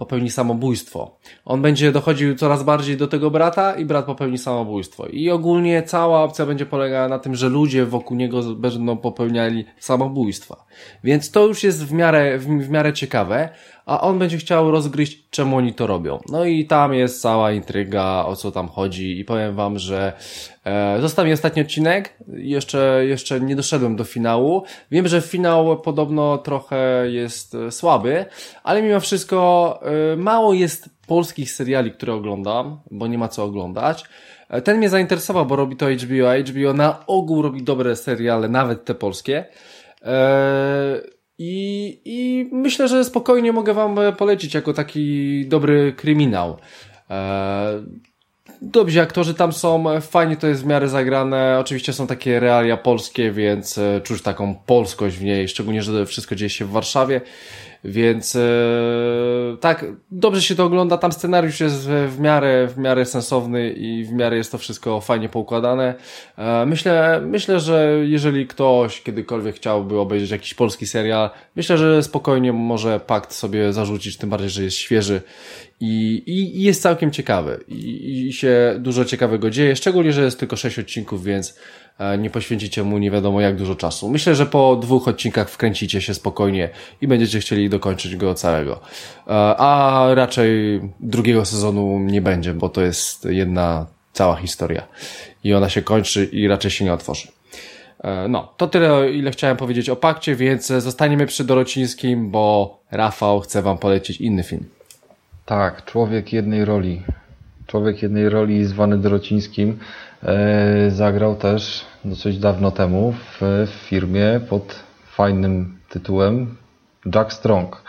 popełni samobójstwo. On będzie dochodził coraz bardziej do tego brata i brat popełni samobójstwo. I ogólnie cała opcja będzie polegała na tym, że ludzie wokół niego będą popełniali samobójstwa. Więc to już jest w miarę, w, w miarę ciekawe, a on będzie chciał rozgryźć, czemu oni to robią. No i tam jest cała intryga, o co tam chodzi i powiem wam, że e, został mi ostatni odcinek, jeszcze, jeszcze nie doszedłem do finału. Wiem, że finał podobno trochę jest e, słaby, ale mimo wszystko e, mało jest polskich seriali, które oglądam, bo nie ma co oglądać. E, ten mnie zainteresował, bo robi to H B O, a H B O na ogół robi dobre seriale, nawet te polskie. E, I, I myślę, że spokojnie mogę wam polecić jako taki dobry kryminał. Eee, dobrzy aktorzy tam są, fajnie to jest w miarę zagrane. Oczywiście są takie realia polskie, więc e, czuć taką polskość w niej, szczególnie, że wszystko dzieje się w Warszawie. Więc e, tak, dobrze się to ogląda, tam scenariusz jest w miarę, w miarę sensowny i w miarę jest to wszystko fajnie poukładane. E, myślę, myślę, że jeżeli ktoś kiedykolwiek chciałby obejrzeć jakiś polski serial, myślę, że spokojnie może Pakt sobie zarzucić, tym bardziej, że jest świeży i, i, i jest całkiem ciekawy i, i się dużo ciekawego dzieje, szczególnie, że jest tylko sześć odcinków, więc nie poświęcicie mu nie wiadomo jak dużo czasu. Myślę, że po dwóch odcinkach wkręcicie się spokojnie i będziecie chcieli dokończyć go całego. A raczej drugiego sezonu nie będzie, bo to jest jedna cała historia i ona się kończy i raczej się nie otworzy. No, to tyle, ile chciałem powiedzieć o Pakcie, więc zostaniemy przy Dorocińskim, bo Rafał chce wam polecić inny film. Tak, Człowiek jednej roli. Człowiek jednej roli zwany Dorocińskim e, zagrał też dosyć dawno temu w, w firmie pod fajnym tytułem Jack Strong.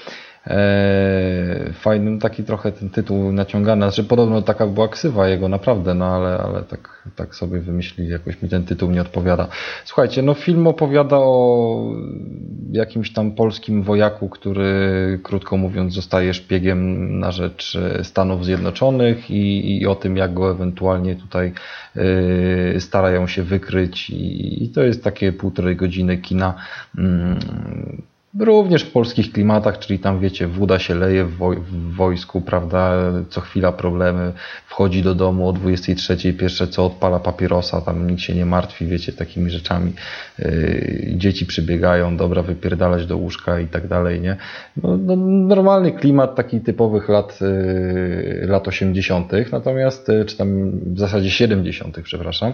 E, fajnym, taki trochę ten tytuł naciągany, znaczy podobno taka była ksywa jego naprawdę, no ale, ale tak, tak sobie wymyślili, jakoś mi ten tytuł nie odpowiada. Słuchajcie, no film opowiada o jakimś tam polskim wojaku, który krótko mówiąc zostaje szpiegiem na rzecz Stanów Zjednoczonych i, i o tym, jak go ewentualnie tutaj y, starają się wykryć i, i to jest takie półtorej godziny kina. Mm, Również w polskich klimatach, czyli tam wiecie, woda się leje w, woj w wojsku, prawda, co chwila problemy, wchodzi do domu o dwudziestej trzeciej, pierwsze co odpala papierosa, tam nikt się nie martwi, wiecie, takimi rzeczami. Yy, dzieci przybiegają, dobra, wypierdalać do łóżka i tak dalej, nie? No, no, normalny klimat taki typowych lat, yy, lat osiemdziesiątych, natomiast, yy, czy tam w zasadzie siedemdziesiątych, przepraszam.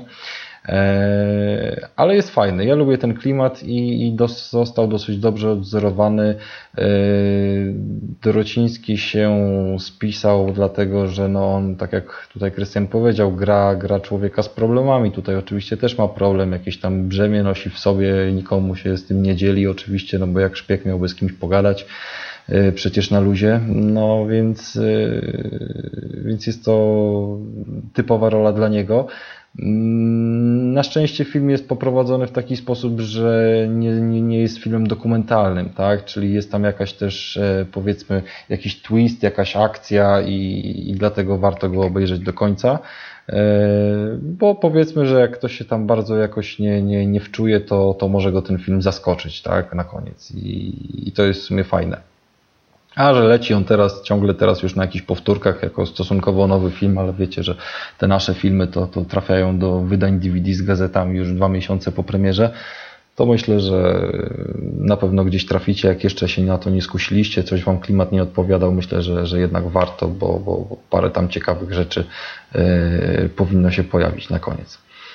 Ale jest fajny. Ja lubię ten klimat i, i dos, został dosyć dobrze odwzorowany. Dorociński się spisał, dlatego że no on, tak jak tutaj Krystian powiedział, gra, gra człowieka z problemami. Tutaj oczywiście też ma problem, jakieś tam brzemię nosi w sobie, nikomu się z tym nie dzieli oczywiście, no bo jak szpieg miałby z kimś pogadać, przecież na luzie, no więc, więc jest to typowa rola dla niego. Na szczęście film jest poprowadzony w taki sposób, że nie, nie, nie jest filmem dokumentalnym, tak? Czyli jest tam jakaś też, powiedzmy, jakiś twist, jakaś akcja i, i dlatego warto go obejrzeć do końca. Bo powiedzmy, że jak ktoś się tam bardzo jakoś nie, nie, nie wczuje, to, to może go ten film zaskoczyć, tak? Na koniec. I, i to jest w sumie fajne. A że leci on teraz, ciągle teraz już na jakichś powtórkach jako stosunkowo nowy film, ale wiecie, że te nasze filmy to, to trafiają do wydań D V D z gazetami już dwa miesiące po premierze, to myślę, że na pewno gdzieś traficie, jak jeszcze się na to nie skusiliście, coś wam klimat nie odpowiadał, myślę, że, że jednak warto, bo, bo, bo parę tam ciekawych rzeczy yy, powinno się pojawić na koniec.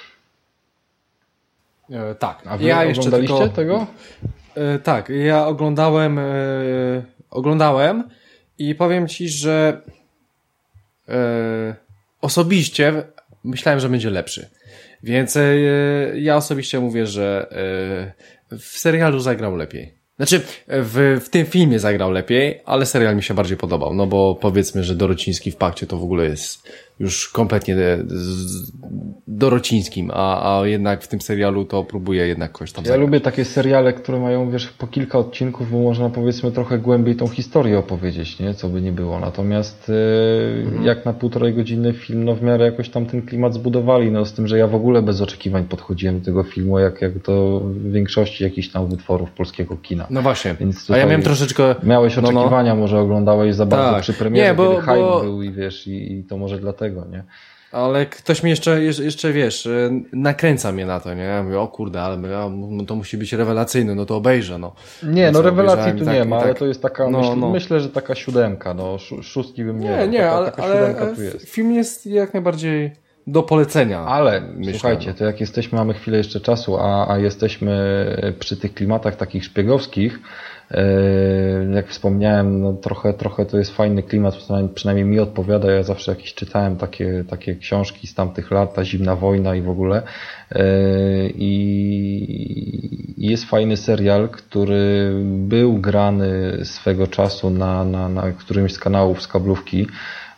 E, tak. A wy ja oglądaliście jeszcze tylko... tego? E, tak, ja oglądałem... E... Oglądałem i powiem ci, że e, osobiście myślałem, że będzie lepszy. Więc e, ja osobiście mówię, że e, w serialu zagrał lepiej. Znaczy, w, w tym filmie zagrał lepiej, ale serial mi się bardziej podobał. No bo powiedzmy, że Dorociński w Pakcie to w ogóle jest już kompletnie dorocińskim, a, a jednak w tym serialu to próbuje jednak kogoś tam Ja zagrać. lubię takie seriale, które mają, wiesz, po kilka odcinków, bo można, powiedzmy, trochę głębiej tą historię opowiedzieć, nie? Co by nie było. Natomiast yy, mhm. jak na półtorej godziny film, no w miarę jakoś tam ten klimat zbudowali, no z tym, że ja w ogóle bez oczekiwań podchodziłem do tego filmu, jak, jak do większości jakichś tam wytworów polskiego kina. No właśnie, Więc a ja miałem troszeczkę... Miałeś oczekiwania, no, no. może oglądałeś za bardzo tak. przy premierze, nie, bo, kiedy hype bo... był i wiesz, i, i to może dlatego, nie? Ale ktoś mi jeszcze, jeszcze wiesz, nakręca mnie na to, nie? Ja mówię, o kurde, ale no to musi być rewelacyjne, no to obejrzę, no. Nie, no rewelacji tu tak, nie ma, tak, ale to jest taka, no, myśl, no. myślę, że taka siódemka, no szóstki bym nie Nie, nie, taka, ale, taka ale tu jest. film jest jak najbardziej do polecenia. Ale myślę, słuchajcie, no. to jak jesteśmy, mamy chwilę jeszcze czasu, a, a jesteśmy przy tych klimatach takich szpiegowskich, jak wspomniałem, no trochę, trochę to jest fajny klimat, przynajmniej mi odpowiada. Ja zawsze jakieś czytałem takie, takie książki z tamtych lat, ta zimna wojna i w ogóle. I jest fajny serial, który był grany swego czasu na, na, na którymś z kanałów z kablówki.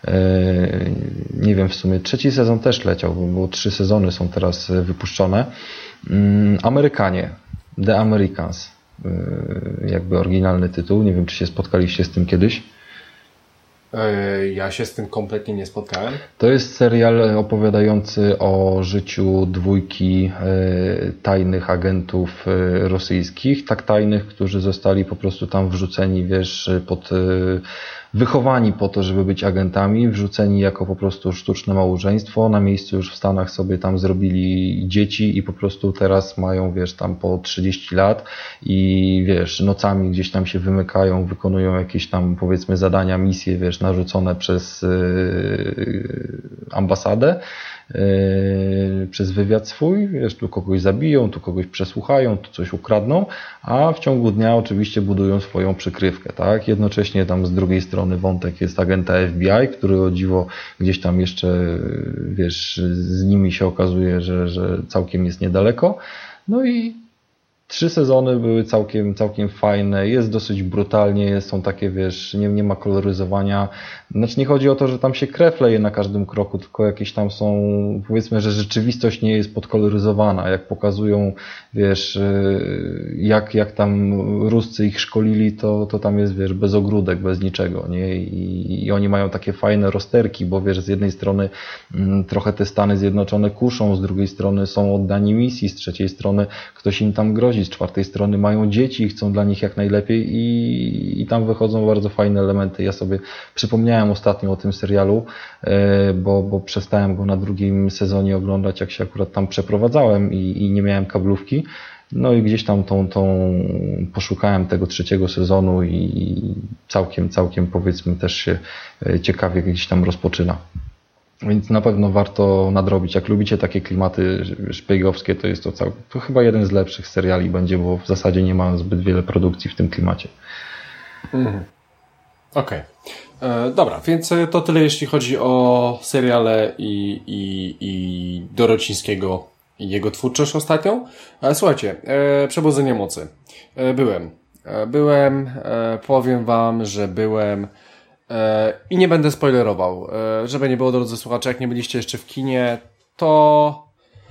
Nie wiem, w sumie trzeci sezon też leciał, bo trzy sezony są teraz wypuszczone. Amerykanie, The Americans. Jakby oryginalny tytuł. Nie wiem, czy się spotkaliście z tym kiedyś. Ja się z tym kompletnie nie spotkałem. To jest serial opowiadający o życiu dwójki tajnych agentów rosyjskich, tak tajnych, którzy zostali po prostu tam wrzuceni, wiesz, pod wychowani po to, żeby być agentami, wrzuceni jako po prostu sztuczne małżeństwo, na miejscu już w Stanach sobie tam zrobili dzieci i po prostu teraz mają, wiesz, tam po trzydzieści lat i wiesz, nocami gdzieś tam się wymykają, wykonują jakieś tam, powiedzmy, zadania, misje, wiesz, narzucone przez yy, ambasadę, yy, przez wywiad swój, wiesz, tu kogoś zabiją, tu kogoś przesłuchają, tu coś ukradną, a w ciągu dnia oczywiście budują swoją przykrywkę, tak? Jednocześnie tam z drugiej strony wątek jest agenta F B I, który o dziwo gdzieś tam jeszcze, wiesz, z nimi się okazuje, że, że całkiem jest niedaleko. No i trzy sezony były całkiem, całkiem fajne, jest dosyć brutalnie, są takie, wiesz, nie, nie ma koloryzowania. Znaczy nie chodzi o to, że tam się krew leje na każdym kroku, tylko jakieś tam są, powiedzmy, że rzeczywistość nie jest podkoloryzowana. Jak pokazują, wiesz, jak, jak tam Ruscy ich szkolili, to, to tam jest, wiesz, bez ogródek, bez niczego, nie? I, i oni mają takie fajne rozterki, bo wiesz, z jednej strony m, trochę te Stany Zjednoczone kuszą, z drugiej strony są oddani misji, z trzeciej strony ktoś im tam grozi, z czwartej strony mają dzieci i chcą dla nich jak najlepiej i, i tam wychodzą bardzo fajne elementy. Ja sobie przypomniałem ostatnio o tym serialu, bo, bo przestałem go na drugim sezonie oglądać, jak się akurat tam przeprowadzałem i, i nie miałem kablówki. No i gdzieś tam tą, tą poszukałem tego trzeciego sezonu i całkiem, całkiem powiedzmy też się ciekawie gdzieś tam rozpoczyna. Więc na pewno warto nadrobić. Jak lubicie takie klimaty szpiegowskie, to jest to, cał... to chyba jeden z lepszych seriali będzie, bo w zasadzie nie ma zbyt wiele produkcji w tym klimacie. Mhm. Okej. Okay. Dobra, więc to tyle jeśli chodzi o seriale i, i, i Dorocińskiego i jego twórczość ostatnią. E, słuchajcie, e, Przebudzenie mocy. E, byłem. E, byłem, e, powiem wam, że byłem i nie będę spoilerował, żeby nie było, drodzy słuchacze, jak nie byliście jeszcze w kinie, to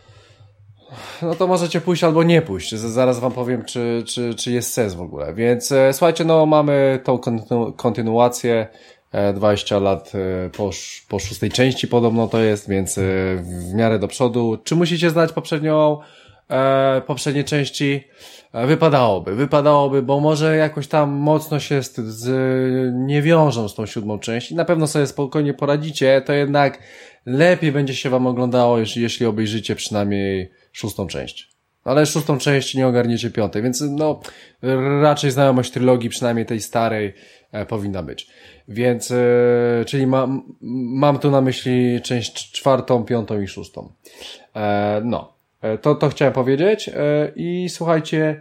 no to możecie pójść albo nie pójść. Zaraz wam powiem, czy, czy, czy jest sens w ogóle. Więc słuchajcie, no mamy tą kontynu- kontynuację, dwadzieścia lat po, po szóstej części podobno to jest, więc w miarę do przodu. Czy musicie znać poprzednią, e, poprzednie części? Wypadałoby, wypadałoby, bo może jakoś tam mocno się z, z, nie wiążą z tą siódmą część i na pewno sobie spokojnie poradzicie, to jednak lepiej będzie się wam oglądało, jeśli, jeśli obejrzycie przynajmniej szóstą część. Ale szóstą część nie ogarniecie piątej, więc no raczej znajomość trylogii, przynajmniej tej starej, e, powinna być. Więc, e, czyli mam, mam tu na myśli część czwartą, piątą i szóstą. E, no. To, to chciałem powiedzieć i słuchajcie,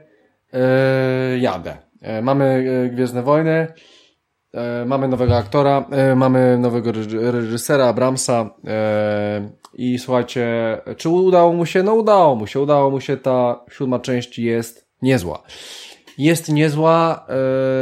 jadę. Mamy Gwiezdne Wojny, mamy nowego aktora, mamy nowego reżysera Abramsa i słuchajcie, czy udało mu się? No udało mu się, udało mu się, ta siódma część jest niezła. Jest niezła,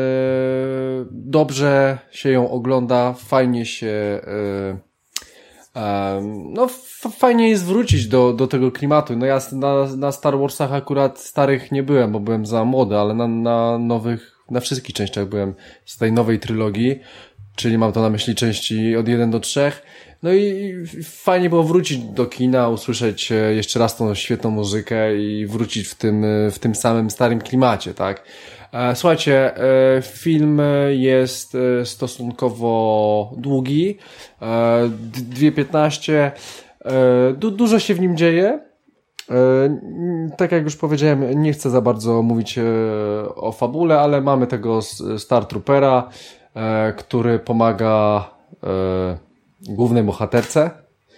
dobrze się ją ogląda, fajnie się No f- fajnie jest wrócić do, do tego klimatu. No ja na, na Star Warsach akurat starych nie byłem, bo byłem za młody, ale na, na nowych, na wszystkich częściach byłem z tej nowej trylogii, czyli mam to na myśli części od jeden do trzech. No i fajnie było wrócić do kina, usłyszeć jeszcze raz tą świetną muzykę i wrócić w tym, w tym samym starym klimacie, tak? Słuchajcie, film jest stosunkowo długi, dwie piętnaście, du- dużo się w nim dzieje. Tak jak już powiedziałem, nie chcę za bardzo mówić o fabule, ale mamy tego Star Troopera, który pomaga głównej bohaterce.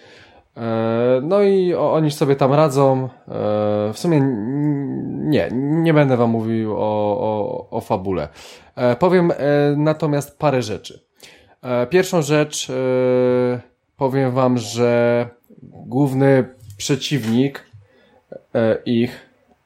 No i oni sobie tam radzą. W sumie nie, nie będę wam mówił o, o, o fabule. Powiem natomiast parę rzeczy. Pierwszą rzecz, powiem wam, że główny przeciwnik ich,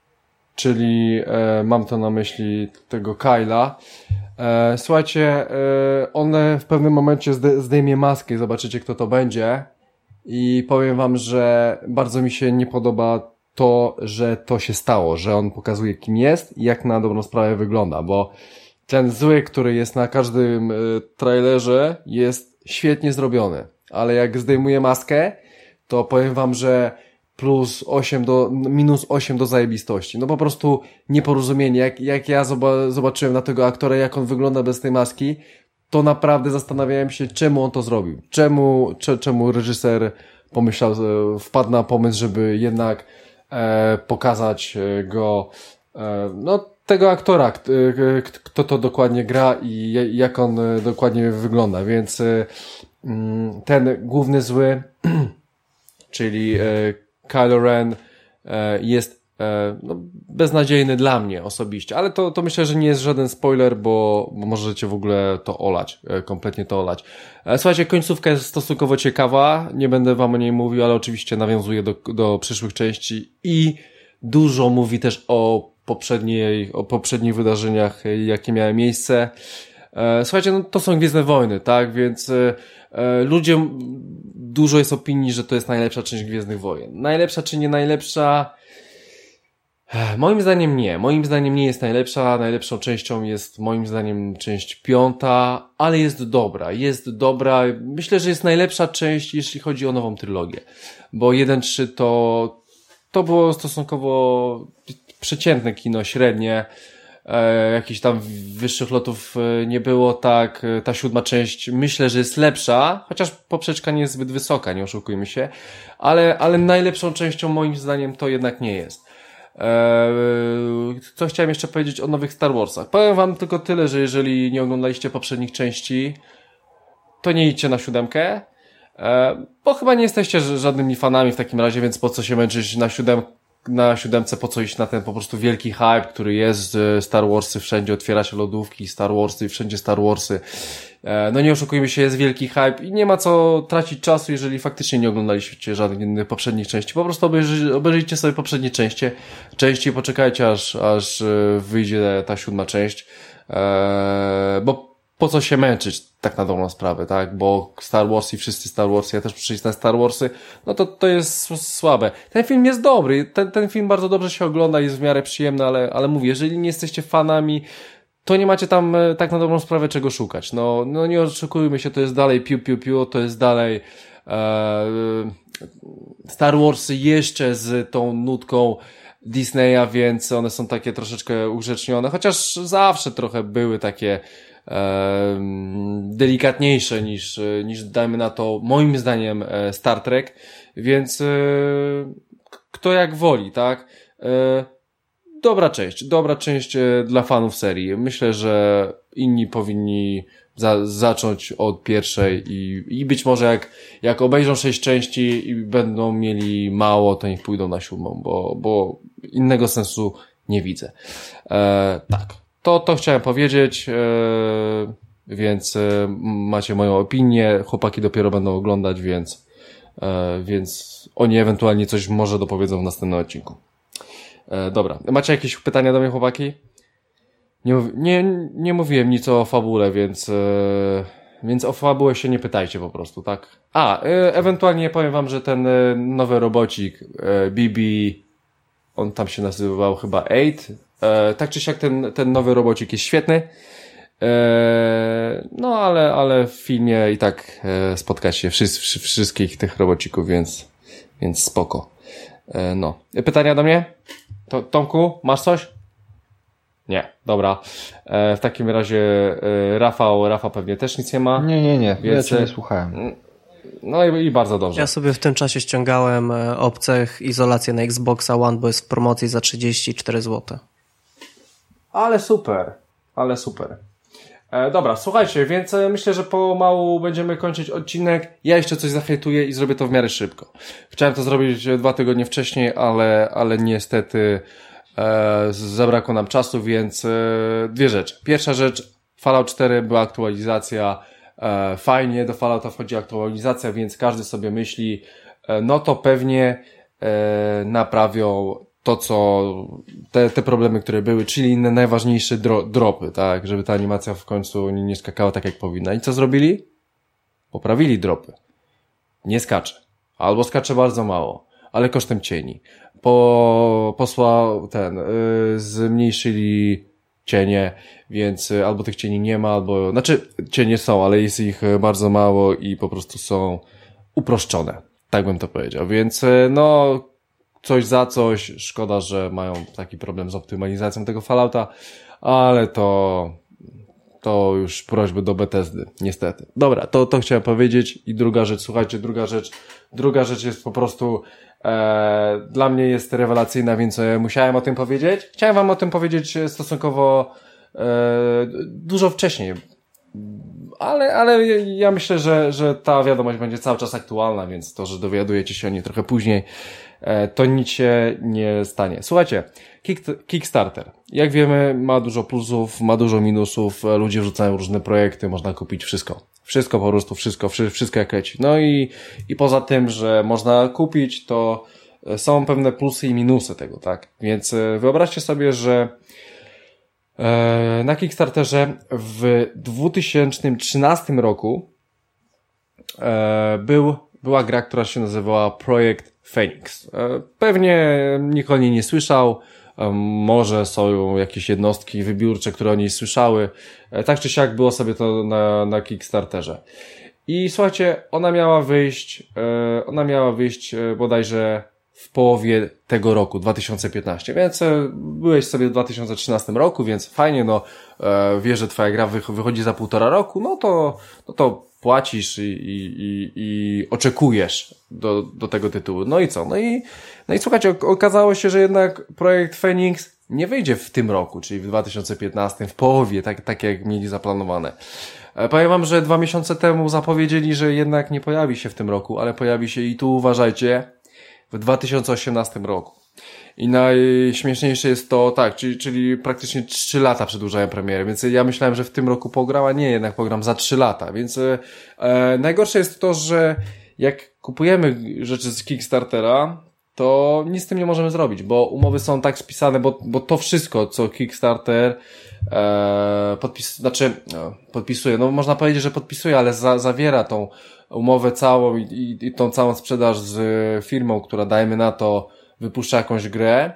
czyli mam to na myśli tego Kyla, słuchajcie, on w pewnym momencie zdejmie maskę i zobaczycie, kto to będzie. I powiem wam, że bardzo mi się nie podoba to, że to się stało, że on pokazuje, kim jest i jak na dobrą sprawę wygląda, bo ten zły, który jest na każdym y, trailerze, jest świetnie zrobiony, ale jak zdejmuje maskę, to powiem wam, że plus osiem do, minus osiem do zajebistości. No po prostu nieporozumienie. Jak, jak ja zoba- zobaczyłem na tego aktora, jak on wygląda bez tej maski, to naprawdę zastanawiałem się, czemu on to zrobił. Czemu, cze, czemu reżyser pomyślał, wpadł na pomysł, żeby jednak e, pokazać go, e, no tego aktora, k, k, kto to dokładnie gra i jak on dokładnie wygląda. Więc e, ten główny zły, czyli e, Kylo Ren, e, jest no, beznadziejny dla mnie osobiście, ale to, to myślę, że nie jest żaden spoiler, bo, bo możecie w ogóle to olać, kompletnie to olać. Słuchajcie, końcówka jest stosunkowo ciekawa, nie będę wam o niej mówił, ale oczywiście nawiązuje do, do przyszłych części i dużo mówi też o poprzedniej, o poprzednich wydarzeniach, jakie miały miejsce. Słuchajcie, no to są Gwiezdne Wojny, tak, więc ludzie, dużo jest opinii, że to jest najlepsza część Gwiezdnych Wojen. Najlepsza czy nie najlepsza? Moim zdaniem nie. Moim zdaniem nie jest najlepsza. Najlepszą częścią jest moim zdaniem część piąta, ale jest dobra. Jest dobra. Myślę, że jest najlepsza część, jeśli chodzi o nową trylogię. Bo jeden trzy to, to było stosunkowo przeciętne kino, średnie. E, jakichś tam wyższych lotów nie było, tak. Ta siódma część myślę, że jest lepsza, chociaż poprzeczka nie jest zbyt wysoka, nie oszukujmy się. Ale, ale najlepszą częścią moim zdaniem to jednak nie jest. Co chciałem jeszcze powiedzieć o nowych Star Warsach? Powiem wam tylko tyle, że jeżeli nie oglądaliście poprzednich części, to nie idźcie na siódemkę, bo chyba nie jesteście żadnymi fanami w takim razie, więc po co się męczyć na siódem, na siódemce, po co iść na ten po prostu wielki hype, który jest, Star Warsy, wszędzie otwiera się lodówki, Star Warsy, wszędzie Star Warsy. No nie oszukujmy się, jest wielki hype i nie ma co tracić czasu, jeżeli faktycznie nie oglądaliście żadnych innych poprzednich części. Po prostu obejrzyj, obejrzyjcie sobie poprzednie części, części i poczekajcie, aż, aż wyjdzie ta siódma część, eee, bo po co się męczyć tak na dobrą sprawę, tak? Bo Star Wars i wszyscy Star Wars, ja też przyjść na Star Warsy, no to to jest słabe. Ten film jest dobry, ten, ten film bardzo dobrze się ogląda, jest w miarę przyjemny, ale, ale mówię, jeżeli nie jesteście fanami, to nie macie tam tak na dobrą sprawę czego szukać. No, no nie oczekujmy się, to jest dalej piu piu piu, to jest dalej e, Star Warsy jeszcze z tą nutką Disneya, więc one są takie troszeczkę ugrzecznione, chociaż zawsze trochę były takie e, delikatniejsze niż, niż dajmy na to moim zdaniem Star Trek, więc e, kto jak woli, tak? E, Dobra część, dobra część dla fanów serii. Myślę, że inni powinni za, zacząć od pierwszej i, i być może jak, jak obejrzą sześć części i będą mieli mało, to niech pójdą na siódmą, bo, bo innego sensu nie widzę. E, tak, to, to chciałem powiedzieć, e, więc e, macie moją opinię, chłopaki dopiero będą oglądać, więc, e, więc oni ewentualnie coś może dopowiedzą w następnym odcinku. E, dobra, macie jakieś pytania do mnie, chłopaki? Nie, nie, nie mówiłem nic o fabule, więc, e, więc o fabułę się nie pytajcie po prostu, tak? A, e, ewentualnie powiem wam, że ten e, nowy robocik e, B B, on tam się nazywał chyba Eight, e, tak czy siak ten, ten nowy robocik jest świetny, e, no ale, ale w filmie i tak e, spotkać się wszy, wszy, wszystkich tych robocików, więc, więc spoko. E, no. Pytania do mnie? To, Tomku, masz coś? Nie, dobra. E, w takim razie e, Rafał, Rafał pewnie też nic nie ma. Nie, nie, nie, więc, ja cię nie słuchałem. No i, i bardzo dobrze. Ja sobie w tym czasie ściągałem Obcych izolację na Xboxa One, bo jest w promocji za trzydzieści cztery złote. Ale super, ale super. E, dobra, słuchajcie, więc myślę, że pomału będziemy kończyć odcinek. Ja jeszcze coś zahejtuję i zrobię to w miarę szybko. Chciałem to zrobić dwa tygodnie wcześniej, ale, ale niestety e, zabrakło nam czasu, więc e, dwie rzeczy. Pierwsza rzecz, Fallout cztery była aktualizacja, e, fajnie, do Fallouta wchodzi aktualizacja, więc każdy sobie myśli, e, no to pewnie e, naprawią to, co, te, te problemy, które były, czyli inne najważniejsze dro, dropy, tak, żeby ta animacja w końcu nie, nie skakała tak, jak powinna. I co zrobili? Poprawili dropy. Nie skacze. Albo skacze bardzo mało, ale kosztem cieni. Po, posła, ten, yy, zmniejszyli cienie, więc y, albo tych cieni nie ma, albo, znaczy, cienie są, ale jest ich bardzo mało i po prostu są uproszczone. Tak bym to powiedział. Więc, y, no, coś za coś. Szkoda, że mają taki problem z optymalizacją tego Fallouta, ale to, to już prośby do Bethesdy, niestety. Dobra, to, to chciałem powiedzieć. I druga rzecz, słuchajcie, druga rzecz, druga rzecz jest po prostu, e, dla mnie jest rewelacyjna, więc e, musiałem o tym powiedzieć. Chciałem wam o tym powiedzieć stosunkowo, e, dużo wcześniej. Ale, ale ja myślę, że, że ta wiadomość będzie cały czas aktualna, więc to, że dowiadujecie się o niej trochę później, to nic się nie stanie. Słuchajcie, Kick, Kickstarter. Jak wiemy, ma dużo plusów, ma dużo minusów, ludzie wrzucają różne projekty, można kupić wszystko. Wszystko po prostu, wszystko, wszystko jak leci. No i, i poza tym, że można kupić, to są pewne plusy i minusy tego, tak? Więc wyobraźcie sobie, że na Kickstarterze w dwa tysiące trzynastym roku był, była gra, która się nazywała Projekt Phoenix. Pewnie nikt o niej nie słyszał, może są jakieś jednostki wybiórcze, które o niej słyszały. Tak czy siak było sobie to na, na Kickstarterze. I słuchajcie, ona miała wyjść, ona miała wyjść bodajże w połowie tego roku, dwa tysiące piętnastego, więc byłeś sobie w dwa tysiące trzynastym roku, więc fajnie, no wiesz, że twoja gra wychodzi za półtora roku, no to, no to płacisz i, i, i, i oczekujesz do, do tego tytułu. No i co? No i, no i słuchajcie, okazało się, że jednak projekt Phoenix nie wyjdzie w tym roku, czyli w dwa tysiące piętnastym, w połowie, tak, tak jak mieli zaplanowane. Powiem wam, że dwa miesiące temu zapowiedzieli, że jednak nie pojawi się w tym roku, ale pojawi się i tu uważajcie, w dwa tysiące osiemnastym roku. I najśmieszniejsze jest to, tak, czyli, czyli praktycznie trzy lata przedłużają premierę, więc ja myślałem, że w tym roku pogram, a nie, jednak pogram za trzy lata, więc e, najgorsze jest to, że jak kupujemy rzeczy z Kickstartera, to nic z tym nie możemy zrobić, bo umowy są tak spisane, bo, bo to wszystko, co Kickstarter e, podpis, znaczy no, podpisuje, no można powiedzieć, że podpisuje, ale za, zawiera tą umowę całą i, i, i tą całą sprzedaż z firmą, która, dajmy na to, wypuszcza jakąś grę,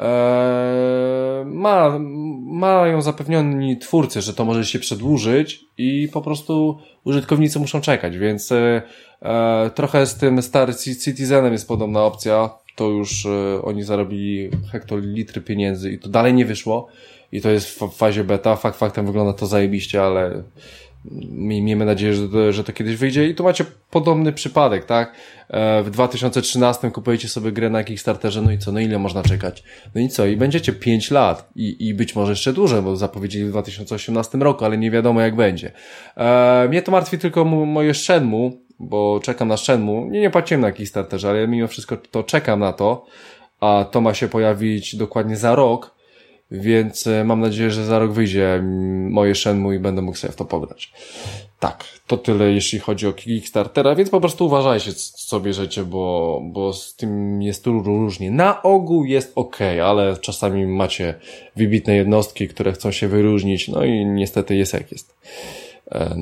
eee, ma, mają zapewnioni twórcy, że to może się przedłużyć i po prostu użytkownicy muszą czekać, więc e, trochę z tym Star Citizenem jest podobna opcja, to już e, oni zarobili hektolitry pieniędzy i to dalej nie wyszło i to jest w fazie beta, fakt faktem wygląda to zajebiście, ale miejmy nadzieję, że to, że to kiedyś wyjdzie i tu macie podobny przypadek, tak? W dwa tysiące trzynastym kupujecie sobie grę na Kickstarterze, no i co? No ile można czekać? No i co? I będziecie pięć lat i, i być może jeszcze dłużej, bo zapowiedzieli w dwa tysiące osiemnastym roku, ale nie wiadomo jak będzie. E, mnie to martwi tylko moje Shenmue, bo czekam na Shenmue. Nie, nie płaciłem na Kickstarterze, ale mimo wszystko to czekam na to, a to ma się pojawić dokładnie za rok, więc mam nadzieję, że za rok wyjdzie moje Shenmue i będę mógł sobie w to pograć. Tak, to tyle jeśli chodzi o Kickstartera, więc po prostu uważajcie, co bierzecie, bo, bo z tym jest tu różnie. Na ogół jest okej, ale czasami macie wybitne jednostki, które chcą się wyróżnić, no i niestety jest jak jest. E, no.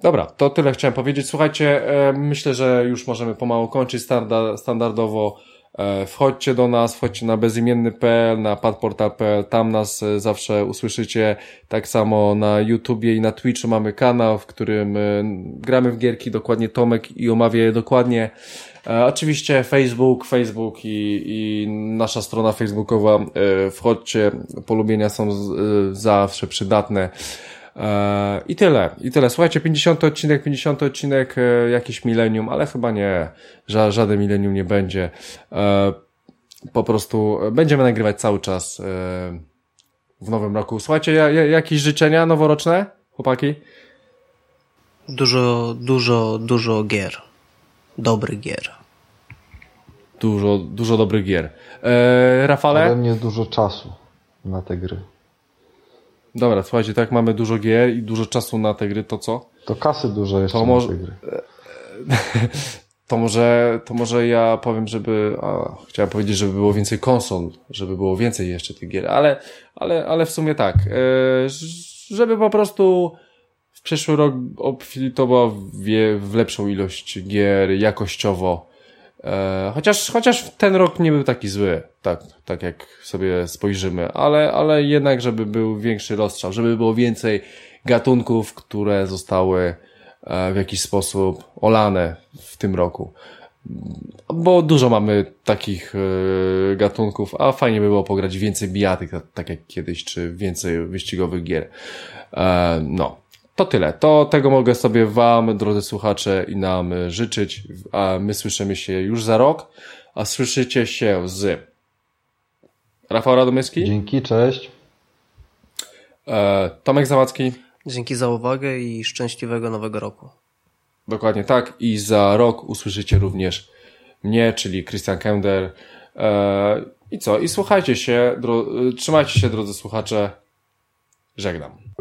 Dobra, to tyle chciałem powiedzieć. Słuchajcie, e, myślę, że już możemy pomału kończyć standa, standardowo. E, wchodźcie do nas, wchodźcie na bezimienny kropka p l, na padportal kropka p l, tam nas e, zawsze usłyszycie. Tak samo na YouTubie i na Twitchu mamy kanał, w którym e, gramy w gierki, dokładnie Tomek i omawia je dokładnie. E, oczywiście Facebook, Facebook i, i nasza strona facebookowa. E, wchodźcie, polubienia są z, e, zawsze przydatne. E, I tyle, i tyle. Słuchajcie, pięćdziesiąty odcinek, pięćdziesiąty odcinek, e, jakiś milenium, ale chyba nie, ża, żaden milenium nie będzie. E, po prostu będziemy nagrywać cały czas e, w nowym roku. Słuchajcie, ja, ja, jakieś życzenia noworoczne, chłopaki? Dużo, dużo, dużo gier. Dobrych gier. Dużo, dużo dobrych gier. E, Rafale? Ode mnie dużo czasu na te gry. Dobra, słuchajcie, tak mamy dużo gier i dużo czasu na te gry, to co? To kasy dużo jeszcze to na może... te gry. To może, to może ja powiem, żeby, a, chciałem powiedzieć, żeby było więcej konsol, żeby było więcej jeszcze tych gier, ale, ale, ale w sumie tak, e, żeby po prostu w przyszły rok obfitował w, w lepszą ilość gier jakościowo, e, chociaż, chociaż ten rok nie był taki zły, tak, tak jak sobie spojrzymy, ale, ale jednak, żeby był większy rozstrzał, żeby było więcej gatunków, które zostały w jakiś sposób olane w tym roku. Bo dużo mamy takich y, gatunków, a fajnie by było pograć więcej bijatyk, tak jak kiedyś, czy więcej wyścigowych gier. E, no, to tyle. To tego mogę sobie wam, drodzy słuchacze, i nam życzyć. A my słyszymy się już za rok, a słyszycie się z Rafał Radomyski. Dzięki, cześć. E, Tomek Zawadzki. Dzięki za uwagę i szczęśliwego nowego roku. Dokładnie tak. I za rok usłyszycie również mnie, czyli Christian Kender. Eee, I co? I słuchajcie się, dro- trzymajcie się, drodzy słuchacze. Żegnam.